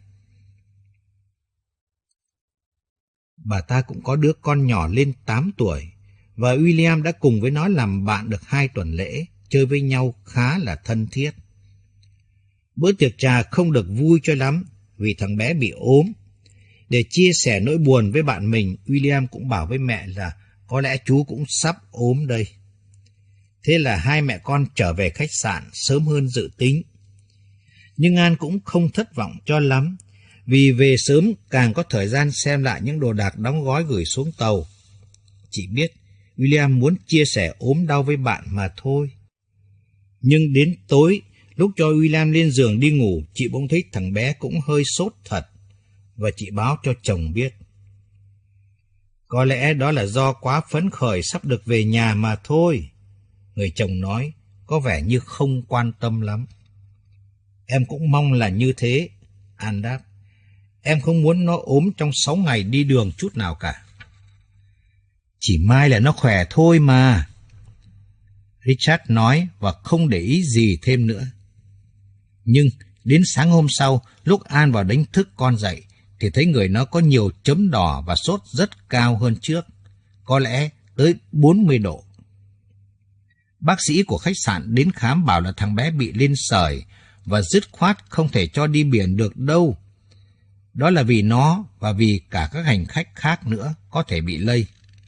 Bà ta cũng có đứa con nhỏ lên tám tuổi, và William đã cùng với nó làm bạn được hai tuần lễ, chơi với nhau khá là thân thiết. Bữa tiệc trà không được vui cho lắm vì thằng bé bị ốm. Để chia sẻ nỗi buồn với bạn mình, William cũng bảo với mẹ là có lẽ chú cũng sắp ốm đây. Thế là hai mẹ con trở về khách sạn sớm hơn dự tính. Nhưng An cũng không thất vọng cho lắm, vì về sớm càng có thời gian xem lại những đồ đạc đóng gói gửi xuống tàu. Chị biết William muốn chia sẻ ốm đau với bạn mà thôi. Nhưng đến tối, lúc cho William lên giường đi ngủ, chị bỗng thấy thằng bé cũng hơi sốt thật, và chị báo cho chồng biết. Có lẽ đó là do quá phấn khởi sắp được về nhà mà thôi. Người chồng nói, có vẻ như không quan tâm lắm. Em cũng mong là như thế, An đáp. Em không muốn nó ốm trong sáu ngày đi đường chút nào cả. Chỉ mai là nó khỏe thôi mà, Richard nói và không để ý gì thêm nữa. Nhưng đến sáng hôm sau, lúc An vào đánh thức con dậy, thì thấy người nó có nhiều chấm đỏ và sốt rất cao hơn trước, có lẽ tới bốn mươi độ. Bác sĩ của khách sạn đến khám bảo là thằng bé bị lên sởi và dứt khoát không thể cho đi biển được đâu. Đó là vì nó và vì cả các hành khách khác nữa có thể bị lây.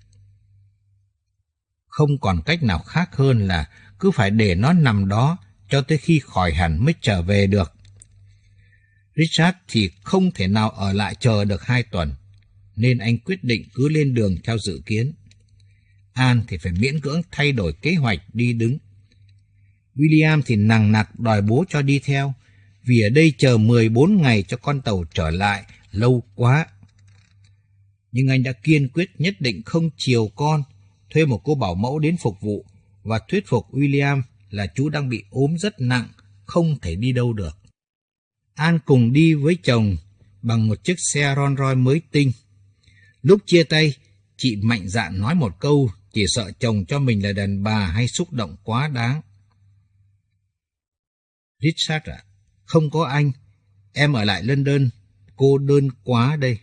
Không còn cách nào khác hơn là cứ phải để nó nằm đó cho tới khi khỏi hẳn mới trở về được. Richard thì không thể nào ở lại chờ được hai tuần, nên anh quyết định cứ lên đường theo dự kiến. An thì phải miễn cưỡng thay đổi kế hoạch đi đứng. William thì nằng nặc đòi bố cho đi theo, vì ở đây chờ mười bốn ngày cho con tàu trở lại lâu quá. Nhưng anh đã kiên quyết nhất định không chiều con, thuê một cô bảo mẫu đến phục vụ và thuyết phục William là chú đang bị ốm rất nặng, không thể đi đâu được. An cùng đi với chồng bằng một chiếc xe Rolls Royce mới tinh. Lúc chia tay, chị mạnh dạn nói một câu, chỉ sợ chồng cho mình là đàn bà hay xúc động quá đáng. Richard ạ, à, không có anh, em ở lại London, cô đơn quá đây.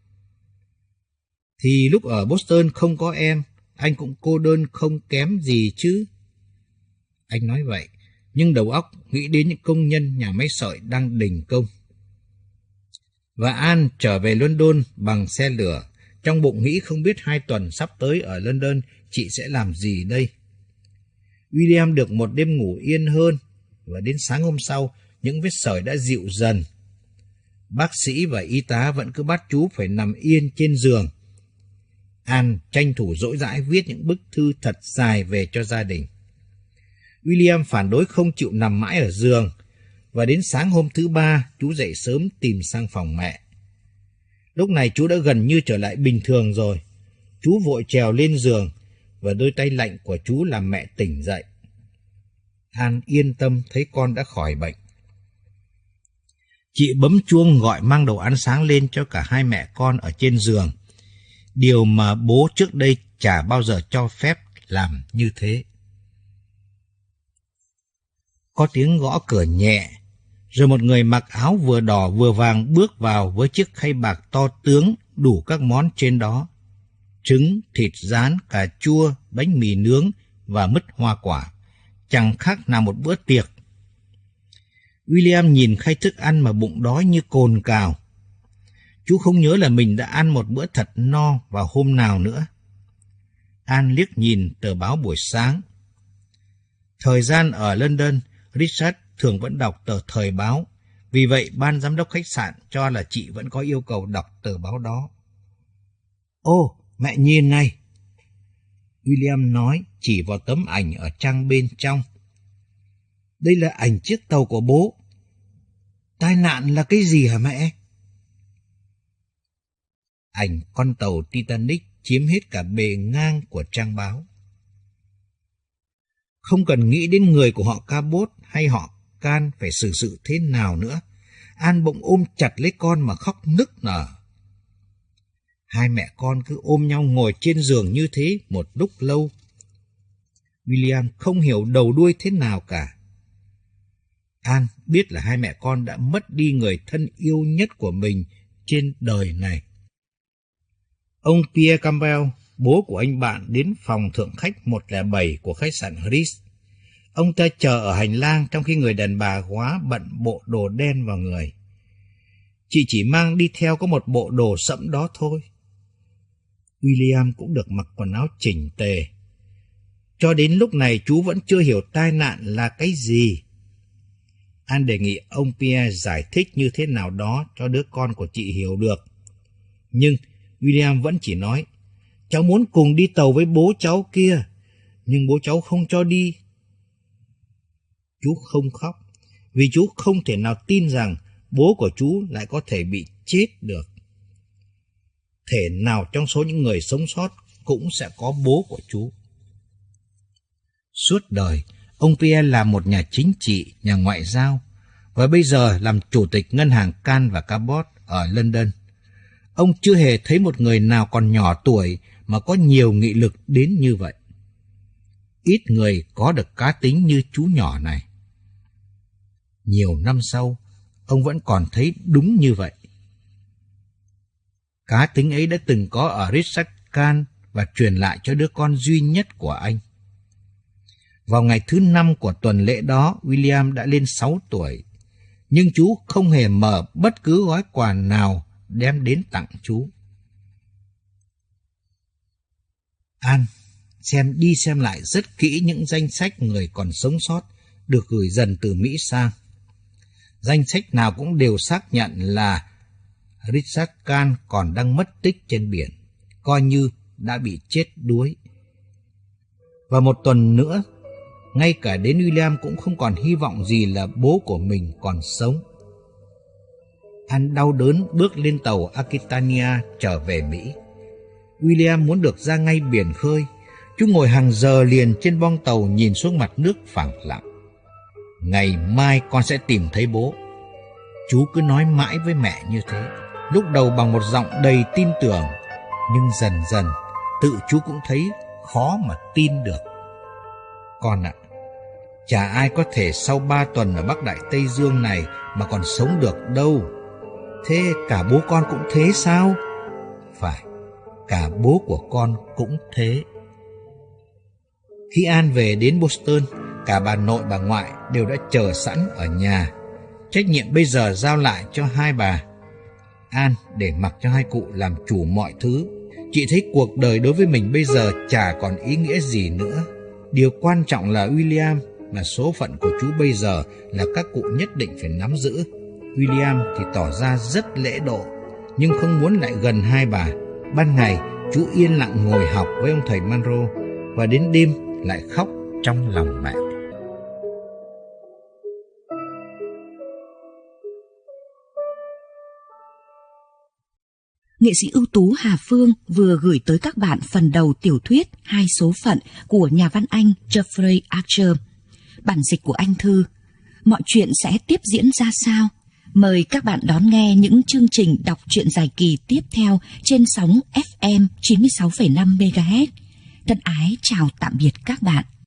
Thì lúc ở Boston không có em, anh cũng cô đơn không kém gì chứ. Anh nói vậy, nhưng đầu óc nghĩ đến những công nhân nhà máy sợi đang đình công. Và An trở về London bằng xe lửa, trong bụng nghĩ không biết hai tuần sắp tới ở London chị sẽ làm gì đây. William được một đêm ngủ yên hơn, và đến sáng hôm sau, những vết sởi đã dịu dần. Bác sĩ và y tá vẫn cứ bắt chú phải nằm yên trên giường. An tranh thủ dỗi dãi viết những bức thư thật dài về cho gia đình. William phản đối không chịu nằm mãi ở giường, và đến sáng hôm thứ ba, chú dậy sớm tìm sang phòng mẹ. Lúc này chú đã gần như trở lại bình thường rồi. Chú vội trèo lên giường, và đôi tay lạnh của chú làm mẹ tỉnh dậy. An yên tâm thấy con đã khỏi bệnh. Chị bấm chuông gọi mang đồ ăn sáng lên cho cả hai mẹ con ở trên giường, điều mà bố trước đây chả bao giờ cho phép làm như thế. Có tiếng gõ cửa nhẹ, rồi một người mặc áo vừa đỏ vừa vàng bước vào với chiếc khay bạc to tướng đủ các món trên đó: trứng, thịt rán, cà chua, bánh mì nướng và mứt hoa quả. Chẳng khác nào một bữa tiệc. William nhìn khay thức ăn mà bụng đói như cồn cào. Chú không nhớ là mình đã ăn một bữa thật no vào hôm nào nữa. An liếc nhìn tờ báo buổi sáng. Thời gian ở London, Richard thường vẫn đọc tờ thời báo, Vì vậy, ban giám đốc khách sạn cho là chị vẫn có yêu cầu đọc tờ báo đó. Ô, mẹ nhìn này! William nói, chỉ vào tấm ảnh ở trang bên trong. Đây là ảnh chiếc tàu của bố. Tai nạn là cái gì hả mẹ? Ảnh con tàu Titanic chiếm hết cả bề ngang của trang báo. Không cần nghĩ đến người của họ Cabot hay họ Can phải xử sự thế nào nữa. An bỗng ôm chặt lấy con mà khóc nức nở. Hai mẹ con cứ ôm nhau ngồi trên giường như thế một lúc lâu. William không hiểu đầu đuôi thế nào cả. An biết là hai mẹ con đã mất đi người thân yêu nhất của mình trên đời này. Ông Pierre Campbell, bố của anh bạn, đến phòng thượng khách một không bảy của khách sạn Ritz. Ông ta chờ ở hành lang trong khi người đàn bà góa bận bộ đồ đen vào người. Chị chỉ mang đi theo có một bộ đồ sẫm đó thôi. William cũng được mặc quần áo chỉnh tề. Cho đến lúc này chú vẫn chưa hiểu tai nạn là cái gì. An đề nghị ông Pierre giải thích như thế nào đó cho đứa con của chị hiểu được. Nhưng William vẫn chỉ nói, cháu muốn cùng đi tàu với bố cháu kia, nhưng bố cháu không cho đi. Chú không khóc, vì chú không thể nào tin rằng bố của chú lại có thể bị chết được. Thể nào trong số những người sống sót cũng sẽ có bố của chú. Suốt đời, ông Pierre là một nhà chính trị, nhà ngoại giao, và bây giờ làm chủ tịch ngân hàng Can và Cabot ở London. Ông chưa hề thấy một người nào còn nhỏ tuổi mà có nhiều nghị lực đến như vậy. Ít người có được cá tính như chú nhỏ này. Nhiều năm sau, ông vẫn còn thấy đúng như vậy. Cá tính ấy đã từng có ở Richard Can và truyền lại cho đứa con duy nhất của anh. Vào ngày thứ năm của tuần lễ đó, William đã lên sáu tuổi, nhưng chú không hề mở bất cứ gói quà nào đem đến tặng chú. An xem đi xem lại rất kỹ những danh sách người còn sống sót được gửi dần từ Mỹ sang. Danh sách nào cũng đều xác nhận là Richard Can còn đang mất tích trên biển, coi như đã bị chết đuối. Và một tuần nữa, ngay cả đến William cũng không còn hy vọng gì là bố của mình còn sống. An đau đớn bước lên tàu Aquitania trở về Mỹ. William muốn được ra ngay biển khơi. Chú ngồi hàng giờ liền trên boong tàu nhìn xuống mặt nước phẳng lặng. Ngày mai con sẽ tìm thấy bố. Chú cứ nói mãi với mẹ như thế, lúc đầu bằng một giọng đầy tin tưởng, nhưng dần dần tự chú cũng thấy khó mà tin được. Con ạ, chả ai có thể sau ba tuần ở Bắc Đại Tây Dương này mà còn sống được đâu. Thế cả bố con cũng thế sao? Phải, cả bố của con cũng thế. Khi An về đến Boston, cả bà nội bà ngoại đều đã chờ sẵn ở nhà. Trách nhiệm bây giờ giao lại cho hai bà. An để mặc cho hai cụ làm chủ mọi thứ. Chị thấy cuộc đời đối với mình bây giờ chả còn ý nghĩa gì nữa. Điều quan trọng là William, mà số phận của chú bây giờ là các cụ nhất định phải nắm giữ. William thì tỏ ra rất lễ độ, nhưng không muốn lại gần hai bà. Ban ngày, chú yên lặng ngồi học với ông thầy Monroe, và đến đêm lại khóc trong lòng mẹ. Nghệ sĩ ưu tú Hà Phương vừa gửi tới các bạn phần đầu tiểu thuyết Hai số phận của nhà văn Anh Jeffrey Archer. Bản dịch của Anh Thư. Mọi chuyện sẽ tiếp diễn ra sao? Mời các bạn đón nghe những chương trình đọc truyện dài kỳ tiếp theo trên sóng ép em chín mươi sáu phẩy năm mê ga héc. Thân ái chào tạm biệt các bạn.